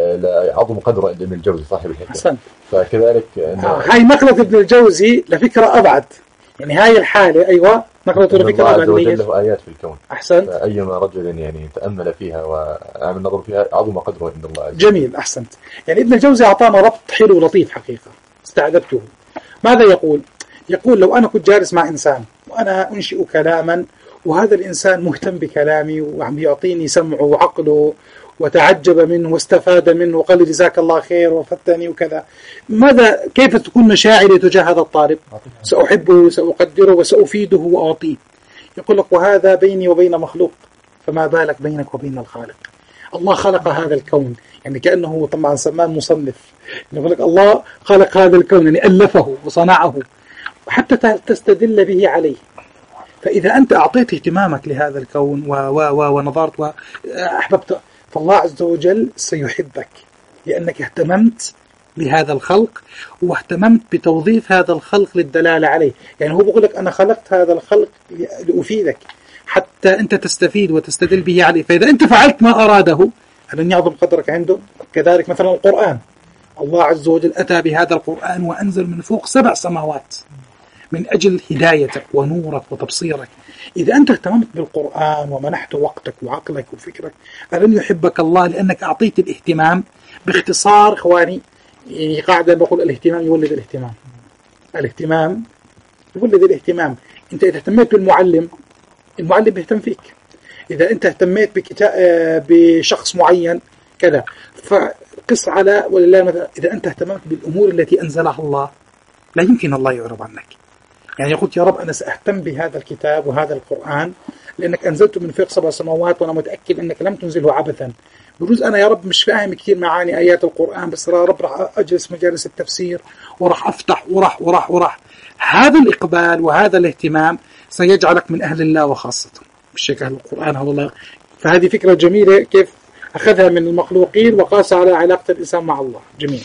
لا عظم قدره عند ابن الجوزي صاحب الحكم. أحسن. فكذلك آه هاي نقلة ابن الجوزي لفكرة أبعد، يعني هاي الحالة أيوة نقلته لفكرة أبعد. الله عز وجل له آيات في الكون. أحسن. أيما رجل يعني تأمل فيها وعمل نظر فيها عظم قدره عند الله عز وجل. جميل أحسنت. يعني ابن الجوزي أعطانا ربط حلو ولطيف حقيقة استعجبته. ماذا يقول؟ يقول: لو أنا كنت جالس مع إنسان وأنا أنشئ كلاما وهذا الإنسان مهتم بكلامي وعم يعطيني سمعه وعقله وتعجب منه واستفاد منه وقال لي جزاك الله خير وفتني وكذا، ماذا كيف تكون مشاعري تجاه هذا الطالب؟ سأحبه سأقدره وسأفيده وأعطيه. يقول لك: وهذا بيني وبين مخلوق، فما بالك بينك وبين الخالق؟ الله خلق هذا الكون، يعني كأنه طبعا سمان مصنف، يقول لك الله خلق هذا الكون يعني ألفه وصنعه حتى تستدل به عليه. فإذا أنت أعطيت اهتمامك لهذا الكون و و و ونظرت وأحببت، فالله عز وجل سيحبك لأنك اهتممت بهذا الخلق واهتممت بتوظيف هذا الخلق للدلالة عليه. يعني هو بيقول لك أنا خلقت هذا الخلق لأفيدك حتى أنت تستفيد وتستدل به عليه. فإذا أنت فعلت ما أراده أن يعظم قدرك عنده. كذلك مثلا القرآن، الله عز وجل أتى بهذا القرآن وأنزل من فوق سبع سماوات من أجل هدايتك ونورك وتبصيرك. إذا أنت اهتممت بالقرآن ومنحت وقتك وعقلك وفكرك، ألم يحبك الله لأنك أعطيت الاهتمام؟ باختصار إخواني، يعني قاعدة بقول الاهتمام يولد الاهتمام، الاهتمام يولد الاهتمام. أنت إذا اهتميت بالمعلم، المعلم بيهتم فيك. إذا أنت اهتميت بكتاب بشخص معين كذا، فقص على ولله مثلا. إذا أنت اهتممت بالأمور التي أنزلها الله، لا يمكن الله يعرض عنك. يعني قلت يا رب أنا سأهتم بهذا الكتاب وهذا القرآن لأنك أنزلته من فوق سبع سماوات وأنا متأكد أنك لم تنزله عبثا. بجوز أنا يا رب مش فاهم كثير معاني آيات القرآن، بس يا رب راح أجلس مجالس التفسير وراح أفتح وراح وراح وراح. هذا الإقبال وهذا الاهتمام سيجعلك من أهل الله وخاصة مش أهل القرآن. هذا الله. فهذه فكرة جميلة كيف أخذها من المخلوقين وقاس على علاقة الإنسان مع الله. جميل.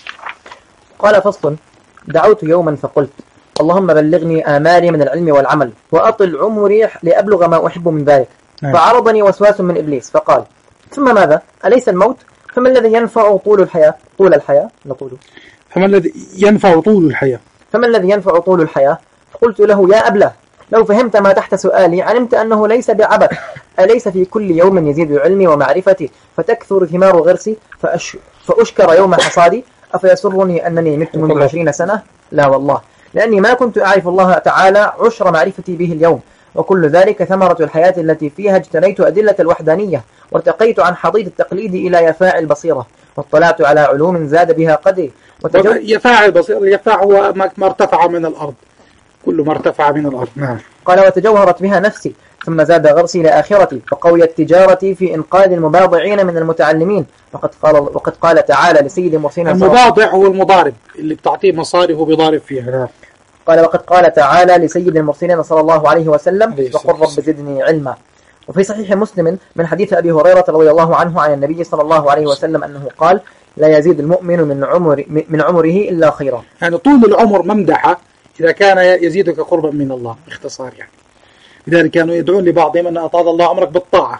قال: فصل: دعوت يوما فقلت: اللهم بلغني آمالي من العلم والعمل وأطل عمري لأبلغ ما أحب من ذلك. نعم. فعرضني وسواس من إبليس فقال: ثم ماذا؟ أليس الموت؟ فما الذي ينفع طول الحياة؟ طول الحياة نقول فما الذي ينفع طول الحياة؟ فما الذي ينفع طول الحياة؟ فقلت له: يا أبله، لو فهمت ما تحت سؤالي علمت أنه ليس بعبث. أليس في كل يوم يزيد علمي ومعرفتي فتكثر ثمار غرسي فأش... فأشكر يوم حصادي؟ أفيسرني أنني مت منذ عشرين سنة؟ لا والله، لأني ما كنت أعرف الله تعالى عشر معرفتي به اليوم، وكل ذلك ثمرة الحياة التي فيها اجتنيت أدلة الوحدانية، وارتقيت عن حضيض التقليد إلى يفاع البصيرة، واطلعت على علوم زاد بها قدري. وتجو... يفاع البصيرة، اليفاع هو ما ارتفع من الأرض، كل ما ارتفع من الأرض. نعم. قال وتجوهرت بها نفسي، ثم زاد غرسي لآخرتي، وقويت تجارتي في إنقاذ المباضعين من المتعلمين. وقد قال وقد قال تعالى لسيد المرسلين. المباضع هو المضارب اللي بتعطيه مصاري وهو بيضارب فيها. نعم. قال وقد قال تعالى لسيد المرسلين صلى الله عليه وسلم: وقل رب زدني علما. وفي صحيح مسلم من حديث أبي هريرة رضي الله عنه عن النبي صلى الله عليه وسلم أنه قال: لا يزيد المؤمن من عمر من عمره إلا خيرا. يعني طول العمر ممدحة إذا كان يزيدك قربا من الله، باختصار يعني. لذلك كانوا يدعون لبعضهم أن أطال الله عمرك بالطاعة.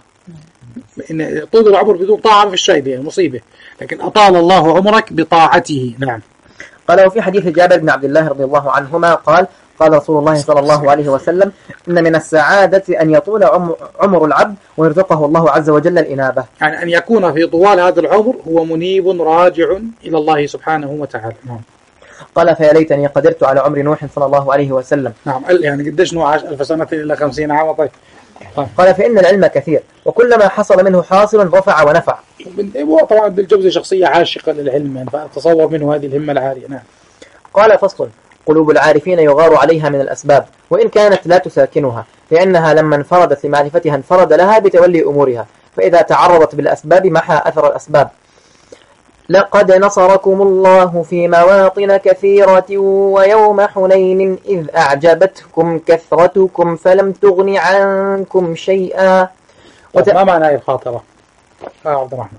إن طول العمر بدون طاعة في الشيء يعني مصيبة، لكن أطال الله عمرك بطاعته. نعم. قال وفي حديث جابر بن عبد الله رضي الله عنهما قال: قال رسول الله صلى الله عليه وسلم: إن من السعادة أن يطول عمر العبد ويرزقه الله عز وجل الإنابة. يعني أن يكون في طوال هذا العمر هو منيب راجع إلى الله سبحانه وتعالى. نعم. قال فيا ليتني قدرت على عمر نوح صلى الله عليه وسلم. نعم. يعني قديش نوح عاش ألف سنة إلا خمسين عام. طيب. قال فإن العلم كثير، وكلما حصل منه حاصل رفع ونفع. طبعا ابن الجوزي شخصية عاشقة للعلم، يعني فأتصور منه هذه الهمة العالية. نعم. قال فصل: قلوب العارفين يغار عليها من الأسباب، وإن كانت لا تساكنها، لأنها لما انفردت لمعرفتها انفرد لها بتولي أمورها، فإذا تعرضت بالأسباب محى أثر الأسباب. لقد نصركم الله في مواطن كثيرة ويوم حنين إذ أعجبتكم كثرتكم فلم تغن عنكم شيئا. وت... ما معنى هذه الخاطرة؟ آه عبد الرحمن.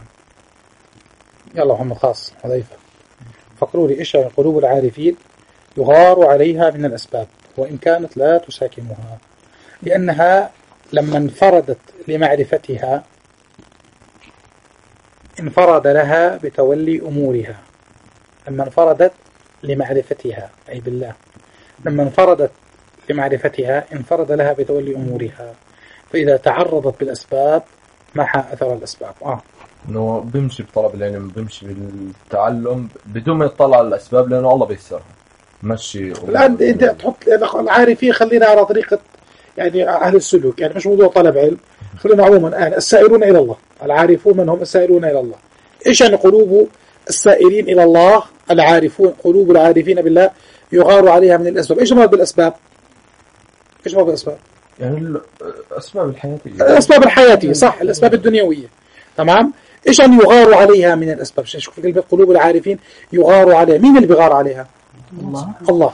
يلا محمد خاص حذيفة، فقروا لي إيش قلوب العارفين يغار عليها من الأسباب وإن كانت لا تساكنها، لأنها لما انفردت لمعرفتها انفرد لها بتولي أمورها. لما انفردت لمعرفتها أي بالله، لما انفردت لمعرفتها انفرد لها بتولي أمورها، فإذا تعرضت بالأسباب محى أثر الأسباب. آه. إنه بيمشي بطلب العلم، بيمشي بالتعلم بدون ما يطلع على الأسباب، لأنه الله بيسر مشي. الآن أنت تحط العارفين، خلينا على طريقة يعني أهل السلوك، يعني مش موضوع طلب علم، خلينا عموما الآن السائرون إلى الله، العارفون من هم السائرون إلى الله. إيش يعني قلوب السائرين إلى الله؟ العارفون، قلوب العارفين بالله يغار عليها من الأسباب. إيش مراد بالأسباب؟ إيش مراد بالأسباب؟ يعني الأسباب الحياتية. الأسباب الحياتية صح، الأسباب الدنيوية. تمام. إيش يعني يغار عليها من الأسباب؟ شوف كلمة قلوب العارفين يغار عليها، مين اللي بيغار عليها؟ الله. الله.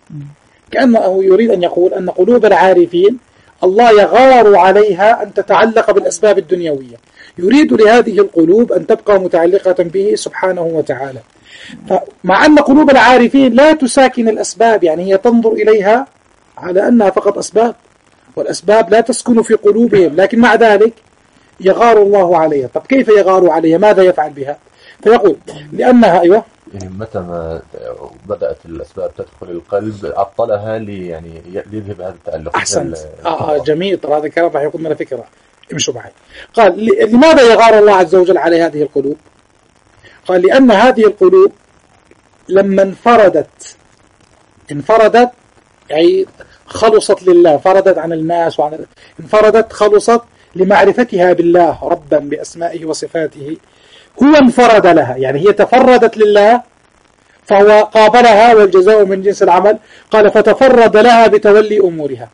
كأنه يريد أن يقول أن قلوب العارفين الله يغار عليها أن تتعلق بالأسباب الدنيوية، يريد لهذه القلوب أن تبقى متعلقة به سبحانه وتعالى. فمع أن قلوب العارفين لا تساكن الأسباب، يعني هي تنظر إليها على أنها فقط أسباب، والأسباب لا تسكن في قلوبهم، لكن مع ذلك يغار الله عليها. طب كيف يغار عليها؟ ماذا يفعل بها؟ فيقول لأنها أيوة يعني متى ما بدأت الأسباب تدخل القلب عطلها لي يعني يذهب هذا التألق. أحسنت. آه, آه جميل. طب هذا الكلام راح يكون لنا فكرة، امشوا معي. قال لماذا يغار الله عز وجل على هذه القلوب؟ قال لأن هذه القلوب لما انفردت انفردت يعني خلصت لله، انفردت عن الناس وعن انفردت خلصت لمعرفتها بالله ربا بأسمائه وصفاته، هو انفرد لها، يعني هي تفردت لله فهو قابلها والجزاء من جنس العمل. قال فتفرد لها بتولي أمورها،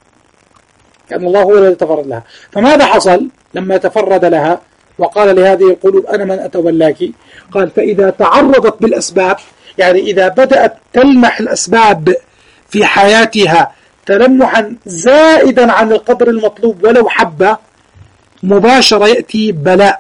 كأن الله هو الذي تفرد لها. فماذا حصل لما تفرد لها وقال لهذه القلوب أنا من أتولاك؟ قال فإذا تعرضت بالأسباب، يعني إذا بدأت تلمح الأسباب في حياتها تلمحا زائدا عن القدر المطلوب ولو حبة، مباشرة يأتي بلاء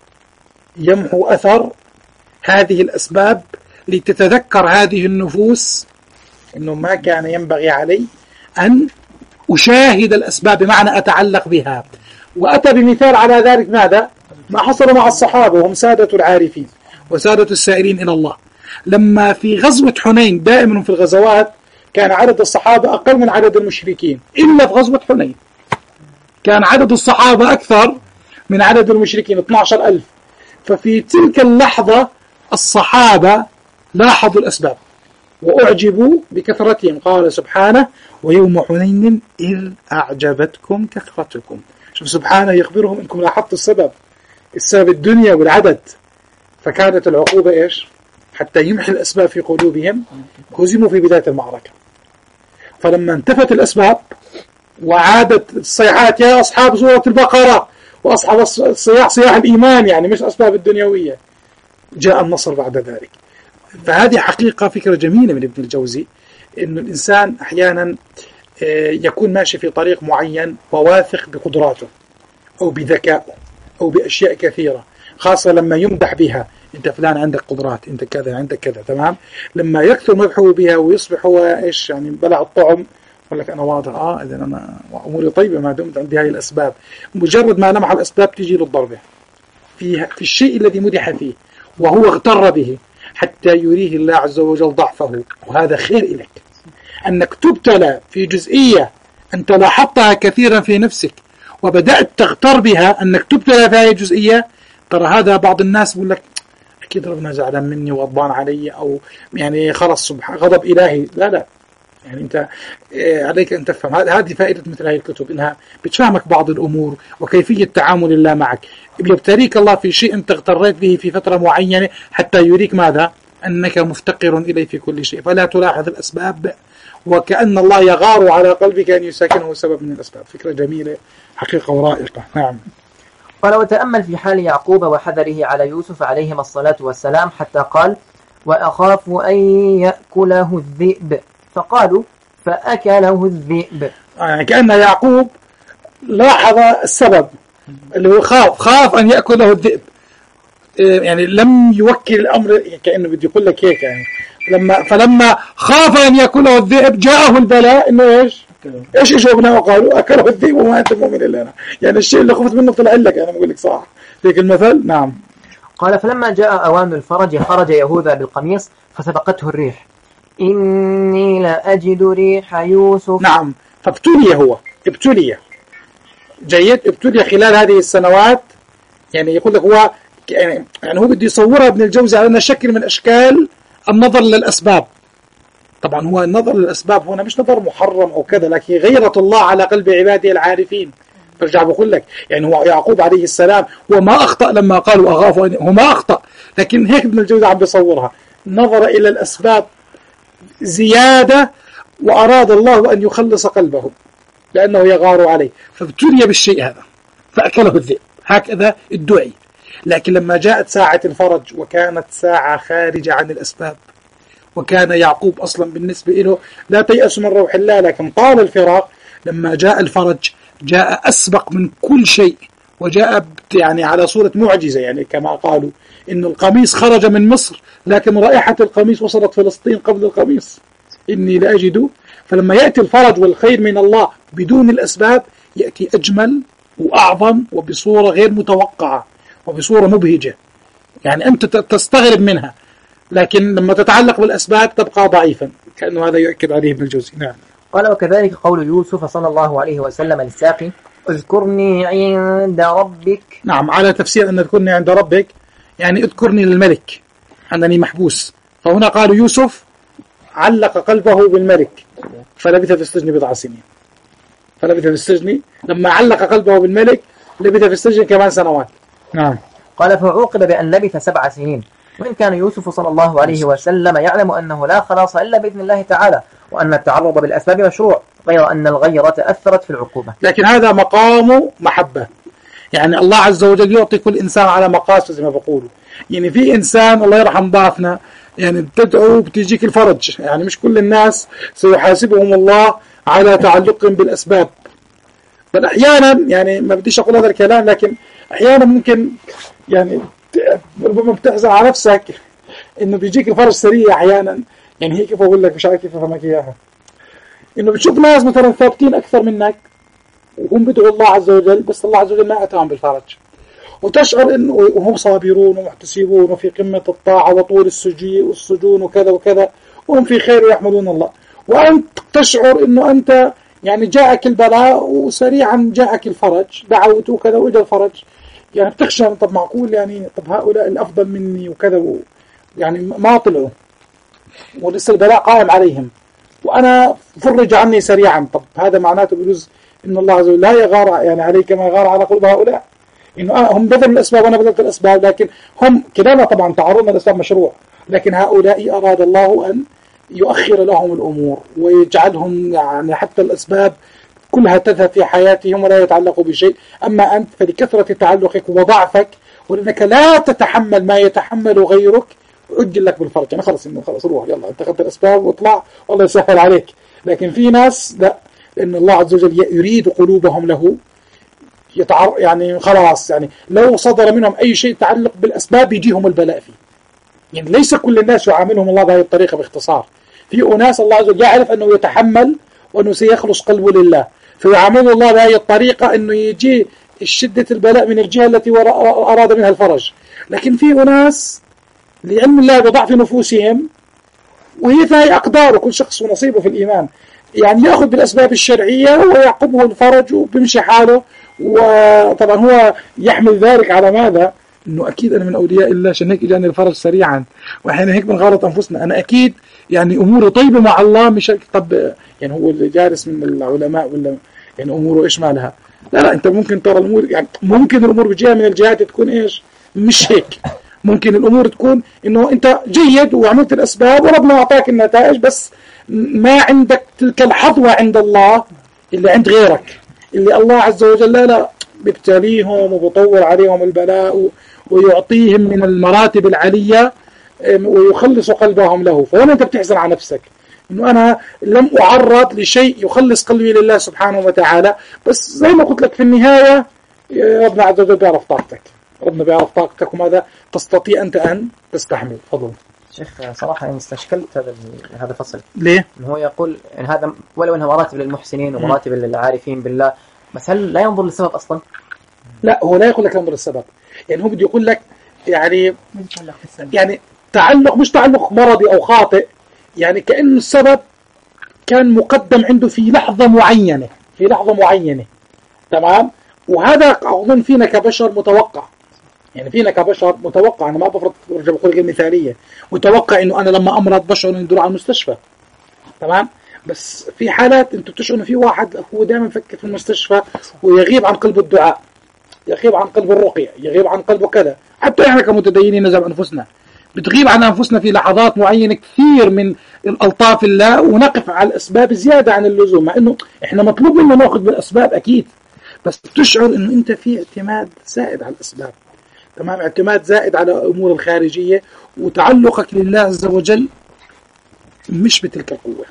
يمحو أثر هذه الأسباب، لتتذكر هذه النفوس أنه ما كان ينبغي علي أن أشاهد الأسباب بمعنى أتعلق بها. وأتى بمثال على ذلك ماذا؟ ما حصل مع الصحابة وهم سادة العارفين وسادة السائرين إلى الله. لما في غزوة حنين، دائما في الغزوات كان عدد الصحابة أقل من عدد المشركين، إلا في غزوة حنين كان عدد الصحابة أكثر من عدد المشركين اثني عشر ألف. ففي تلك اللحظة الصحابة لاحظوا الأسباب، وأعجبوا بكثرتهم. قال سبحانه ويوم حنين إذ أعجبتكم كثرتكم. شوف سبحانه يخبرهم إنكم لاحظتوا السبب السبب الدنيا والعدد، فكانت العقوبة إيش؟ حتى يمحي الأسباب في قلوبهم. هزموا في بداية المعركة، فلما انتفت الأسباب وعادت الصيحات يا أصحاب سورة البقرة وأصحاب الصياح صياح الإيمان، يعني مش أسباب الدنيوية، جاء النصر بعد ذلك. فهذه حقيقة فكرة جميلة من ابن الجوزي، إنه الإنسان أحيانا يكون ماشي في طريق معين وواثق بقدراته أو بذكائه أو بأشياء كثيرة، خاصة لما يمدح بها، أنت فلان عندك قدرات، أنت كذا عندك كذا، تمام. لما يكثر مدحه بها ويصبح هو إيش يعني بلع الطعم، يقول لك أنا واضح آه إذا أنا أموري طيبة ما دمت عندي هاي الأسباب. مجرد ما لمح الأسباب تجي له الضربة في في الشيء الذي مدح فيه وهو اغتر به، حتى يريه الله عز وجل ضعفه. وهذا خير إليك أنك تبتلى في جزئية أنت لاحظتها كثيرا في نفسك وبدأت تغتر بها، أنك تبتلى في هذه الجزئية. ترى هذا بعض الناس يقول لك أكيد ربنا زعلان مني وغضبان علي، أو يعني خلص سبحان غضب إلهي. لا لا، يعني أنت عليك أن تفهم. هذه فائدة مثل هذه الكتب، إنها بتفهمك بعض الأمور وكيفية تعامل الله معك. يبتليك الله في شيء أنت اغتريت به في فترة معينة حتى يريك ماذا؟ أنك مفتقر إليه في كل شيء، فلا تلاحظ الأسباب وكأن الله يغار على قلبك أن يساكنه سبب من الأسباب. فكرة جميلة حقيقة ورائقة. نعم. ولو تأمل في حال يعقوب وحذره على يوسف عليهما الصلاة والسلام حتى قال وأخاف أن يأكله الذئب، فقالوا فأكله الذئب. يعني كأن يعقوب لاحظ السبب اللي هو خاف خاف أن يأكله الذئب، يعني لم يوكل الأمر، كأنه بدي يقول لك هيك يعني لما فلما خاف أن يأكله الذئب جاءه البلاء إنه إيش إيش إجابنا وقالوا أكله الذئب وما أنت مؤمن لنا. يعني الشيء اللي خفت منه طلع لك، أنا بقول لك صح ذيك المثل. نعم. قال فلما جاء أوان الفرج خرج يهوذا بالقميص فسبقته الريح إني لا أجد ريح يوسف. نعم. فابتلي، هو ابتلي جيد، ابتلي خلال هذه السنوات. يعني يقول لك هو يعني, يعني هو بده يصورها ابن الجوزي على أنها شكل من أشكال النظر للأسباب. طبعا هو النظر للأسباب هنا مش نظر محرم أو كذا، لكن غيرة الله على قلب عباده العارفين. فرجع بقول لك يعني هو يعقوب عليه السلام هو ما أخطأ لما قالوا أغاف، هو ما أخطأ، لكن هيك ابن الجوزي عم بيصورها، نظر إلى الأسباب زيادة وأراد الله أن يخلص قلبه لأنه يغار عليه، فابتلي بالشيء هذا فأكله الذئب. هكذا الدعي. لكن لما جاءت ساعة الفرج وكانت ساعة خارجة عن الأسباب، وكان يعقوب أصلا بالنسبة له لا تيأس من روح الله، لكن طال الفراق. لما جاء الفرج جاء أسبق من كل شيء، وجاء يعني على صورة معجزة. يعني كما قالوا إن القميص خرج من مصر، لكن رائحة القميص وصلت فلسطين قبل القميص. إني لأجد. فلما يأتي الفرج والخير من الله بدون الأسباب يأتي أجمل وأعظم وبصورة غير متوقعة وبصورة مبهجة، يعني أنت تستغرب منها، لكن لما تتعلق بالأسباب تبقى ضعيفا. كأنه هذا يؤكد عليه ابن الجوزي. نعم. قال وكذلك قول يوسف صلى الله عليه وسلم للساقي اذكرني عند ربك. نعم، على تفسير أن اذكرني عند ربك يعني اذكرني للملك أنني محبوس. فهنا قالوا يوسف علق قلبه بالملك فلبث في السجن بضع سنين. فلبث في السجن لما علق قلبه بالملك لبث في السجن كمان سنوات. نعم. قال فعوقب بأن لبث سبع سنين. وإن كان يوسف صلى الله عليه وسلم يعلم أنه لا خلاص إلا بإذن الله تعالى، وأن التعرض بالأسباب مشروع، غير أن الغيرة أثرت في العقوبة. لكن هذا مقام محبة، يعني الله عز وجل يعطي كل إنسان على مقاصد زي ما بقولوا. يعني في إنسان الله يرحم ضعفنا يعني بتدعو بتجيك الفرج، يعني مش كل الناس سيحاسبهم الله على تعلقهم بالأسباب. بل أحيانا يعني ما بديش أقول هذا الكلام، لكن أحيانا ممكن يعني ربما بتحزن على نفسك إنه بيجيك الفرج سريع أحيانا. يعني هيك كيف أقول لك مش عارف كيف أفهمك إياها، إنه بتشوف ناس مثلا ثابتين أكثر منك وهم بدعوا الله عز وجل، بس الله عز وجل ما أتاهم بالفرج، وتشعر إنه وهم صابرون ومحتسبون وفي قمة الطاعة وطول السجي والسجون وكذا وكذا، وهم في خير ويحمدون الله، وأنت تشعر إنه أنت يعني جاءك البلاء وسريعا جاءك الفرج، دعوت وكذا وإجا الفرج. يعني بتخشى طب معقول يعني طب هؤلاء الأفضل مني وكذا و يعني ما طلعوا. ولسه البلاء قائم عليهم وأنا فرج عني سريعا. طب هذا معناته بجوز إن الله عز وجل لا يغار يعني عليه كما يغار على قلوب هؤلاء، إنه هم بذلوا الأسباب وأنا بذلت الأسباب، لكن هم كلانا طبعا تعرضنا للأسباب مشروع، لكن هؤلاء أراد الله أن يؤخر لهم الأمور ويجعلهم يعني حتى الأسباب كلها تذهب في حياتهم ولا يتعلقوا بشيء. أما أنت فلكثرة تعلقك وضعفك ولأنك لا تتحمل ما يتحمل غيرك أجل لك بالفرج، يعني خلص إنه خلص روح يلا أنت أخذت الأسباب واطلع والله يسهل عليك. لكن في ناس لا، لأن الله عز وجل يريد قلوبهم له يتعر يعني خلاص، يعني لو صدر منهم أي شيء يتعلق بالأسباب يجيهم البلاء فيه. يعني ليس كل الناس يعاملهم الله بهذه الطريقة باختصار، في أناس الله عز وجل يعرف أنه يتحمل وأنه سيخلص قلبه لله فيعامل الله بهذه الطريقة أنه يجي الشدة البلاء من الجهة التي أراد منها الفرج. لكن في أناس لعلم الله بضعف نفوسهم وهي فهي أقدار وكل شخص ونصيبه في الإيمان، يعني يأخذ بالأسباب الشرعية ويعقبه الفرج وبيمشي حاله. وطبعا هو يحمل ذلك على ماذا؟ إنه أكيد أنا من أولياء الله عشان هيك إجاني الفرج سريعا، وإحنا هيك بنغلط أنفسنا، أنا أكيد يعني أموره طيبة مع الله مش طب يعني هو اللي جالس من العلماء ولا يعني أموره إيش مالها؟ لا لا أنت ممكن ترى الأمور يعني ممكن الأمور بجهة من الجهات تكون إيش مش هيك، ممكن الأمور تكون إنه أنت جيد وعملت الأسباب وربنا أعطاك النتائج بس ما عندك تلك الحظوة عند الله اللي عند غيرك، اللي الله عز وجل لا, لا بيبتليهم وبطور عليهم البلاء ويعطيهم من المراتب العالية ويخلص قلبهم له. فهنا أنت بتحزن على نفسك إنه أنا لم أعرض لشيء يخلص قلبي لله سبحانه وتعالى، بس زي ما قلت لك في النهاية ربنا عز وجل بيعرف طاقتك، ربنا بيعرف طاقتك وماذا تستطيع أنت أن تستحمل. فضل شيخ صراحة أنا استشكلت هذا هذا الفصل. ليه؟ إنه هو يقول إن هذا ولو إنها مراتب للمحسنين ومراتب للعارفين بالله، بس هل لا ينظر للسبب أصلا؟ لا هو لا يقول لك ينظر للسبب، يعني هو بده يقول لك يعني يعني تعلق مش تعلق مرضي أو خاطئ، يعني كأن السبب كان مقدم عنده في لحظة معينة في لحظة معينة تمام. وهذا أظن فينا كبشر متوقع، يعني فينا كبشر متوقع، أنا ما بفرض برجع بقول المثالية، متوقع إنه أنا لما أمرض بشعر إنه يدور على المستشفى تمام. بس في حالات أنتوا بتشعروا في واحد هو دائما يفكر في المستشفى ويغيب عن قلب الدعاء، يغيب عن قلب الرقية، يغيب عن قلبه كذا. حتى إحنا كمتدينين نزعم أنفسنا بتغيب عن أنفسنا في لحظات معينة كثير من الألطاف الله ونقف على الأسباب زيادة عن اللزوم، مع إنه إحنا مطلوب منا نأخذ بالأسباب أكيد، بس تشعر إنه أنت في اعتماد زائد على الأسباب تمام، اعتماد زائد على أمور الخارجية وتعلقك لله عز وجل مش بتلك القوة.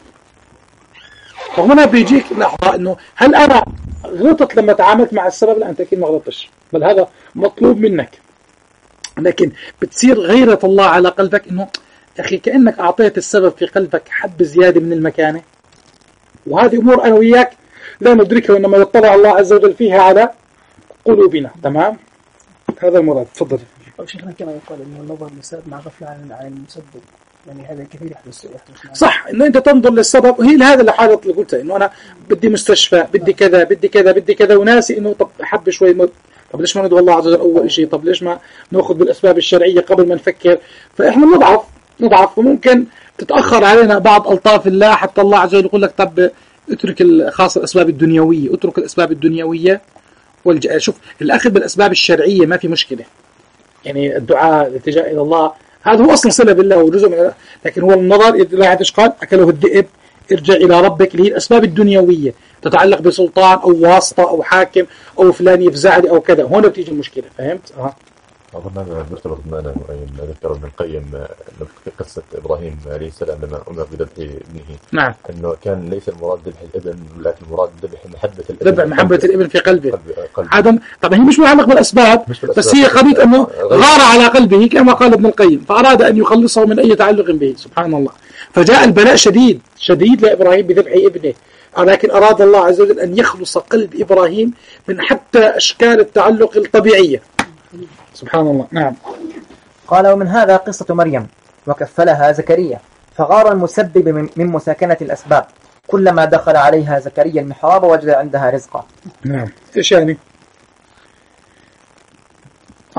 فهنا بيجيك لحظة إنه هل أنا غلطت لما تعاملت مع السبب؟ لا أنت أكيد ما غلطتش، بل هذا مطلوب منك، لكن بتصير غيرة الله على قلبك إنه أخي كأنك أعطيت السبب في قلبك حب زيادة من المكانة. وهذه أمور أنا وياك لا ندركها وإنما يطلع الله عز وجل فيها على قلوبنا تمام. هذا المراد. تفضل. أو شيخنا كما يقال إنه النظر للسبب مع غفلة عن عن المسبب، يعني هذا كثير يحدث يحدث صح إنه أنت تنظر للسبب، وهي هذا الحالة اللي قلتها إنه أنا بدي مستشفى بدي كذا بدي كذا بدي كذا وناسي إنه طب حب شوي مد. طب ليش ما ندعو الله عز وجل أول شيء؟ طب ليش ما نأخذ بالأسباب الشرعية قبل ما نفكر؟ فإحنا نضعف نضعف وممكن تتأخر علينا بعض ألطاف الله حتى الله عز وجل يقول لك طب اترك خاصة الأسباب الدنيوية، اترك الأسباب الدنيوية والج... شوف الأخذ بالأسباب الشرعية ما في مشكلة، يعني الدعاء الاتجاه إلى الله هذا هو أصلا صلة بالله وجزء من، لكن هو النظر إلى إيش قال أكله الذئب ارجع إلى ربك، اللي هي الأسباب الدنيوية تتعلق بسلطان أو واسطة أو حاكم أو فلان يفزعني أو كذا، هنا بتيجي المشكلة. فهمت؟ أه. أظن هذا مرتبط معنا ذكر ابن القيم في قصة إبراهيم عليه السلام لما أمر بذبح ابنه. نعم. إنه كان ليس المراد ذبح الابن ولكن المراد ذبح محبة الابن. ذبح محبة الابن في قلبه. قلب. عدم طبعا هي مش متعلق بالأسباب، بس هي قضية أنه غار على قلبه كما قال ابن القيم، فأراد أن يخلصه من أي تعلق به. سبحان الله. فجاء البلاء شديد شديد لإبراهيم بذبح ابنه، لكن أراد الله عز وجل أن يخلص قلب إبراهيم من حتى أشكال التعلق الطبيعية. سبحان الله. نعم. قال ومن هذا قصة مريم وكفلها زكريا، فغار المسبب من مساكنة الأسباب، كلما دخل عليها زكريا المحراب وجد عندها رزقا. نعم. إيش يعني؟ آه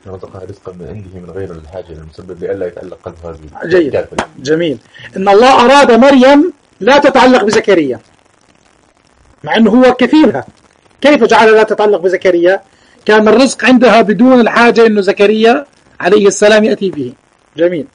رزقها رزقا من عنده من غير الحاجة للمسبب لئلا يتعلق قلبها به. جيد جميل. إن الله أراد مريم لا تتعلق بزكريا مع أنه هو كفيلها، كيف جعل لا تتعلق بزكريا؟ كان الرزق عندها بدون الحاجة أنه زكريا عليه السلام يأتي به. جميل.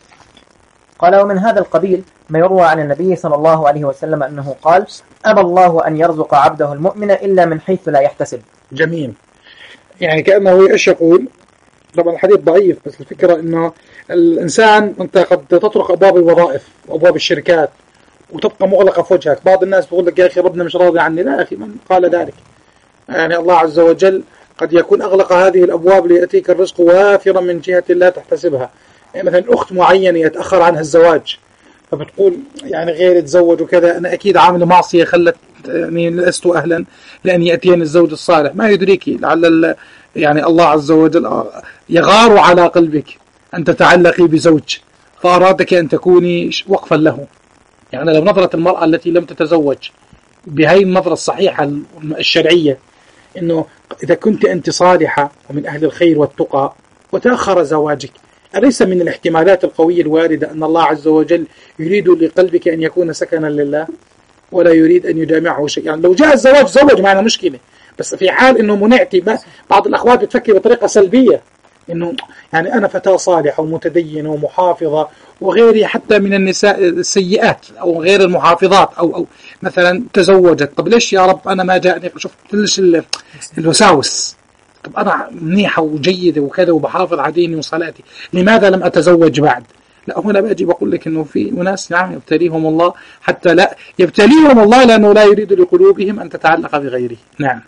قال ومن هذا القبيل ما يروى عن النبي صلى الله عليه وسلم أنه قال أبى الله أن يرزق عبده المؤمن إلا من حيث لا يحتسب. جميل. يعني كأنه إيش يقول؟ طبعا الحديث ضعيف، بس الفكرة أنه الإنسان أنت قد تطرق أبواب الوظائف وأبواب الشركات وتبقى مغلقة في وجهك. بعض الناس بيقول لك يا أخي ربنا مش راضي عني. لا أخي، من قال ذلك؟ يعني الله عز وجل قد يكون أغلق هذه الأبواب ليأتيك الرزق وافرا من جهة لا تحتسبها. يعني مثلا أخت معينة يتأخر عنها الزواج، فبتقول يعني غير يتزوج وكذا، أنا أكيد عامل معصية خلت يعني لست أهلا لأن يأتيني الزوج الصالح. ما يدريك لعل يعني الله عز وجل يغار على قلبك أن تتعلقي بزوج فأرادك أن تكوني وقفا له. يعني لو نظرة المرأة التي لم تتزوج بهذه النظرة الصحيحة الشرعية، إنه إذا كنت أنت صالحة ومن أهل الخير والتقى وتأخر زواجك، أليس من الاحتمالات القوية الواردة أن الله عز وجل يريد لقلبك أن يكون سكنا لله ولا يريد أن يجامعه شيء؟ يعني لو جاء الزواج زوج معنا مشكلة، بس في حال أنه منعتي. بعض الأخوات بتفكر بطريقة سلبية، أنه يعني أنا فتاة صالحة ومتدينة ومحافظة وغيري حتى من النساء السيئات أو غير المحافظات أو أو مثلا تزوجت. طب ليش يا رب أنا ما جاءني؟ شوف كلش الوساوس. طب أنا منيحة وجيدة وكذا وبحافظ على ديني وصلاتي، لماذا لم أتزوج بعد؟ لا، هنا باجي بقول لك إنه في ناس نعم يبتليهم الله حتى لا يبتليهم الله لأنه لا يريد لقلوبهم أن تتعلق بغيره. نعم.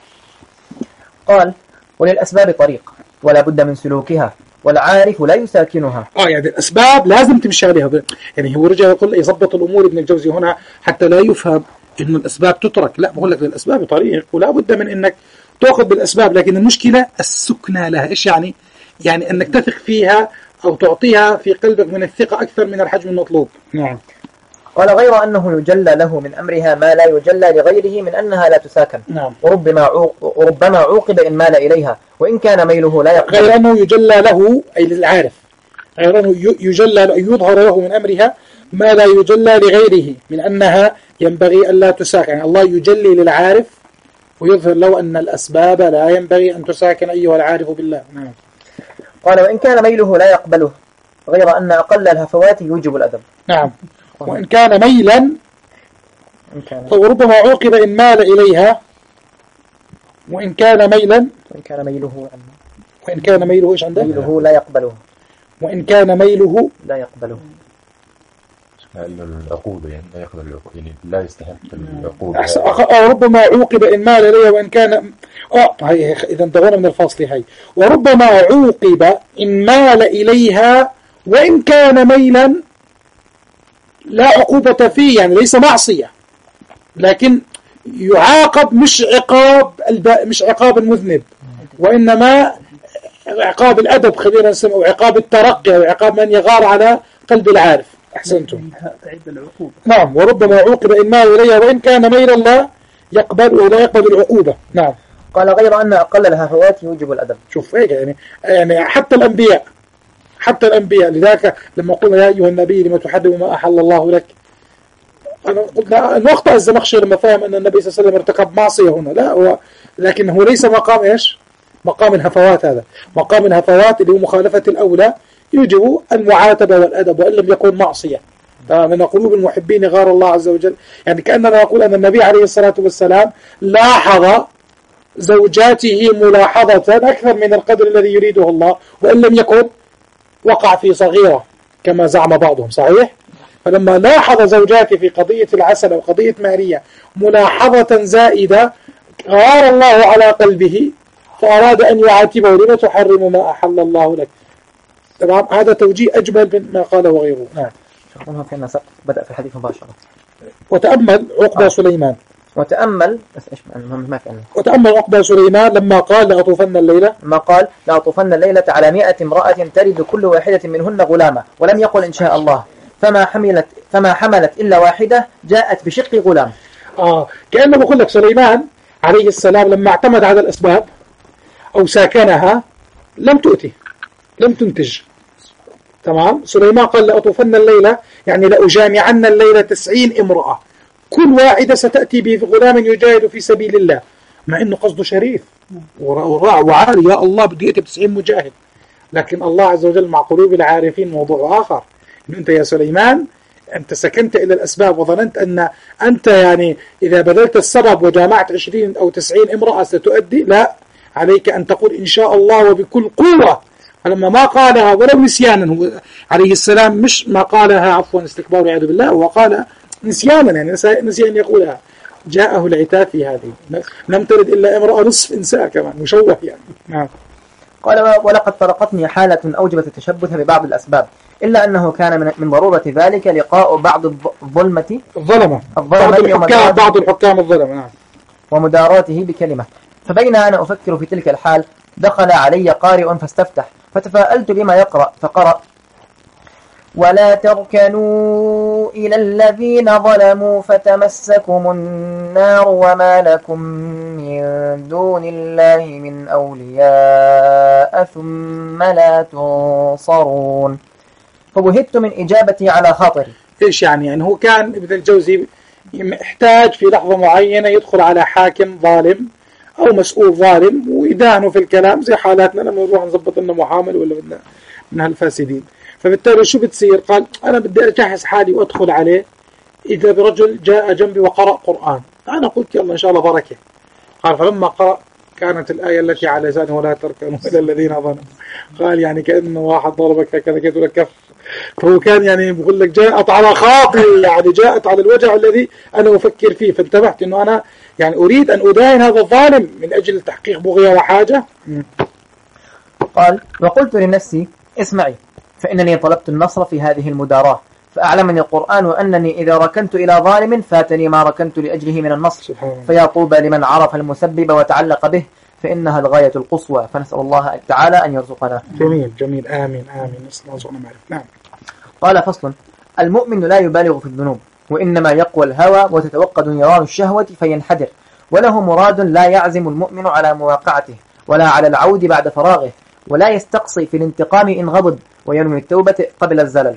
قال وللأسباب طريق ولا بد من سلوكها والعارف لا يساكنها. آه يعني الأسباب لازم تمشي عليها. يعني هو رجع يقول يضبط الأمور ابن الجوزي هنا حتى لا يفهم إنه الأسباب تترك. لا، بقول لك للأسباب طريق ولا بد من إنك تأخذ بالأسباب، لكن المشكلة السكنى لها. إيش يعني؟ يعني أنك تثق فيها أو تعطيها في قلبك من الثقة أكثر من الحجم المطلوب. نعم. قال غير أنه يجلى له من أمرها ما لا يجلى لغيره من أنها لا تساكن. نعم. وربما عوق وربما عوقب إن مال إليها وإن كان ميله لا يقبل. غير أنه يجلى له أي للعارف، غير أنه يجلى يظهر له من أمرها ما لا يجلى لغيره من أنها ينبغي أن لا تساكن. يعني الله يجلي للعارف ويظهر له أن الأسباب لا ينبغي أن تساكن أيها العارف بالله. نعم. قال وإن كان ميله لا يقبله غير أن أقل الهفوات يوجب الأدب. نعم. وإن كان ميلا فربما عوقب إن مال إليها وإن كان ميلا وإن كان ميله وإن كان ميله إيش عنده؟ ميله لا يقبله وإن كان ميله لا يقبله العقوبة، يعني لا يقبل العقوبة، يعني لا يستحق العقوبة. أو ربما عوقب إن مال إليها وإن كان آه هي إذا انتهينا من الفاصل هاي. وربما عوقب إن مال إليها وإن كان ميلا لا عقوبة فيه، يعني ليس معصية لكن يعاقب مش عقاب الب... مش عقاب المذنب، وإنما عقاب الأدب خلينا نسميه، أو عقاب الترقي، أو عقاب من يغار على قلب العارف. أحسنتم. نعم. وربما عوقب إن مال إليها وإن كان ميلا لا يقبل ولا يقبل العقوبة. نعم. قال غير أن أقل الهفوات يوجب الأدب. شوف هيك يعني يعني حتى الأنبياء حتى الأنبياء لذلك لما قلنا يا أيها النبي لما تحرم ما أحل الله لك، أنا قلنا الوقت الزمخشري لما فهم أن النبي صلى الله عليه وسلم ارتكب معصية هنا، لا هو لكن هو ليس مقام إيش؟ مقام الهفوات. هذا مقام الهفوات اللي هو مخالفة الأولى يجب المعاتبة والأدب وإن لم يكن معصية. من قلوب المحبين غار الله عز وجل. يعني كأننا نقول أن النبي عليه الصلاة والسلام لاحظ زوجاته ملاحظة أكثر من القدر الذي يريده الله، وإن لم يكن وقع في صغيرة كما زعم بعضهم. صحيح؟ فلما لاحظ زوجاته في قضية العسل أو قضية ماريا ملاحظة زائدة غار الله على قلبه فأراد أن يعاتبه لما تحرم ما أحل الله لك. تمام. هذا توجيه أجمل من ما قاله غيره. نعم. شكرا في النسق بدأ في الحديث مباشرة. وتأمل عقبة آه. سليمان وتأمل بس إيش ما في وتأمل عقبة سليمان لما قال لأطوفن الليلة، ما قال لأطوفن الليلة على مئة امرأة تلد كل واحدة منهن غلاما، ولم يقل إن شاء الله، فما حملت فما حملت إلا واحدة جاءت بشق غلام. آه كأنه بقول لك سليمان عليه السلام لما اعتمد على الأسباب أو ساكنها لم تؤتي، لم تنتج. تمام. سليمان قال لأطوفن الليلة يعني لأجامعن الليلة تسعين امرأة كل واحدة ستأتي بغلام يجاهد في سبيل الله، مع أنه قصده شريف وعالي، يا الله بدي أتي بتسعين مجاهد. لكن الله عز وجل مع قلوب العارفين موضوع آخر، إنه أنت يا سليمان أنت سكنت إلى الأسباب وظننت أن أنت يعني إذا بذلت السبب وجامعت عشرين أو تسعين امرأة ستؤدي. لا، عليك أن تقول إن شاء الله وبكل قوة. فلما ما قالها ولو نسيانا، هو عليه السلام مش ما قالها عفوا استكبار والعياذ بالله، وقال نسيانا يعني نسي أن يقولها، جاءه العتاب في هذه. لم ترد إلا امرأة نصف إنسان كمان مشوه يعني. نعم. قال ولقد فرقتني حالة أوجبت التشبث ببعض الأسباب، إلا أنه كان من, من ضرورة ذلك لقاء بعض الظلمة الظلمة الظلمة بعض الحكام بعض الحكام الظلمة نعم. ومداراته بكلمة. فبين أنا أفكر في تلك الحال دخل علي قارئ فاستفتح، فتفاءلت بما يقرأ فقرأ: ولا تركنوا إلى الذين ظلموا فتمسكم النار وما لكم من دون الله من أولياء ثم لا تنصرون. فبهت من إجابتي على خاطري. إيش يعني؟ يعني هو كان ابن الجوزي محتاج في لحظة معينة يدخل على حاكم ظالم أو مسؤول ظالم ويدانه في الكلام، زي حالاتنا لما نروح نظبط لنا معامل ولا بدنا من هالفاسدين. فبالتالي شو بتصير؟ قال أنا بدي أجهز حالي وأدخل عليه، إذا برجل جاء جنبي وقرأ قرآن، أنا قلت يلا إن شاء الله بركة. قال فلما قرأ كانت الآية التي على لسانه ولا تركنوا إلى الذين ظلموا. قال يعني كأنه واحد ضربك هكذا كده لك كف. فهو كان يعني بقول لك جاءت على خاطري، يعني جاءت على الوجع الذي أنا أفكر فيه، فانتبهت إنه أنا يعني أريد أن أداين هذا الظالم من أجل تحقيق بغية وحاجة. قال وقلت لنفسي اسمعي، فإنني طلبت النصر في هذه المداراة، فأعلمني القرآن أنني إذا ركنت إلى ظالم فاتني ما ركنت لأجله من النصر، فيا طوبى لمن عرف المسبب وتعلق به، فإنها الغاية القصوى. فنسأل الله تعالى أن يرزقنا. جميل جميل آمين آمين. نسأل الله سبحانه وتعالى. نعم. قال فصل: المؤمن لا يبالغ في الذنوب، وإنما يقوى الهوى وتتوقد نيران الشهوة فينحدر، وله مراد لا يعزم المؤمن على مواقعته ولا على العود بعد فراغه، ولا يستقصي في الانتقام إن غضب، وينوي التوبة قبل الزلل.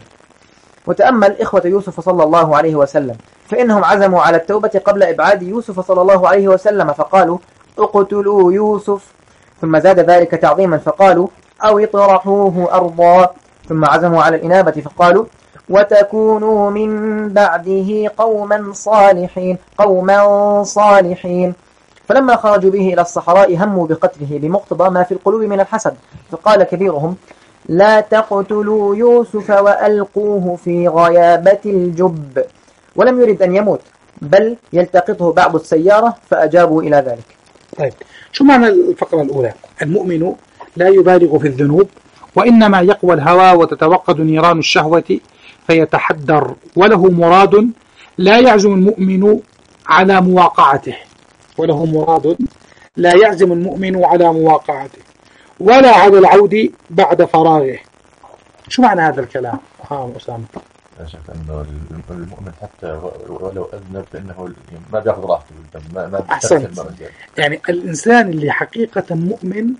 وتأمل إخوة يوسف صلى الله عليه وسلم، فإنهم عزموا على التوبة قبل إبعاد يوسف صلى الله عليه وسلم، فقالوا اقتلوا يوسف، ثم زاد ذلك تعظيما فقالوا أو اطرحوه أرضا، ثم عزموا على الإنابة فقالوا وتكونوا من بعده قوما صالحين قوما صالحين. فلما خرجوا به إلى الصحراء هموا بقتله بمقتضى ما في القلوب من الحسد، فقال كبيرهم لا تقتلوا يوسف وألقوه في غيابة الجب، ولم يرد أن يموت بل يلتقطه بعض السيارة، فأجابوا إلى ذلك. طيب شو معنى الفقرة الأولى؟ المؤمن لا يبالغ في الذنوب، وإنما يقوى الهوى وتتوقد نيران الشهوة فيتحدر، وله مراد لا يعزم المؤمن على مواقعته وله مراد لا يعزم المؤمن على مواقعته ولا على العود بعد فراغه. شو معنى هذا الكلام؟ ها أسامة. لا شك أنه المؤمن حتى ولو أذنب فإنه ما بيأخذ راحته بالذنب، ما ما أحسنت. يعني الإنسان اللي حقيقة مؤمن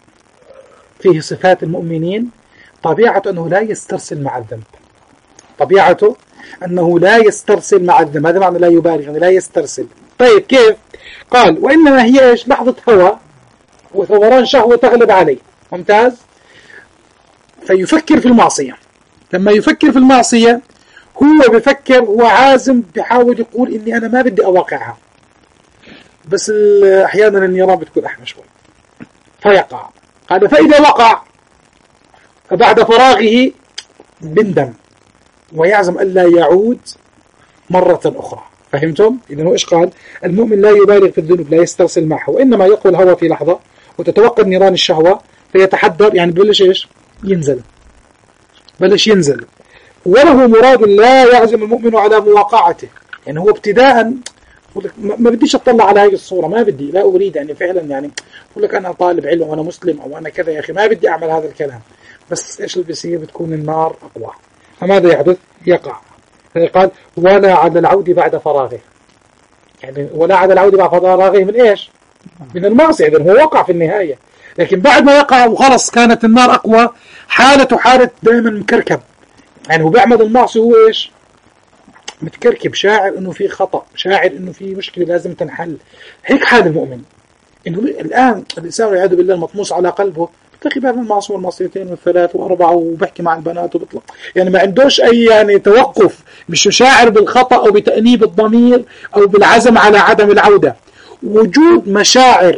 فيه صفات المؤمنين، طبيعته أنه لا يسترسل مع الذنب، طبيعته أنه لا يسترسل مع الذنب. هذا معنى لا يبالغ، يعني لا يسترسل. طيب كيف؟ قال وإنما هي إيش؟ لحظة هوى وثوران شهوة تغلب عليه. ممتاز. فيفكر في المعصية، لما يفكر في المعصية هو بفكر، هو عازم، بحاول يقول إني أنا ما بدي أواقعها، بس أحيانا النيران بتكون أحمى شوي فيقع. قال فإذا وقع فبعد فراغه بندم ويعزم ألا يعود مرة أخرى. فهمتم؟ إذن هو إيش قال؟ المؤمن لا يبالغ في الذنوب، لا يسترسل معه، وإنما يقوى الهوى في لحظة وتتوقد نيران الشهوة فيتحدر، يعني بلش إيش؟ ينزل، بلش ينزل. وله مراد لا يعزم المؤمن على مواقعته، يعني هو ابتداء ما بديش أطلع على هذه الصورة، ما بدي، لا أريد يعني فعلا، يعني أقول لك أنا طالب علم وأنا مسلم أو أنا كذا، يا أخي ما بدي أعمل هذا الكلام، بس إيش اللي بيصير؟ بتكون النار أقوى، فماذا يحدث؟ يقع. قال ولا على العود بعد فراغه، يعني ولا على العود بعد فراغه من إيش؟ من المعصية، إذن هو وقع في النهاية. لكن بعد ما يقع وخلص كانت النار أقوى، حالته حالة دائما مكركب، يعني هو بيعمل المعصية هو إيش متكركب، شاعر إنه في خطأ، شاعر إنه في مشكلة لازم تنحل. هيك حال المؤمن، إنه الآن الإنسان والعياذ بالله المطموس على قلبه بتلاقي بيعمل المعصية والمعصيتين والثلاث وأربعة وبحكي مع البنات وبطلع، يعني ما عندوش أي يعني توقف، مش شاعر بالخطأ أو بتأنيب الضمير أو بالعزم على عدم العودة. وجود مشاعر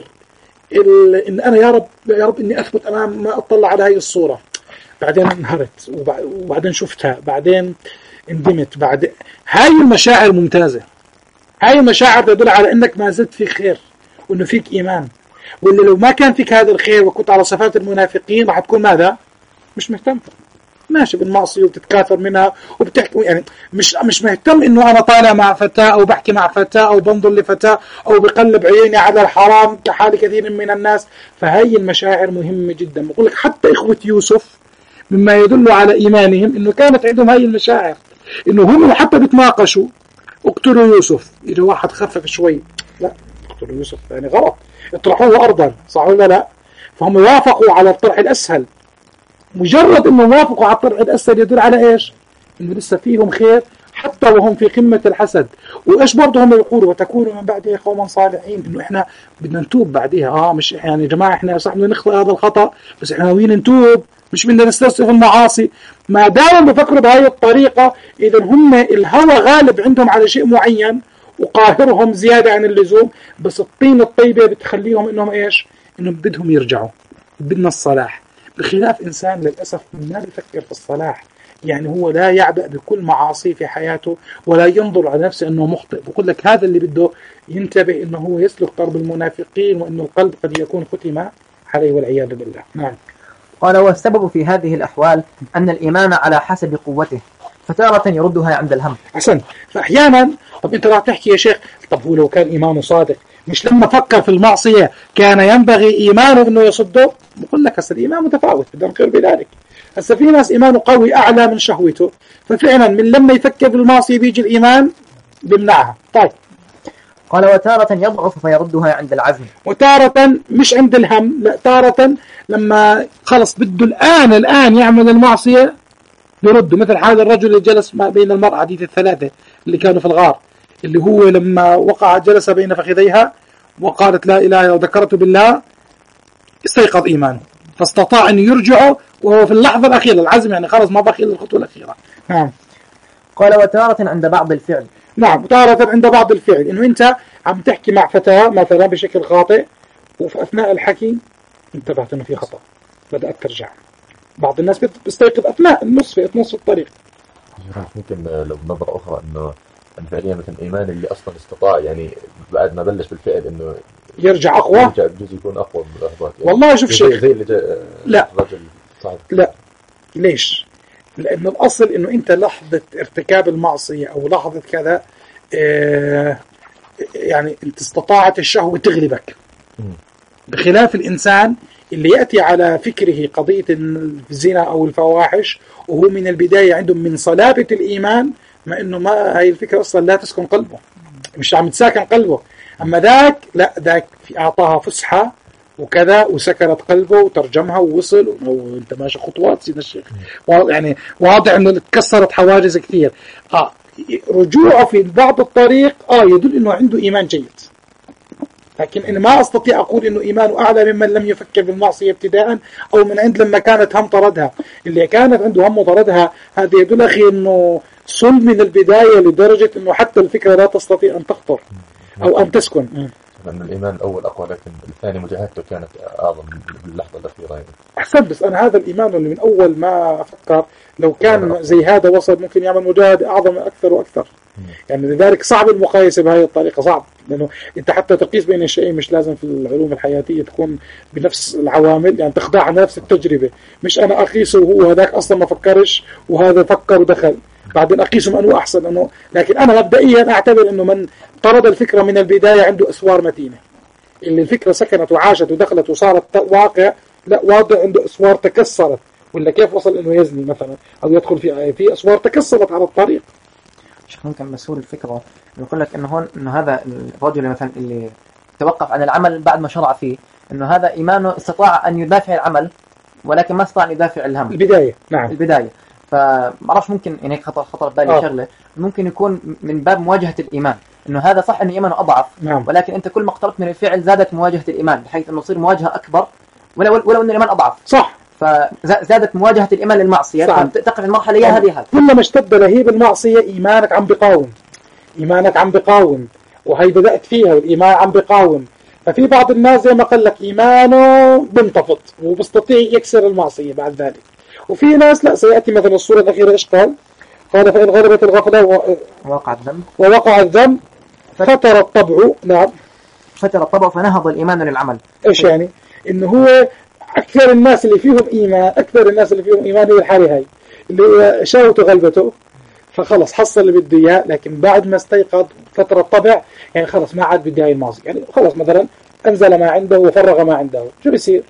إن أنا يا رب يا رب إني أثبت أمام ما أطلع على هاي الصورة، بعدين انهرت وبعدين شفتها، بعدين اندمت، بعد هاي المشاعر ممتازة. هاي المشاعر تدل على إنك ما زلت في خير وإنه فيك إيمان، واللي لو ما كان فيك هذا الخير وكنت على صفات المنافقين راح تكون ماذا؟ مش مهتم، ماشي بالمعصية وبتتكاثر منها وبتحكي، يعني مش مش مهتم إنه أنا طالع مع فتاة أو بحكي مع فتاة أو بنظر لفتاة أو بقلب عيني على الحرام كحال كثير من الناس. فهي المشاعر مهمة جدا. بقول لك حتى إخوة يوسف مما يدل على إيمانهم إنه كانت عندهم هاي المشاعر، إنه هم حتى بتناقشوا اقتلوا يوسف، إذا واحد خفف شوي لا اقتلوا يوسف يعني غلط، اطرحوه أرضا، صح ولا لا؟ فهم وافقوا على الطرح الأسهل. مجرد إنه وافقوا على الطرح الأسهل يدل على إيش؟ إنه لسه فيهم خير حتى وهم في قمة الحسد. وإيش برضه هم يقولوا وتكونوا من بعدها قوما صالحين، إنه إحنا بدنا نتوب بعدها. آه مش يعني يا جماعة إحنا صح بدنا نخطئ هذا الخطأ، بس إحنا ناويين نتوب، مش بدنا نستسلم المعاصي. ما دام بفكروا بهاي الطريقة إذا هم الهوى غالب عندهم على شيء معين وقاهرهم زيادة عن اللزوم، بس الطين الطيبة بتخليهم إنهم إيش؟ إنهم بدهم يرجعوا، بدنا الصلاح. بخلاف إنسان للأسف ما بيفكر في الصلاح، يعني هو لا يعبأ بكل معاصي في حياته ولا ينظر على نفسه أنه مخطئ. بقول لك هذا اللي بده ينتبه أنه هو يسلك طرب المنافقين، وأنه القلب قد يكون ختم عليه والعياذ بالله. نعم. قال والسبب في هذه الأحوال أن الإيمان على حسب قوته، فتارة يردها عند الهم. أحسن. فأحيانا طب أنت راح تحكي يا شيخ طب هو لو كان إيمانه صادق مش لما فكر في المعصية كان ينبغي إيمانه أنه يصده؟ بقول لك هسه الإيمان متفاوت، بدنا نقر بذلك. هسه في ناس إيمانه قوي أعلى من شهوته، ففعلا من لما يفكر بالمعصية بيجي الإيمان بمنعها. طيب. قال وتارة يضعف فيردها عند العزم. وتارة مش عند الهم، لا تارة لما خلص بده الآن الآن يعمل المعصية يرد. مثل هذا الرجل اللي جلس بين المرأة حديث الثلاثة اللي كانوا في الغار، اللي هو لما وقع جلس بين فخذيها وقالت لا إله إلا الله وذكرته بالله استيقظ إيمانه، فاستطاع أن يرجعه وهو في اللحظة الأخيرة العزم، يعني خلص ما بقي إلا الخطوة الأخيرة. نعم. قال وتارة عند بعض الفعل. نعم تارة عند بعض الفعل، إنه أنت عم تحكي مع فتاة مثلا بشكل خاطئ وفي أثناء الحكي انتبهت إنه في خطأ بدأت ترجع. بعض الناس بيستيقظ أثناء النصف في نصف الطريق. ممكن لو بنظرة أخرى إنه فعليا مثل إيمان اللي أصلا استطاع يعني بعد ما بلش بالفعل إنه يرجع أقوى، يرجع بجوز يكون أقوى باللحظات. يعني والله شوف شيء زي اللي جاء لا رجل صعب. لا ليش؟ لأنه الأصل إنه أنت لحظة ارتكاب المعصية أو لحظة كذا اه يعني أنت استطاعت الشهوة تغلبك، بخلاف الإنسان اللي يأتي على فكره قضية الزنا أو الفواحش وهو من البداية عندهم من صلابة الإيمان، ما إنه ما هاي الفكرة أصلا لا تسكن قلبه، مش عم تساكن قلبه. أما ذاك لا، ذاك في أعطاها فسحة وكذا وسكنت قلبه وترجمها ووصل، وانت ماشي خطوات سيدنا الشيخ، يعني واضح انه تكسرت حواجز كثير. اه رجوعه في بعض الطريق اه يدل انه عنده ايمان جيد، لكن انا ما استطيع اقول انه ايمانه اعلى ممن لم يفكر بالمعصيه ابتداء او من عند لما كانت هم طردها. اللي كانت عنده هم طردها هذا يدل اخي انه صل من البدايه لدرجه انه حتى الفكره لا تستطيع ان تخطر او ان تسكن. لأن الإيمان الأول أقوى، لكن الثاني مجاهدته كانت أعظم باللحظة الأخيرة يعني. أحسن. بس أنا هذا الإيمان اللي من أول ما أفكر لو كان زي هذا وصل ممكن يعمل مجاهدة أعظم أكثر وأكثر. يعني لذلك صعب المقايسة بهذه الطريقة، صعب، لأنه أنت حتى تقيس بين الشيئين مش لازم في العلوم الحياتية تكون بنفس العوامل، يعني تخضع نفس التجربة، مش أنا أقيسه وهو هذاك أصلا ما فكرش وهذا فكر ودخل بعدين أقيسهم أنه أحسن أنه. لكن أنا مبدئيا أعتبر أنه من طرد الفكرة من البداية عنده أسوار متينة، اللي الفكرة سكنت وعاشت ودخلت وصارت واقع لا واضح عنده أسوار تكسرت، ولا كيف وصل إنه يزني مثلا أو يدخل في في أسوار تكسرت على الطريق. شيخ ممكن مسؤول الفكرة يقول لك إنه هون إنه هذا الرجل مثلا اللي توقف عن العمل بعد ما شرع فيه، إنه هذا إيمانه استطاع أن يدافع العمل ولكن ما استطاع أن يدافع الهم. البداية نعم. البداية. فمعرفش ممكن يعني خطر خطر بالي آه. شغلة ممكن يكون من باب مواجهة الإيمان، إنه هذا صح إنه إيمانه أضعف، نعم. ولكن أنت كل ما اقتربت من الفعل زادت مواجهة الإيمان بحيث إنه يصير مواجهة أكبر ولو ولو إن الإيمان أضعف. صح. فزادت مواجهة الإيمان للمعصية، تقف المرحلة هي هذه هذه. كلما اشتد لهيب المعصية إيمانك عم بقاوم، إيمانك عم بقاوم، وهي بدأت فيها والإيمان عم بقاوم. ففي بعض الناس زي ما قال لك إيمانه بنتفض وبستطيع يكسر المعصية بعد ذلك، وفي ناس لا. سيأتي مثلا السورة الأخيرة إيش قال؟ قال فإن غلبت الغفلة و... ووقع الذنب ووقع الذنب فتر الطبع. نعم. فتر الطبع فنهض الإيمان للعمل. إيش يعني؟ إنه هو أكثر الناس اللي فيهم إيمان، أكثر الناس اللي فيهم إيمان هي الحالة هاي اللي شاوته غلبته فخلص حصل اللي بده إياه، لكن بعد ما استيقظ فترة الطبع يعني خلص ما عاد بدي هاي المعصية، يعني خلص مثلا أنزل ما عنده وفرغ ما عنده، شو بيصير؟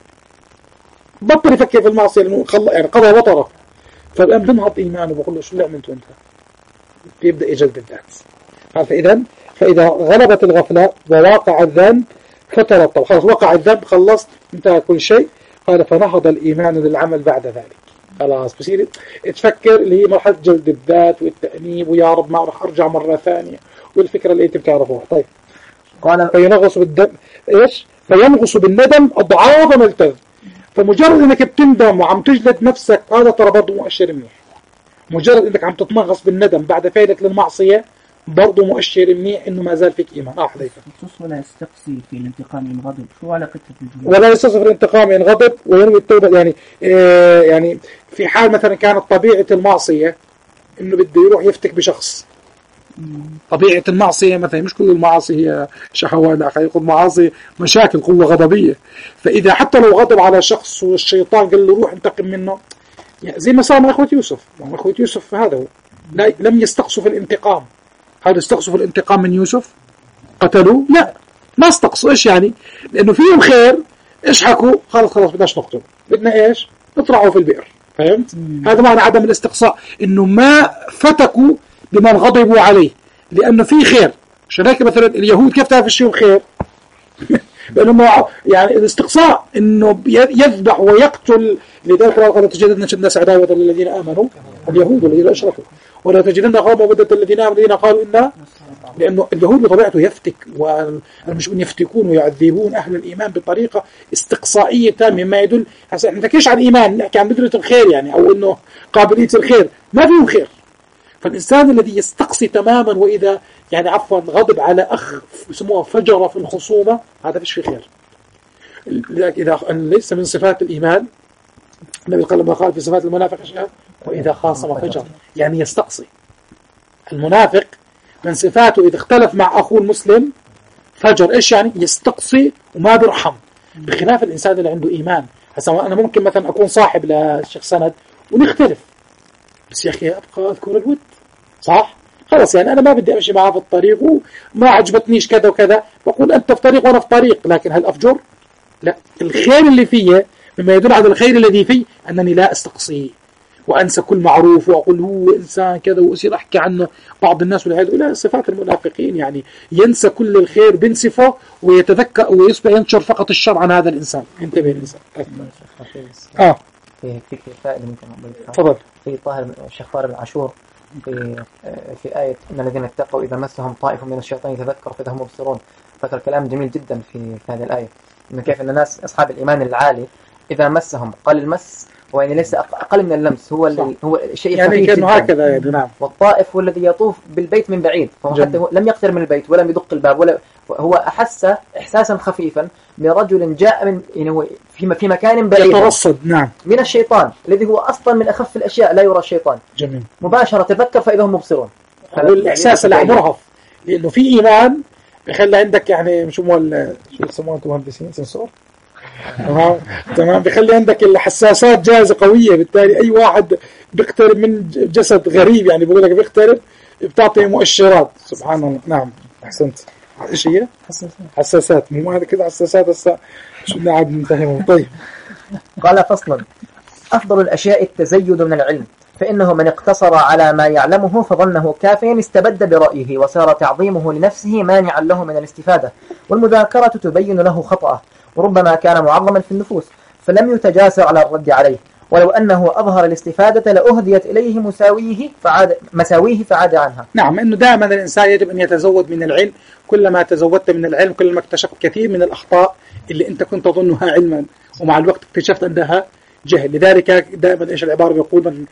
بطل يفكر في المعصية لأنه خل... يعني قضى وطره، فالآن بنهض إيمانه بقول له شو اللي عملته أنت؟ بيبدأ يجلد الذات. فإذا فإذا غلبت الغفلة وواقع الذنب فتر الطبع، خلص وقع الذنب خلصت انتهى كل شيء. قال فنهض الإيمان للعمل بعد ذلك، خلاص بصير تفكر اللي هي مرحلة جلد الذات والتأنيب ويا رب ما راح أرجع مرة ثانية والفكرة اللي أنت بتعرفوها. طيب قال فينغص بالدم إيش؟ فينغص بالندم أضعاف ما التذ. فمجرد إنك بتندم وعم تجلد نفسك هذا ترى برضه مؤشر منيح. مجرد إنك عم تتنغص بالندم بعد فعلك للمعصية برضه مؤشر منيح إنه ما زال فيك إيمان. آه حذيفة. ولا يستقصي في الانتقام من غضب، شو علاقتها بالجمهور؟ ولا يستصف الانتقام من غضب وينوي التوبة. يعني آه يعني في حال مثلا كانت طبيعة المعصية إنه بده يروح يفتك بشخص. طبيعة المعصية مثلا مش كل المعاصي هي شهوات، لا يقول معاصي مشاكل قوة غضبية. فإذا حتى لو غضب على شخص والشيطان قال له روح انتقم منه، يعني زي ما صار مع أخوة يوسف. مع أخوة يوسف هذا هو لا لم يستقصوا في الانتقام. هذا استقصوا في الانتقام من يوسف قتلوا؟ لا ما استقصوا. إيش يعني؟ لأنه فيهم خير. إيش حكوا؟ خلاص خلاص بدناش نقتل، بدنا إيش؟ نطرحوا في البئر. فهمت؟ هذا معنى عدم الاستقصاء، إنه ما فتكوا بمن غضبوا عليه لأنه في خير. عشان هيك مثلا اليهود كيف تعرف الشيء خير؟ لأنه يعني الاستقصاء إنه يذبح ويقتل. لذلك قال تجدن الناس عداوة للذين آمنوا اليهود والذين أشركوا ولا تجدن قوم مودة الذين آمنوا الذين قالوا إنا. لأنه اليهود بطبيعته يفتك، والمشركون يفتكون ويعذبون أهل الإيمان بطريقة استقصائية تامة، ما يدل هسه احنا نحكيش عن الإيمان، نحكي عن بذرة الخير يعني، أو إنه قابلية الخير ما فيهم خير. فالإنسان الذي يستقصي تماما وإذا يعني عفوا غضب على أخ يسموها فجر في الخصومة، هذا فيش في خير. لذلك إذا ليس من صفات الإيمان النبي قال لما قال في صفات المنافق أشياء وإذا خاصم فجر، يعني يستقصي. المنافق من صفاته إذا اختلف مع أخوه المسلم فجر. إيش يعني؟ يستقصي وما برحم، بخلاف الإنسان اللي عنده إيمان. هسا أنا ممكن مثلا أكون صاحب للشيخ سند ونختلف، بس يا أخي أبقى أذكر الود، صح؟ خلاص يعني أنا ما بدي أمشي معه في الطريق وما عجبتنيش كذا وكذا، بقول أنت في طريق وأنا في طريق، لكن هل أفجر؟ لا. الخير اللي فيه مما يدل على الخير الذي فيه أنني لا أستقصي وأنسى كل معروف وأقول هو إنسان كذا وأصير أحكي عنه. بعض الناس والعياذ بالله صفات المنافقين يعني ينسى كل الخير بنصفه ويتذكر ويصبح ينشر فقط الشر عن هذا الإنسان. انتبه الإنسان. آه في في فائدة ممكن أضيفها. تفضل. في طاهر الشيخ طاهر بن عاشور في في آية إن الذين اتقوا إذا مسهم طائف من الشيطان يتذكر فإذا هم مبصرون، ذكر كلام جميل جدا في هذه الآية، إن كيف أن الناس أصحاب الإيمان العالي إذا مسهم قال المس هو يعني ليس أقل من اللمس، هو هو الشيء يعني كأنه هكذا يعني. نعم. والطائف هو الذي يطوف بالبيت من بعيد، فهو حتى هو لم يقترب من البيت ولم يدق الباب ولا هو أحس إحساسا خفيفا برجل جاء من يعني في في مكان بعيد يترصد. نعم. من الشيطان الذي هو أصلا من أخف الأشياء لا يرى الشيطان. جميل. مباشرة تذكر فإذا هم مبصرون. الإحساس اللي مرهف، لأنه في إيمان بخلي عندك يعني شو مال شو يسموها أنتم مهندسين سنسور. تمام تمام بخلي عندك الحساسات جاهزة قوية، بالتالي أي واحد بيقترب من جسد غريب يعني بقول لك بيقترب بتعطي مؤشرات. سبحان الله. نعم أحسنت. إيش هي؟ حساسات. حساسات مو هذا كده حساسات هسه شو نعد ننتهي. طيب. قال فصلا أفضل الأشياء التزيد من العلم فإنه من اقتصر على ما يعلمه فظنه كافيا استبد برأيه وصار تعظيمه لنفسه مانعا له من الاستفادة، والمذاكرة تبين له خطأه، وربما كان معظما في النفوس فلم يتجاسر على الرد عليه، ولو أنه أظهر الاستفادة لأهديت إليه مساويه فعاد مساويه فعاد عنها. نعم، أنه دائما الإنسان يجب أن يتزود من العلم، كلما تزودت من العلم كلما اكتشفت كثير من الأخطاء اللي أنت كنت تظنها علما ومع الوقت اكتشفت أنها جهل. لذلك دائما إيش العبارة بيقول: من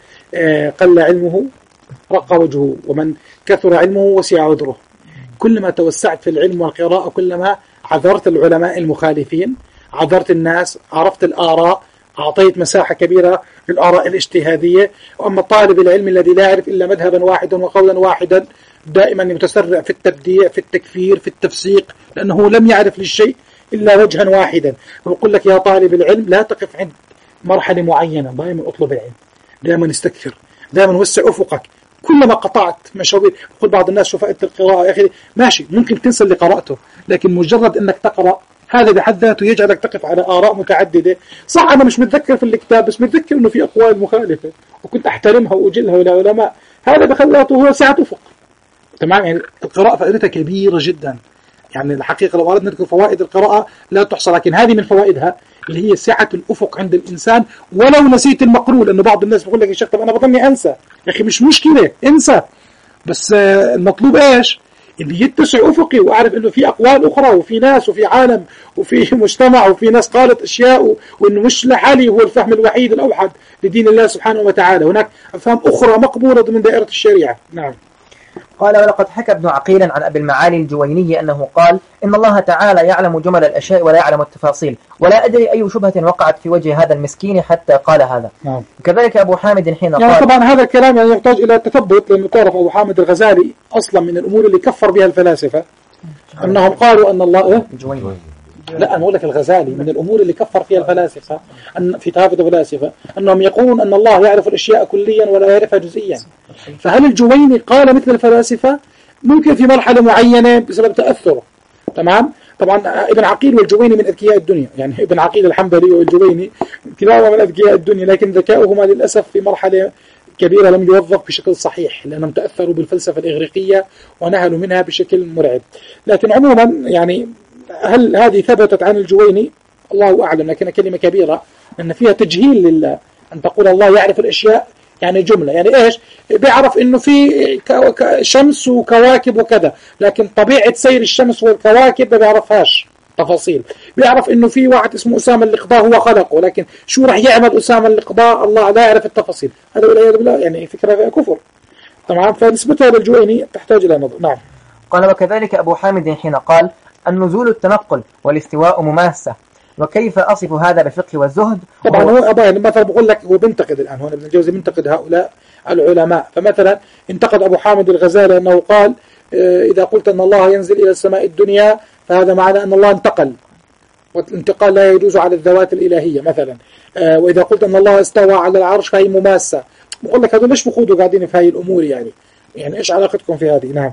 قل علمه رق وجهه، ومن كثر علمه وسع عذره. كلما توسعت في العلم والقراءة كلما عذرت العلماء المخالفين، عذرت الناس، عرفت الآراء، أعطيت مساحة كبيرة للآراء الاجتهادية. وأما طالب العلم الذي لا يعرف إلا مذهبا واحدا وقولا واحدا دائما متسرع في التبديع، في التكفير، في التفسيق، لأنه لم يعرف للشيء إلا وجها واحدا. ويقول لك يا طالب العلم لا تقف عند مرحلة معينة، دائما اطلب العلم، دائما استكثر، دائما وسع أفقك. كلما قطعت مشاوير، يقول بعض الناس: شو فائدة القراءة يا أخي؟ ماشي، ممكن تنسى اللي قرأته، لكن مجرد أنك تقرأ هذا بحد ذاته يجعلك تقف على آراء متعددة. صح أنا مش متذكر في الكتاب، بس متذكر أنه في أقوال مخالفة وكنت أحترمها وأجلها للعلماء، هذا بخلاته هو سعة أفق. تمام؟ يعني القراءة فائدتها كبيرة جدا. يعني الحقيقة لو أردنا نذكر فوائد القراءة لا تحصى، لكن هذه من فوائدها اللي هي سعة الأفق عند الإنسان ولو نسيت المقرول. لأنه بعض الناس بيقول لك يا شيخ طب أنا بظني أنسى. يا أخي مش مشكلة، انسى، بس المطلوب إيش؟ اللي يتسع أفقي وأعرف إنه في أقوال أخرى وفي ناس وفي عالم وفي مجتمع وفي ناس قالت أشياء، وإنه مش لحالي هو الفهم الوحيد الأوحد لدين الله سبحانه وتعالى، هناك أفهام أخرى مقبولة ضمن دائرة الشريعة. نعم. قال: ولقد حكى ابن عقيل عن أبي المعالي الجويني أنه قال: إن الله تعالى يعلم جمل الأشياء ولا يعلم التفاصيل، ولا أدري أي شبهة وقعت في وجه هذا المسكين حتى قال هذا. نعم. وكذلك أبو حامد حين يعني قال، طبعا هذا الكلام يعني يحتاج إلى تثبت، لأنه تعرف أبو حامد الغزالي أصلا من الأمور اللي كفر بها الفلاسفة أنهم قالوا أن الله إيه؟ الجويني. لا أنا أقول لك الغزالي من الأمور اللي كفر فيها الفلاسفة أن في تهافت الفلاسفة أنهم يقولون أن الله يعرف الأشياء كليا ولا يعرفها جزئيا. فهل الجويني قال مثل الفلاسفة؟ ممكن في مرحلة معينة بسبب تأثره. تمام؟ طبعا ابن عقيل والجويني من أذكياء الدنيا، يعني ابن عقيل الحنبلي والجويني كلاهما من أذكياء الدنيا، لكن ذكاؤهما للأسف في مرحلة كبيرة لم يوظف بشكل صحيح، لأنهم تأثروا بالفلسفة الإغريقية ونهلوا منها بشكل مرعب. لكن عموما يعني هل هذه ثبتت عن الجويني؟ الله أعلم، لكن كلمة كبيرة أن فيها تجهيل لله، أن تقول الله يعرف الأشياء يعني جملة، يعني إيش؟ بيعرف إنه في شمس وكواكب وكذا، لكن طبيعة سير الشمس والكواكب ما بيعرفهاش تفاصيل. بيعرف إنه في واحد اسمه أسامة اللقضاء هو خلقه، لكن شو رح يعمل أسامة اللقضاء الله لا يعرف التفاصيل. هذا والعياذ بالله يعني فكرة كفر. تمام؟ فنسبتها للجويني تحتاج إلى نظر. نعم. قال: وكذلك أبو حامد حين قال: النزول التنقل والاستواء مماسة، وكيف أصف هذا بالفقه والزهد؟ طبعا هو أبا مثلا بقول لك هو بنتقد الآن، هون ابن الجوزي بنتقد هؤلاء العلماء. فمثلا انتقد أبو حامد الغزالي أنه قال: إذا قلت أن الله ينزل إلى السماء الدنيا فهذا معنى أن الله انتقل، والانتقال لا يجوز على الذوات الإلهية مثلا. وإذا قلت أن الله استوى على العرش فهي مماسة. بقول لك هذول ليش بخوضوا قاعدين في هذه الأمور؟ يعني يعني إيش علاقتكم في هذه؟ نعم.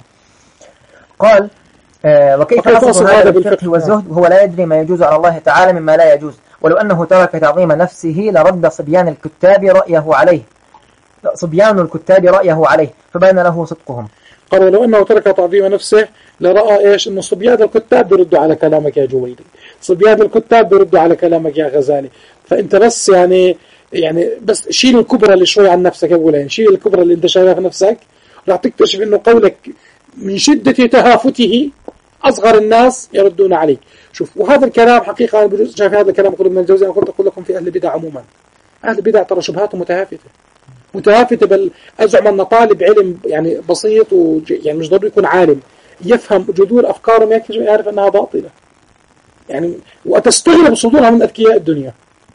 قال: آه وكيف أصف هذا بالفقه والزهد وهو لا يدري ما يجوز على الله تعالى مما لا يجوز، ولو أنه ترك تعظيم نفسه لرد صبيان الكتاب رأيه عليه صبيان الكتاب رأيه عليه فبين له صدقهم. قالوا لو أنه ترك تعظيم نفسه لرأى إيش؟ إنه صبيان الكتاب بيردوا على كلامك يا جويني، صبيان الكتاب بيردوا على كلامك يا غزالي. فأنت بس يعني يعني بس شيل الكبرى اللي شوي عن نفسك أولا، شيل الكبرى اللي أنت شايفها في نفسك، راح تكتشف إنه قولك من شدة تهافته أصغر الناس يردون عليك. شوف، وهذا الكلام حقيقة أنا بجوز شايف هذا الكلام أقول ابن الجوزي، أنا قلت أقول لكم في أهل البدع عموما، أهل البدع ترى شبهاتهم متهافتة متهافتة بل أزعم أن طالب علم يعني بسيط ويعني مش ضروري يكون عالم يفهم جذور أفكارهم يكفي يعرف أنها باطلة يعني، وتستغرب صدورها من أذكياء الدنيا.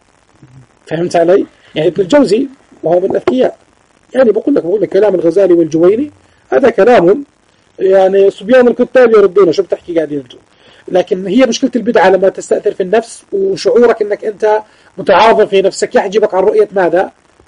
فهمت علي؟ يعني ابن الجوزي وهو من الأذكياء، يعني بقول لك بقول لك كلام الغزالي والجويني هذا كلام يعني صبيان الكتاب يردونه، شو بتحكي قاعدين انتم. لكن هي مشكلة البدعة لما تستأثر في النفس وشعورك انك انت متعاظم في نفسك يحجبك عن رؤية ماذا؟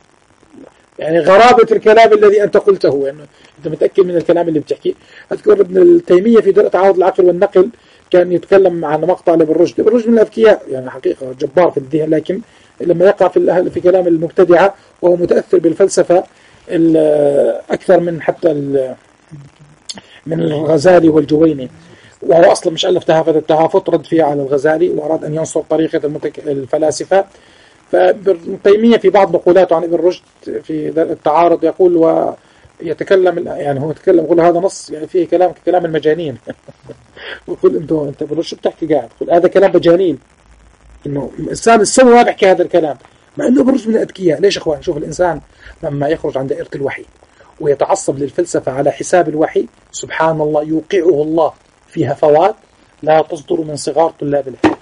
يعني غرابة الكلام الذي انت قلته، يعني انت متأكد من الكلام اللي بتحكيه. اذكر ابن التيمية في درء تعارض العقل والنقل كان يتكلم عن مقطع لابن رشد. ابن رشد من الأذكياء يعني حقيقة جبار في الذهن، لكن لما يقع في في كلام المبتدعة وهو متأثر بالفلسفة أكثر من حتى من الغزالي والجويني، وهو أصلا مش ألف تهافت التهافت رد فيها على الغزالي وأراد أن ينصر طريقة المتك... الفلاسفة. فابن تيمية في بعض نقولاته عن ابن رشد في التعارض يقول ويتكلم، يعني هو يتكلم يقول هذا نص يعني فيه كلام كلام المجانين ويقول انت انت ابن رشد بتحكي قاعد يقول هذا كلام مجانين، انه الانسان السوي ما بيحكي هذا الكلام، مع انه ابن رشد من الأذكياء. ليش اخوان؟ شوف الانسان لما يخرج عن دائرة الوحي ويتعصب للفلسفة على حساب الوحي، سبحان الله يوقعه الله في هفوات لا تصدر من صغار طلاب العلم.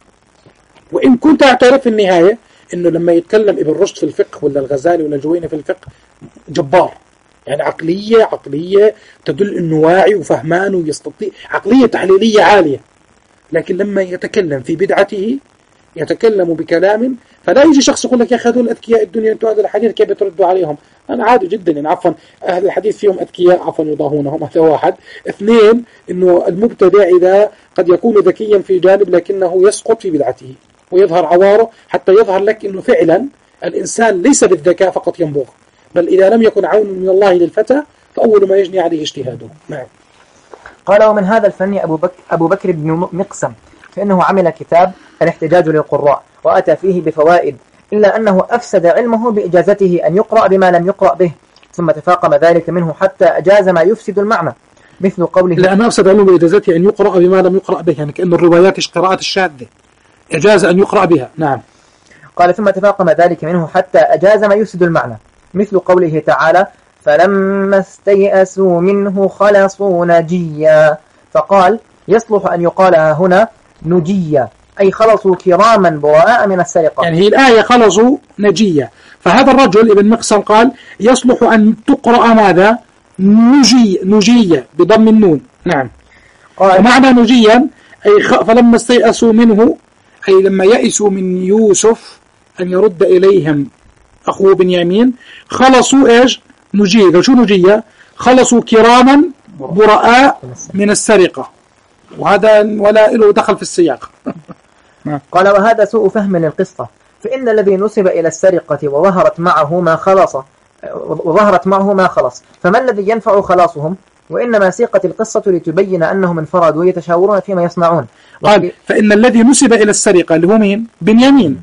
وإن كنت أعترف في النهاية إنه لما يتكلم ابن رشد في الفقه ولا الغزالي ولا الجويني في الفقه جبار، يعني عقلية عقلية تدل إنه واعي وفهمان ويستطيع، عقلية تحليلية عالية. لكن لما يتكلم في بدعته يتكلم بكلام فلا يجي شخص يقول لك يا أخي هذول أذكياء الدنيا أنتوا هذا الحديث كيف بتردوا عليهم؟ أنا عادي جدا يعني عفوا أهل الحديث فيهم أذكياء عفوا يضاهونهم، هذا واحد. اثنين إنه المبتدع إذا قد يكون ذكيا في جانب لكنه يسقط في بدعته ويظهر عواره حتى يظهر لك إنه فعلا الإنسان ليس بالذكاء فقط ينبغ، بل إذا لم يكن عون من الله للفتى فأول ما يجني عليه اجتهاده. نعم. قال ومن هذا الفن أبو بكر, أبو بكر بن مقسم، فإنه عمل كتاب الاحتجاج للقراء وأتى فيه بفوائد، إلا أنه أفسد علمه بإجازته أن يقرأ بما لم يقرأ به، ثم تفاقم ذلك منه حتى أجاز ما يفسد المعنى، مثل قوله لأن أفسد علمه بإجازته أن يقرأ بما لم يقرأ به، يعني كأن الروايات قراءات الشاذة إجاز أن يقرأ بها. نعم. قال ثم تفاقم ذلك منه حتى أجاز ما يفسد المعنى، مثل قوله تعالى فلما استيئسوا منه خلصوا نجيا، فقال يصلح أن يقال هنا نجيا أي خلصوا كراما براء من السرقة، يعني هي الآية خلصوا نجيا. فهذا الرجل ابن مقسم قال يصلح أن تقرأ ماذا؟ نجي نجيا بضم النون. نعم. ومعنى نجيا أي خ... فلما استيئسوا منه أي لما يئسوا من يوسف أن يرد إليهم أخوه بنيامين خلصوا إيش؟ نجيا. شو نجيا؟ خلصوا كراما براء من السرقة، وهذا ولا له دخل في السياق. قال وهذا سوء فهم للقصة، فإن الذي نسب إلى السرقة وظهرت معه ما خلص وظهرت معه ما خلص، فما الذي ينفع خلاصهم؟ وإنما سيقت القصة لتبين أنهم انفردوا يتشاورون فيما يصنعون. قال فإن الذي نسب إلى السرقة اللي هو مين؟ بنيامين،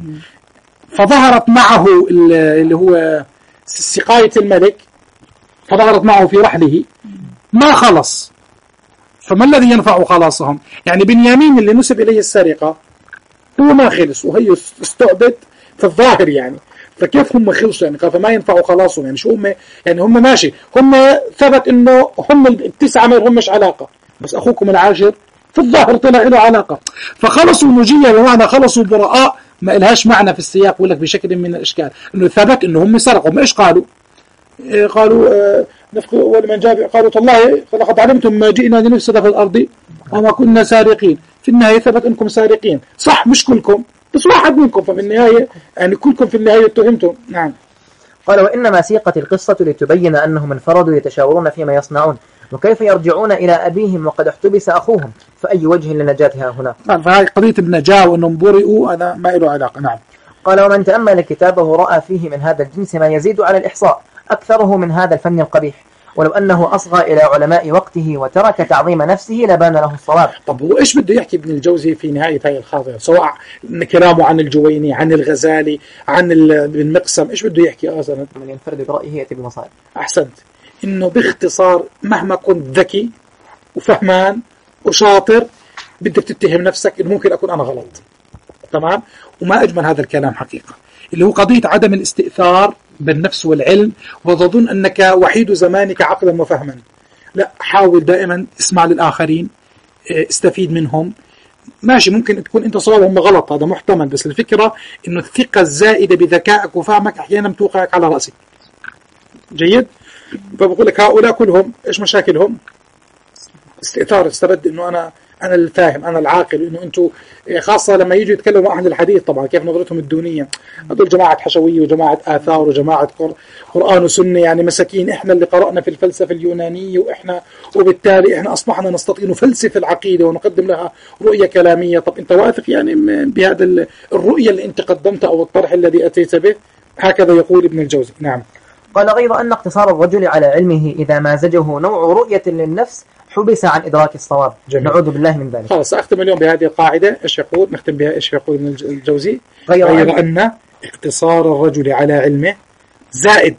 فظهرت معه اللي هو سقاية الملك، فظهرت معه في رحله ما خلص، فما الذي ينفع خلاصهم؟ يعني بنيامين اللي نسب إليه السرقة هو ما خلص وهي استعبد في الظاهر، يعني فكيف هم خلصوا؟ يعني فما ينفع خلاصهم، يعني شو هم؟ يعني هم ماشي، هم ثبت انه هم التسعة ما لهم مش علاقة، بس اخوكم العاشر في الظاهر طلع له علاقة، فخلصوا نجية بمعنى خلصوا براء ما إلهاش معنى في السياق. يقول لك بشكل من الاشكال انه ثبت انه هم سرقوا. ما ايش قالوا؟ إيه قالوا آه ولمن جاب قالوا والله لقد علمتم ما جئنا لنفسد في الارض وما كنا سارقين، في النهاية ثبت انكم سارقين، صح مش كلكم بس واحد منكم، ففي النهاية يعني كلكم في النهاية اتهمتم. نعم. قال وإنما سيقت القصة لتبين أنهم انفردوا يتشاورون فيما يصنعون، وكيف يرجعون إلى أبيهم وقد احتبس أخوهم، فأي وجه لنجاتها هنا؟ نعم. فهذه قضية النجاة وأنهم برئوا هذا ما له علاقة. نعم. قال ومن تأمل كتابه رأى فيه من هذا الجنس ما يزيد على الإحصاء، أكثره من هذا الفن القبيح، ولو أنه أصغى إلى علماء وقته وترك تعظيم نفسه لبان له الصواب. طب هو إيش بده يحكي ابن الجوزي في نهاية هاي الخاطرة، سواء كلامه عن الجويني عن الغزالي عن ابن مقسم، إيش بده يحكي أصلا؟ من ينفرد برأيه يأتي بمصائب. أحسنت. إنه باختصار مهما كنت ذكي وفهمان وشاطر بدك تتهم نفسك إنه ممكن أكون أنا غلط. تمام. وما أجمل هذا الكلام حقيقة، اللي هو قضية عدم الاستئثار بالنفس والعلم وتظن أنك وحيد زمانك عقلا وفهما. لا، حاول دائما اسمع للآخرين، استفيد منهم. ماشي ممكن تكون أنت صواب هم غلط، هذا محتمل، بس الفكرة إنه الثقة الزائدة بذكائك وفهمك أحيانا توقعك على رأسك. جيد. فبقول لك هؤلاء كلهم إيش مشاكلهم؟ استئثار، استبد إنه أنا أنا الفاهم أنا العاقل، إنه أنتوا خاصة لما يجوا يتكلموا عن الحديث طبعا كيف نظرتهم الدونية، هذول جماعة حشوية وجماعة آثار وجماعة قرآن وسنة، يعني مساكين إحنا اللي قرأنا في الفلسفة اليونانية وإحنا وبالتالي إحنا أصبحنا نستطيع نفلسف العقيدة ونقدم لها رؤية كلامية. طب أنت واثق يعني بهذا الرؤية اللي أنت قدمتها أو الطرح الذي أتيت به؟ هكذا يقول ابن الجوزي. نعم. قال غير أن اقتصار الرجل على علمه إذا مازجه نوع رؤية للنفس حبس عن إدراك الصواب. جميل. نعوذ بالله من ذلك. خلاص أختم اليوم بهذه القاعدة. إيش يقول؟ نختم بها. إيش يقول ابن الجوزي؟ غير, غير أن اقتصار الرجل على علمه زائد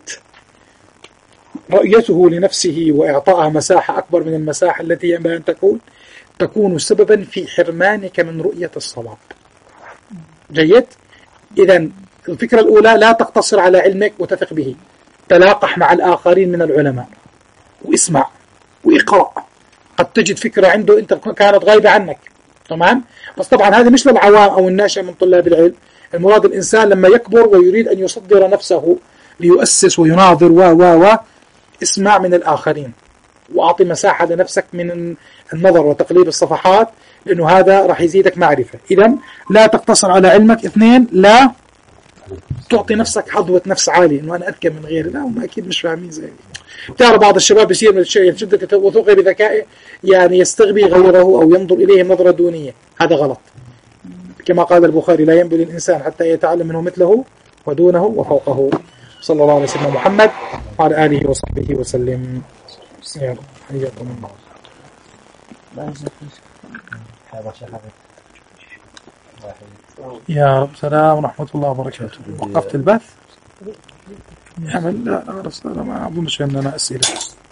رؤيته لنفسه وإعطائها مساحة أكبر من المساحة التي ينبغي أن تكون تكون سببا في حرمانك من رؤية الصواب. جيد؟ إذن الفكرة الأولى لا تقتصر على علمك وتثق به، تلاقح مع الآخرين من العلماء واسمع وإقرأ، قد تجد فكرة عنده أنت كانت غايبة عنك. تمام؟ بس طبعا هذه مش للعوام أو الناشئ من طلاب العلم، المراد الإنسان لما يكبر ويريد أن يصدر نفسه ليؤسس ويناظر و و و اسمع من الآخرين وأعطي مساحة لنفسك من النظر وتقليب الصفحات، لأنه هذا راح يزيدك معرفة. إذن لا تقتصر على علمك. اثنين، لا تعطي نفسك حظوة نفس عالية إنه أنا أذكى من غيري. لا، هم أكيد مش فاهمين زي ترى بعض الشباب بيصير من الشيء شدة وثوقه بذكائه يعني يستغبي غيره أو ينظر إليه نظرة دونية. هذا غلط. كما قال البخاري: لا ينبغي للإنسان حتى يتعلم منه مثله ودونه وفوقه. صلى الله عليه وسلم محمد وعلى آله وصحبه وسلم. حياكم الله. يا رب. سلام ورحمة الله وبركاته. وقفت البث؟ لا لا، ما أظنش أننا أسئلة.